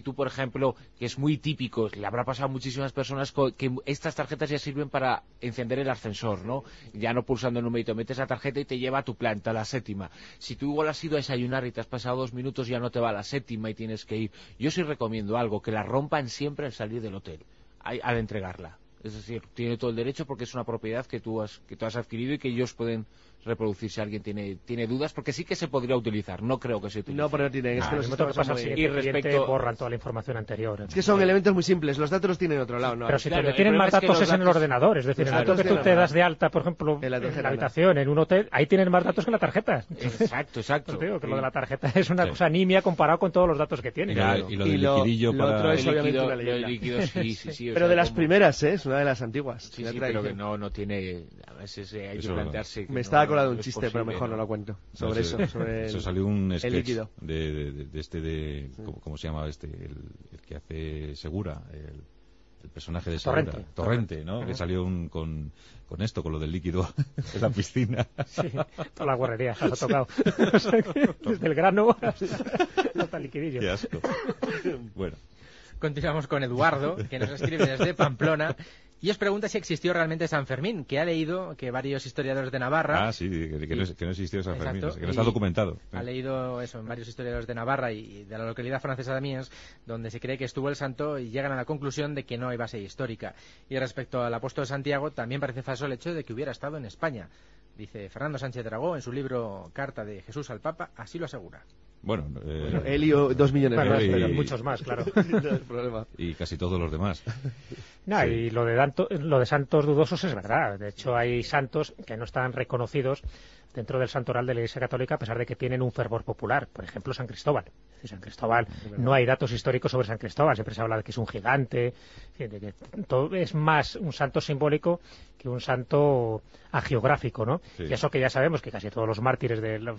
ejemplo, que es muy típico, le habrá pasado a muchísimas personas, que estas tarjetas ya sirven para encender el ascensor, ¿no? Ya no pulsando el numerito, metes la tarjeta y te lleva a tu planta, a la séptima. Si tú igual has ido a desayunar y te has pasado dos minutos, ya no te va a la séptima y tienes que ir. Yo sí recomiendo algo, que la rompan siempre al salir del hotel, al entregarla. Es decir, tiene todo el derecho porque es una propiedad que tú has, que tú has adquirido y que ellos pueden reproducir si alguien tiene tiene dudas, porque sí que se podría utilizar, no creo que se utilice. No, pero no tiene, es Ah, que los no tengo que pasar muy... y respecto borran toda la información anterior. Es que son sí. elementos muy simples, los datos los tienen en otro lado, ¿no? Pero si claro, te tienen más datos es, es en el datos... ordenador, es decir, el dato que tú te das de alta, por ejemplo, en la, en la habitación, en un hotel, ahí tienen más datos que la tarjeta. Exacto, exacto. Pues digo que sí. Lo de la tarjeta es una sí. cosa nimia comparado con todos los datos que tiene. Y, claro. y lo del liquidillo lo para... otro es obviamente líquido, una leyenda. Líquido, sí, sí, sí, pero sea, de las como... primeras, ¿eh? Es una de las antiguas. Sí, sí, pero que no, no tiene... A veces eh, hay eso, que plantearse... Que me estaba no, colado no un es chiste, posible, pero mejor no, no lo cuento. Sobre no, eso, sobre eso el, salió un sketch líquido. De, de, de este de... Sí. ¿cómo, ¿Cómo se llama este? El, el que hace Segura, el... el personaje de Segura, Torrente, Torrente, ¿no? Uh-huh. Que salió un, con, con esto, con lo del líquido en la piscina. Sí, toda la guarrería se ha tocado. O sea que, desde el grano hasta el liquidillo. Qué asco. Bueno. Continuamos con Eduardo, que nos escribe desde Pamplona. Y os pregunta si existió realmente San Fermín, que ha leído que varios historiadores de Navarra... Ah, sí, que, que, y, no, que no existió San Fermín, exacto, que no está documentado. Ha leído eso en varios historiadores de Navarra y de la localidad francesa de Amiens, donde se cree que estuvo el santo y llegan a la conclusión de que no hay base histórica. Y respecto al apóstol Santiago, también parece falso el hecho de que hubiera estado en España. Dice Fernando Sánchez Dragó en su libro Carta de Jesús al Papa, así lo asegura. Bueno, eh, bueno, él y dos millones bueno, más, pero y, muchos más, claro. problema. Y casi todos los demás. No, sí. Y lo de, danto, lo de santos dudosos es verdad. De hecho, hay santos que no están reconocidos dentro del santoral de la Iglesia Católica, a pesar de que tienen un fervor popular. Por ejemplo, San Cristóbal. Es decir, San Cristóbal, no hay datos históricos sobre San Cristóbal. Siempre se habla de que es un gigante, de que todo es más un santo simbólico que un santo agiográfico, ¿no? Sí. Y eso que ya sabemos que casi todos los mártires de los,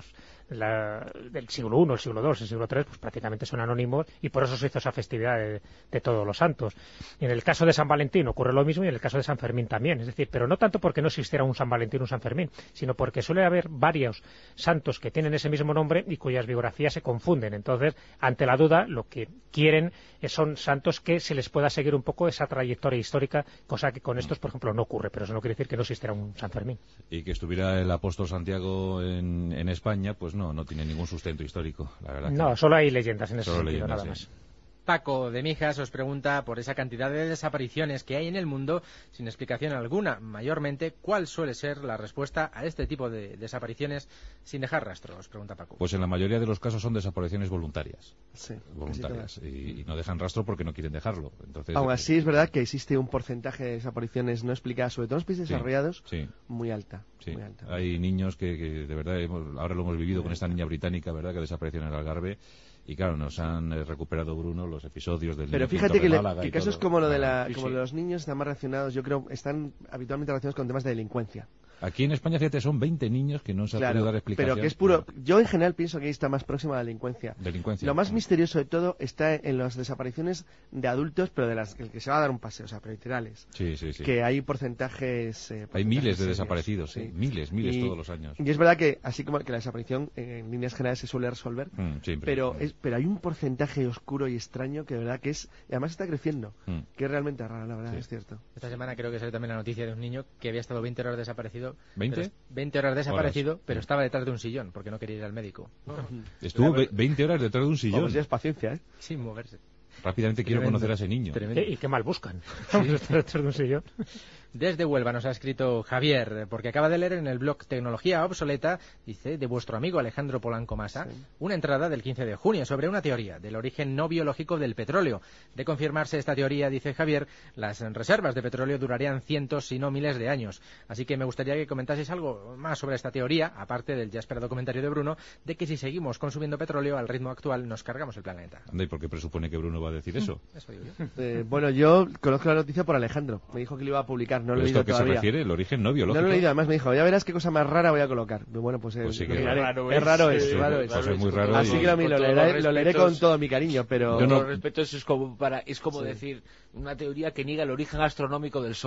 la, del siglo primero, el siglo segundo, el siglo tercero, pues prácticamente son anónimos, y por eso se hizo esa festividad de, de todos los santos. Y en el caso de San Valentín ocurre lo mismo, y en el caso de San Fermín también. Es decir, pero no tanto porque no existiera un San Valentín o un San Fermín, sino porque suele haber varios santos que tienen ese mismo nombre y cuyas biografías se confunden. Entonces, ante la duda, lo que quieren son santos que se les pueda seguir un poco esa trayectoria histórica, cosa que con estos, por ejemplo, no ocurre, pero eso no quiere decir que no existiera un San Fermín. Y que estuviera el apóstol Santiago en, en España, pues no, no tiene ningún sustento histórico, la verdad. No, que... solo hay leyendas en ese solo sentido, leyendas, nada sí. más. Paco de Mijas os pregunta por esa cantidad de desapariciones que hay en el mundo sin explicación alguna. Mayormente, ¿cuál suele ser la respuesta a este tipo de desapariciones sin dejar rastro? Os pregunta Paco. Pues en la mayoría de los casos son desapariciones voluntarias. Sí, voluntarias. Y, y no dejan rastro porque no quieren dejarlo. Entonces, aún así, es verdad que existe un porcentaje de desapariciones no explicadas, sobre todo en los países sí, desarrollados, sí. muy alta. Sí. Muy alta. Hay niños que, que de verdad, hemos, ahora lo hemos vivido con esta niña británica, ¿verdad?, que desapareció en el Algarve. Y claro, nos han eh, recuperado, Bruno, los episodios del... Pero fíjate que, le, que casos todo. como lo de la, sí, como sí. de los niños están más relacionados, yo creo, están habitualmente relacionados con temas de delincuencia. Aquí en España, fíjate, son veinte niños que no se claro, han podido dar explicación. Pero que es puro... Yo en general pienso que ahí está más próxima a la delincuencia. Delincuencia. Lo más misterioso de todo está en las desapariciones de adultos, pero de las que, que se va a dar un paseo, o sea, pero literales. Sí, sí, sí. Que hay porcentajes... Eh, porcentajes hay miles de serios, desaparecidos, sí. ¿eh? Miles, miles y, todos los años. Y es verdad que, así como que la desaparición en líneas generales se suele resolver, mm, siempre, pero, sí. es, pero hay un porcentaje oscuro y extraño que de verdad que es... Y además está creciendo, mm. que es realmente raro, la verdad, sí. es cierto. Esta semana creo que salió también la noticia de un niño que había estado veinte horas desaparecido. ¿veinte? veinte horas desaparecido, horas. pero estaba detrás de un sillón, porque no quería ir al médico. Estuvo veinte horas detrás de un sillón. Vamos, ya es paciencia, ¿eh? Sin moverse. Rápidamente quiero Tremendo. conocer a ese niño. Tremendo. ¿Y qué mal buscan? Vamos a estar detrás de un sillón. Desde Huelva nos ha escrito Javier, porque acaba de leer en el blog Tecnología Obsoleta, dice, de vuestro amigo Alejandro Polanco Masa, sí. una entrada del quince de junio sobre una teoría del origen no biológico del petróleo. De confirmarse esta teoría, dice Javier, las reservas de petróleo durarían cientos, si no miles de años. Así que me gustaría que comentaseis algo más sobre esta teoría, aparte del ya esperado comentario de Bruno, de que si seguimos consumiendo petróleo al ritmo actual, nos cargamos el planeta. Anda, ¿y por qué presupone que Bruno va a decir eso? Eso digo yo. Eh, bueno, yo conozco la noticia por Alejandro. Me dijo que lo iba a publicar, no lo he leído ¿Esto qué todavía. se refiere? ¿El origen no biológico? No lo he leído, además me dijo, ya verás qué cosa más rara voy a colocar. Bueno, pues, pues sí eh, que miraré. raro es, es, raro es, sí, raro sí, es. Pues es muy raro. Así y... que lo, lo, leeré, lo leeré con todo mi cariño, pero... Con Yo no... todo respeto, eso es como, para, es como sí. decir una teoría que niega el origen astronómico del Sol.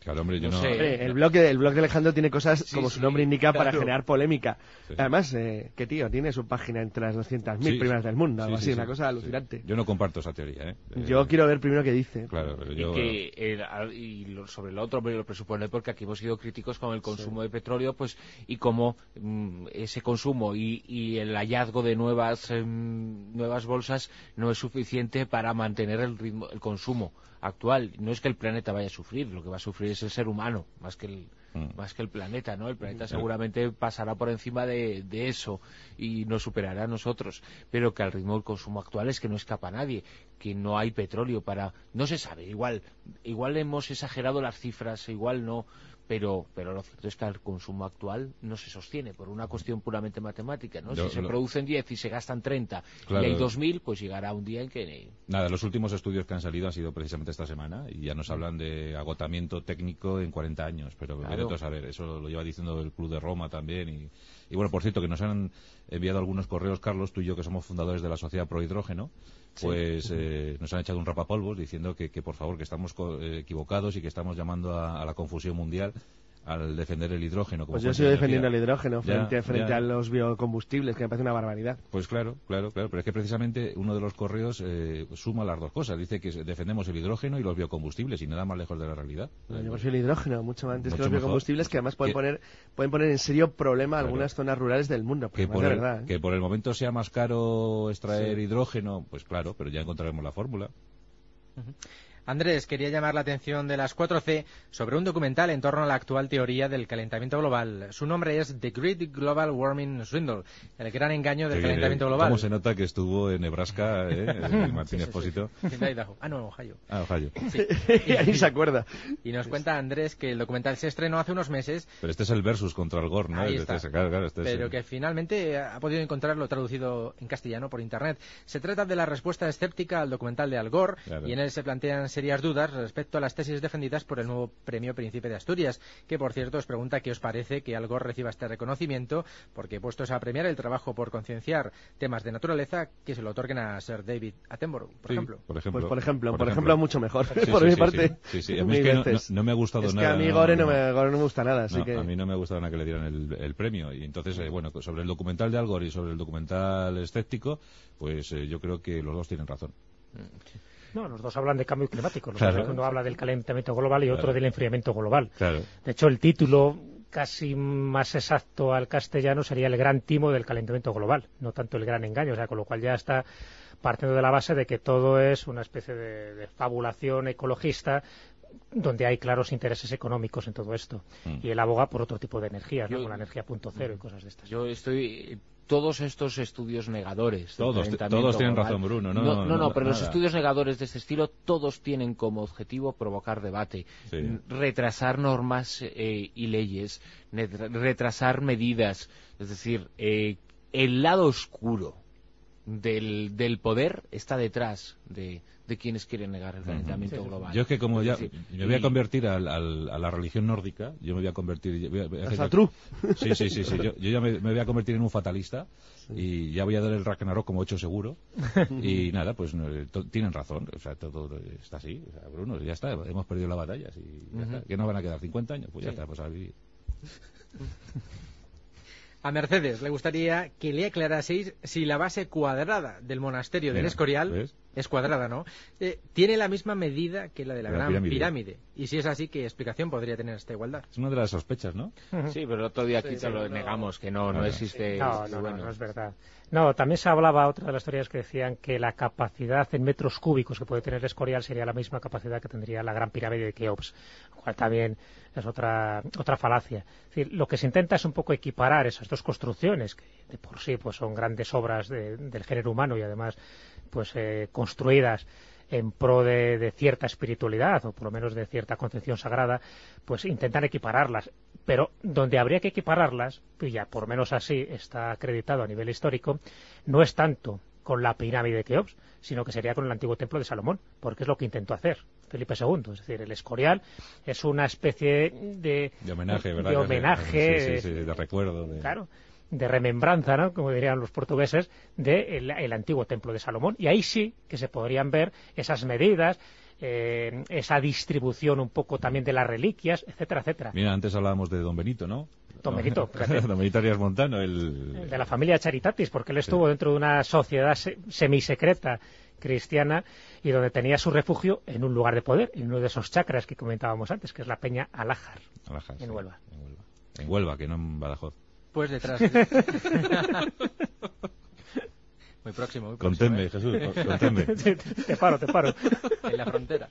Claro, hombre, yo no no... sé. Hombre, el blog de, el blog de Alejandro tiene cosas, Sí, como sí, su nombre indica, claro. para generar polémica. Sí. Además, eh, qué tío, tiene su página entre las doscientas mil Sí, primeras sí. del mundo, algo Sí, así, sí, una sí, cosa sí. alucinante. Yo no comparto esa teoría, ¿eh? Yo Eh, quiero ver primero qué dice. Claro, pero yo... Y, que, eh, al- y lo- sobre lo otro me lo presupone porque aquí hemos sido críticos con el consumo de petróleo, pues y cómo mm, ese consumo y, y el hallazgo de nuevas em, nuevas bolsas no es suficiente para mantener el ritmo, el consumo actual. No es que el planeta vaya a sufrir, lo que va a sufrir es el ser humano, más que el Mm. más que el planeta, ¿no? El planeta Mm. seguramente pasará por encima de, de eso y nos superará a nosotros, pero que al ritmo del consumo actual es que no escapa nadie, que no hay petróleo para... No se sabe, igual igual hemos exagerado las cifras, igual no, pero pero lo cierto es que el consumo actual no se sostiene por una cuestión puramente matemática, ¿no? Yo- si se lo- producen diez y se gastan treinta Claro. y hay dos mil, pues llegará un día en que... Nada, los últimos estudios que han salido han sido precisamente esta semana y ya nos hablan de agotamiento técnico en cuarenta años, pero Claro. vete tú a saber, eso lo lleva diciendo el Club de Roma también y, y bueno, por cierto, que nos han enviado algunos correos, Carlos, tú y yo que somos fundadores de la Sociedad Pro Hidrógeno, pues eh, nos han echado un rapapolvos diciendo que, que por favor, que estamos co- eh, equivocados y que estamos llamando a, a la confusión mundial al defender el hidrógeno. Como Pues yo fuente estoy de defendiendo el energía. hidrógeno Ya, frente, frente ya. a los biocombustibles, que me parece una barbaridad. Pues claro, claro, claro, pero es que precisamente uno de los correos eh, suma las dos cosas. Dice que defendemos el hidrógeno y los biocombustibles y nada más lejos de la realidad. Yo prefiero el hidrógeno mucho más antes Mucho que los mejor. biocombustibles, que además pueden Que- poner pueden poner en serio problema a Claro. algunas zonas rurales del mundo. Que Pues por, de el, verdad, ¿eh? que por el momento sea más caro extraer Sí. hidrógeno, pues claro, pero ya encontraremos la fórmula. Andrés, quería llamar la atención de las cuatro ce sobre un documental en torno a la actual teoría del calentamiento global. Su nombre es The Great Global Warming Swindle, el gran engaño del Que, calentamiento eh, global. ¿Cómo se nota que estuvo en Nebraska, eh, el Martín Sí, sí, sí. Expósito? En Idaho. Ah, no, en Ohio. Ah, Ohio. Sí. Y ahí se acuerda. Y nos cuenta Andrés que el documental se estrenó hace unos meses, Pero este es el versus contra el Gore, ¿no? Ahí Este está. es- claro, claro, este es pero el- que finalmente ha podido encontrarlo traducido en castellano por internet. Se trata de la respuesta escéptica al documental de Al Gore, Claro. y en él se plantean serias dudas respecto a las tesis defendidas por el nuevo premio Príncipe de Asturias, que por cierto os pregunta qué os parece que Al Gore reciba este reconocimiento, porque puestos a premiar el trabajo por concienciar temas de naturaleza, que se lo otorguen a Sir David Attenborough, por Sí, ejemplo. por ejemplo. Pues por ejemplo, por, ejemplo, mucho mejor. Sí, por sí, mi sí, parte. sí. Sí, sí. A mí Mil es que no, veces. no- no me ha gustado Es nada. que a mí no, Gore no, no. me, Gore no me gusta nada, así No, que... a mí no me ha gustado nada que le dieran el, el premio. Y entonces, eh, bueno, sobre el documental de Al Gore y sobre el documental escéptico, pues eh, yo creo que los dos tienen razón. No, los dos hablan de cambio climático. Lo que Claro. pasa es que uno habla del calentamiento global y otro Claro. del enfriamiento global. Claro. De hecho, el título casi más exacto al castellano sería el gran timo del calentamiento global, no tanto el gran engaño. O sea, con lo cual ya está partiendo de la base de que todo es una especie de, de fabulación ecologista donde hay claros intereses económicos en todo esto. Mm. Y él aboga por otro tipo de energías, ¿no? Yo- Como la energía punto cero y cosas de estas. Yo estoy... Todos estos estudios negadores... del Todos, calentamiento todos tienen global- razón, Bruno. No, no, no, no, no, pero los nada. estudios negadores de este estilo todos tienen como objetivo provocar debate, Sí. n- retrasar normas eh, y leyes, ne- retrasar medidas. Es decir, eh, el lado oscuro del, del poder está detrás de, de quienes quieren negar el calentamiento Sí, sí, sí. global. Yo es que como Es ya decir, me voy a y- convertir al- al- a la religión nórdica, yo me voy a convertir... voy a- voy a hacer- Hasta true. Sí, sí, sí, sí. Yo, yo ya me, me voy a convertir en un fatalista y ya voy a dar el Ragnarok como hecho seguro. Y nada, pues no, to- tienen razón. O sea, todo está así. O sea, Bruno, ya está. Hemos perdido la batalla. Y ya está. ¿Qué nos van a quedar? ¿cincuenta años? Pues ya Sí. está, pues a vivir. A Mercedes le gustaría que le aclaraseis si la base cuadrada del monasterio del Mira, Escorial ¿ves? es cuadrada, ¿no? Eh, tiene la misma medida que la de la, La gran pirámide. pirámide. Y si es así, ¿qué explicación podría tener esta igualdad? Es una de las sospechas, ¿no? Sí, pero el otro día aquí Sí, te sí, lo no. negamos, que no, no Claro. existe... No, no, bueno, no, no es verdad. No, también se hablaba, otra de las teorías que decían que la capacidad en metros cúbicos que puede tener el Escorial sería la misma capacidad que tendría la Gran Pirámide de Keops, lo cual también es otra otra falacia. Es decir, lo que se intenta es un poco equiparar esas dos construcciones, que de por sí pues son grandes obras de- del género humano y además pues eh, construidas en pro de, de cierta espiritualidad o por lo menos de cierta concepción sagrada, pues intentan equipararlas. Pero donde habría que equipararlas, y ya por lo menos así está acreditado a nivel histórico, no es tanto con la pirámide de Keops, sino que sería con el antiguo templo de Salomón, porque es lo que intentó hacer Felipe segundo. Es decir, el Escorial es una especie de, De homenaje, ¿verdad? de homenaje, Sí, sí, sí, de recuerdo. De... claro, de remembranza, ¿no?, como dirían los portugueses, del el antiguo templo de Salomón. Y ahí sí que se podrían ver esas medidas, eh, esa distribución un poco también de las reliquias, etcétera, etcétera. Mira, antes hablábamos de Don Benito, ¿no? Don Benito, Don Benito Arias Montano, el... el de la familia Charitatis, porque él estuvo sí. dentro de una sociedad se semisecreta cristiana y donde tenía su refugio en un lugar de poder, en uno de esos chakras que comentábamos antes, que es la Peña Alájar, Alájar en, sí, Huelva. en Huelva. En Huelva, que no en Badajoz. Pues detrás. Muy próximo, muy próximo. Conténme, ¿eh? Jesús, conténme. te, te paro, te paro. En la frontera.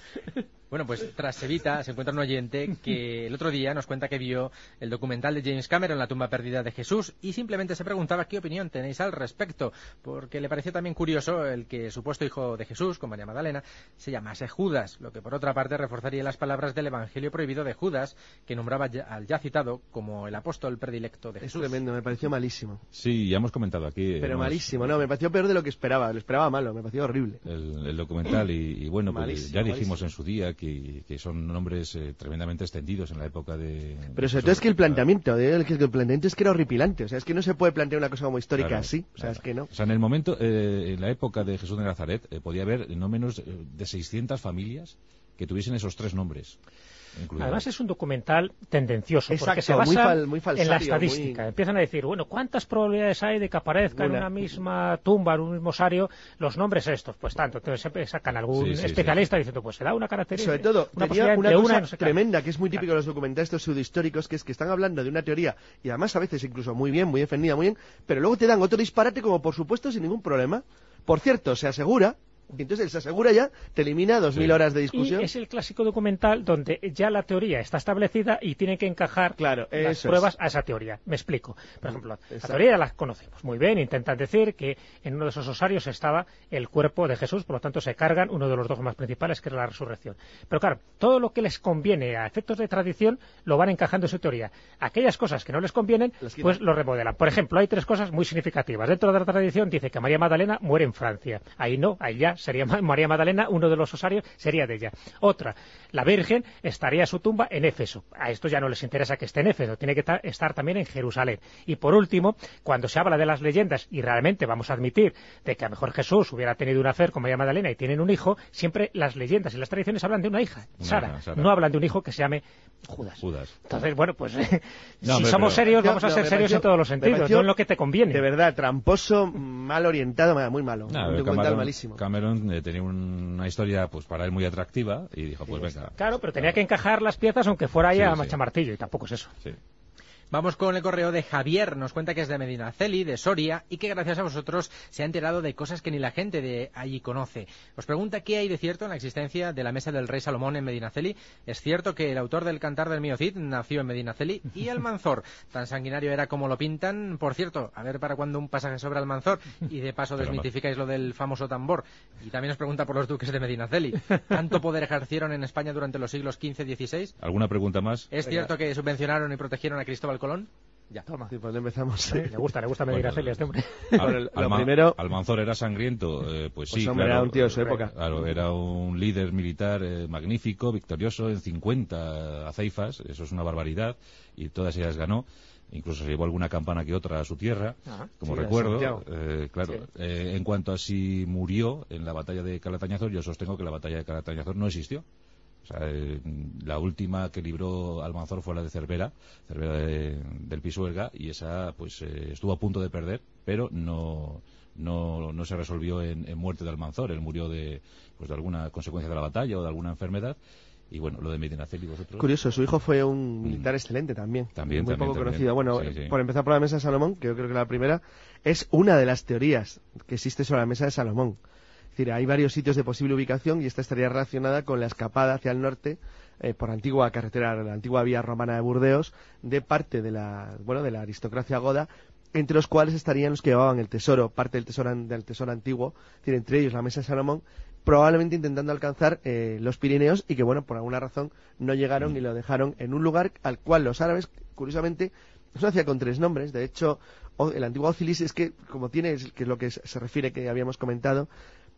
Bueno, pues tras Evita se encuentra un oyente que el otro día nos cuenta que vio el documental de James Cameron, La tumba perdida de Jesús, y simplemente se preguntaba qué opinión tenéis al respecto, porque le pareció también curioso el que supuesto hijo de Jesús, con María Magdalena, se llamase Judas, lo que por otra parte reforzaría las palabras del Evangelio prohibido de Judas, que nombraba al ya citado como el apóstol predilecto de Jesús. Es tremendo, me pareció malísimo. Sí, ya hemos comentado aquí. Pero hemos... malísimo, no, me pareció peor de lo que esperaba, lo esperaba malo, me pareció horrible. El, el documental, y, y bueno, pues ya dijimos malísimo. en su día que, que son nombres eh, tremendamente extendidos en la época de... Pero sobre todo es que el planteamiento, ¿eh? el, que el planteamiento es que era horripilante, o sea, es que no se puede plantear una cosa como histórica claro, así, o sea, claro. es que no. O sea, en el momento, eh, en la época de Jesús de Nazaret, eh, podía haber no menos de seiscientas familias que tuviesen esos tres nombres. Incluido. Además es un documental tendencioso, Exacto, porque se basa muy fal, muy falsario, en la estadística. Muy... Empiezan a decir, bueno, ¿cuántas probabilidades hay de que aparezca una... en una misma tumba, en un mismo osario, los nombres estos? Pues tanto. Entonces siempre sacan algún sí, sí, especialista sí. diciendo, pues se da una característica. Sobre todo, una tenía una cosa una, no sé tremenda, que es muy típico de los documentales estos pseudohistóricos, que es que están hablando de una teoría, y además a veces incluso muy bien, muy defendida, muy bien, pero luego te dan otro disparate como por supuesto sin ningún problema. Por cierto, se asegura... Y entonces él se asegura ya, te elimina dos mil sí. horas de discusión. Y es el clásico documental donde ya la teoría está establecida y tiene que encajar claro, las pruebas es. a esa teoría. Me explico. Por ejemplo, Exacto. la teoría ya la conocemos muy bien. Intentan decir que en uno de esos osarios estaba el cuerpo de Jesús, por lo tanto se cargan uno de los dogmas principales, que es la resurrección. Pero claro, todo lo que les conviene a efectos de tradición lo van encajando en su teoría. Aquellas cosas que no les convienen, pues lo remodelan. Por ejemplo, hay tres cosas muy significativas. Dentro de la tradición dice que María Magdalena muere en Francia. Ahí no, ahí ya sería María Magdalena. Magdalena, uno de los osarios sería de ella. Otra, la Virgen estaría su tumba en Éfeso. A estos ya no les interesa que esté en Éfeso, tiene que estar también en Jerusalén. Y por último, cuando se habla de las leyendas, y realmente vamos a admitir de que a lo mejor Jesús hubiera tenido una fe con María Magdalena y tienen un hijo, siempre las leyendas y las tradiciones hablan de una hija, Sara, no, Sara. no hablan de un hijo que se llame Judas. Judas. Entonces, bueno, pues eh, no, si pero, somos pero, serios, no, vamos a no, ser serios pareció, en todos los sentidos, pareció, no en lo que te conviene. De verdad, tramposo, mal orientado, muy malo. No, un documental Cameron, malísimo. Cameron eh, tenía una historia pues para él muy atractiva y dijo, pues venga. Claro, pero tenía que encajar las piezas aunque fuera ahí sí, a sí. machamartillo, y tampoco es eso. Sí. Vamos con el correo de Javier, nos cuenta que es de Medinaceli, de Soria, y que gracias a vosotros se ha enterado de cosas que ni la gente de allí conoce. Os pregunta qué hay de cierto en la existencia de la mesa del rey Salomón en Medinaceli. Es cierto que el autor del Cantar del Mío Cid nació en Medinaceli, y Almanzor, tan sanguinario era como lo pintan. Por cierto, a ver para cuándo un pasaje sobre Almanzor, y de paso desmitificáis lo del famoso tambor. Y también os pregunta por los duques de Medinaceli. ¿Tanto poder ejercieron en España durante los siglos quince dieciséis? ¿Alguna pregunta más? ¿Es cierto que subvencionaron y protegieron a Cristóbal Colón? Ya. Toma. Sí, pues empezamos. Sí, le gusta, le gusta medir a Celia este hombre. Al, lo Alma, primero... Almanzor era sangriento, eh, pues, pues sí, hombre, claro. Era un tío de su época. Claro, era un líder militar eh, magnífico, victorioso en cincuenta aceifas, eso es una barbaridad, y todas ellas ganó. Incluso se llevó alguna campana que otra a su tierra, Ajá, como sí, recuerdo. Eh, claro, sí. eh, en cuanto a si murió en la batalla de Calatañazor, yo sostengo que la batalla de Calatañazor no existió. O sea, eh, la última que libró Almanzor fue la de Cervera, Cervera de, del Pisuerga, y esa pues eh, estuvo a punto de perder, pero no no, no se resolvió en, en muerte de Almanzor. Él murió de pues de alguna consecuencia de la batalla o de alguna enfermedad. Y bueno, lo de Medinaceli, vosotros. Curioso, su hijo fue un militar mm. excelente también. También, muy también, poco también. conocido. Bueno, sí, sí. por empezar por la mesa de Salomón, que yo creo que la primera, es una de las teorías que existe sobre la mesa de Salomón. Es decir, hay varios sitios de posible ubicación y esta estaría relacionada con la escapada hacia el norte eh, por antigua carretera, la antigua vía romana de Burdeos, de parte de la, bueno, de la aristocracia goda, entre los cuales estarían los que llevaban el tesoro, parte del tesoro, del tesoro antiguo, es decir, entre ellos la mesa de Salomón, probablemente intentando alcanzar eh, los Pirineos y que, bueno, por alguna razón no llegaron mm. y lo dejaron en un lugar al cual los árabes, curiosamente, eso hacía con tres nombres. De hecho, el antiguo Ocilis es que, como tiene, que es lo que se refiere que habíamos comentado,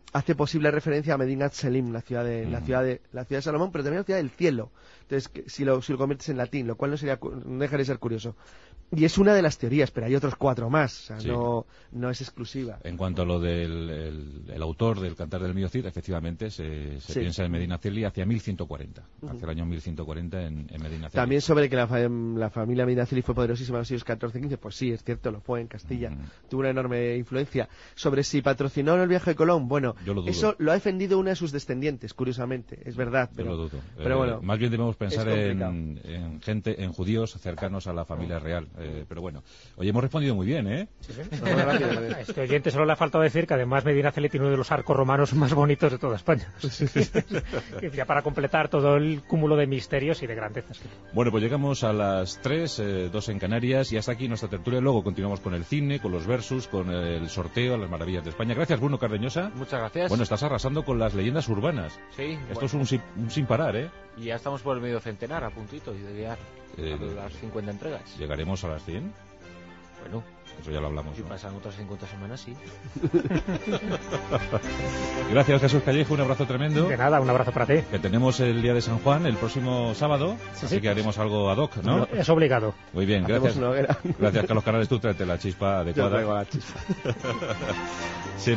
hace posible referencia a Medinat Selim, la ciudad de, mm. la ciudad de, la ciudad de Salomón, pero también la ciudad del cielo. Entonces, que, si, lo, si lo conviertes en latín, lo cual no sería, no dejaría de ser curioso. Y es una de las teorías, pero hay otros cuatro más, o sea, sí. no, no es exclusiva. En cuanto a lo del el, el autor del Cantar del Mío Cid, efectivamente se, se sí. piensa en Medina Celi hacia mil ciento cuarenta, uh-huh. hacia el año mil ciento cuarenta en, en Medina Celi. También sobre que la, la familia Medina Celi fue poderosísima en los siglos catorce y quince, pues sí, es cierto, lo fue en Castilla, uh-huh. tuvo una enorme influencia. Sobre si patrocinó el viaje de Colón, bueno, lo eso lo ha defendido una de sus descendientes, curiosamente, es verdad. Pero, Yo lo dudo. Pero eh, bueno, más bien debemos pensar en, en gente, en judíos cercanos a la familia real, eh, pero bueno. Oye, hemos respondido muy bien, ¿eh? Sí, sí. A este oyente solo le ha faltado decir que además Medina Celi tiene uno de los arcos romanos más bonitos de toda España. Ya para completar todo el cúmulo de misterios y de grandezas. Bueno, pues llegamos a las tres, eh, dos en Canarias, y hasta aquí nuestra tertulia. Luego continuamos con el cine, con los versus, con el sorteo, las maravillas de España. Gracias, Bruno Cardeñosa. Muchas gracias. Bueno, estás arrasando con las leyendas urbanas. Sí. Esto bueno. es un sin, un sin parar, ¿eh? Y ya estamos por el medio centenar, a puntito, y de llegar eh, a las cincuenta entregas. ¿Llegaremos a las cien? Bueno, eso ya lo hablamos. Si ¿no? pasan otras cincuenta semanas, sí. Gracias, Jesús Callejo, un abrazo tremendo. De nada, un abrazo para ti. Que tenemos el día de San Juan el próximo sábado, sí, así sí. que haremos algo ad hoc, ¿no? Es obligado. Muy bien, gracias. Gracias, Carlos Canales, tú tráete la chispa adecuada. Yo traigo la chispa. Sí.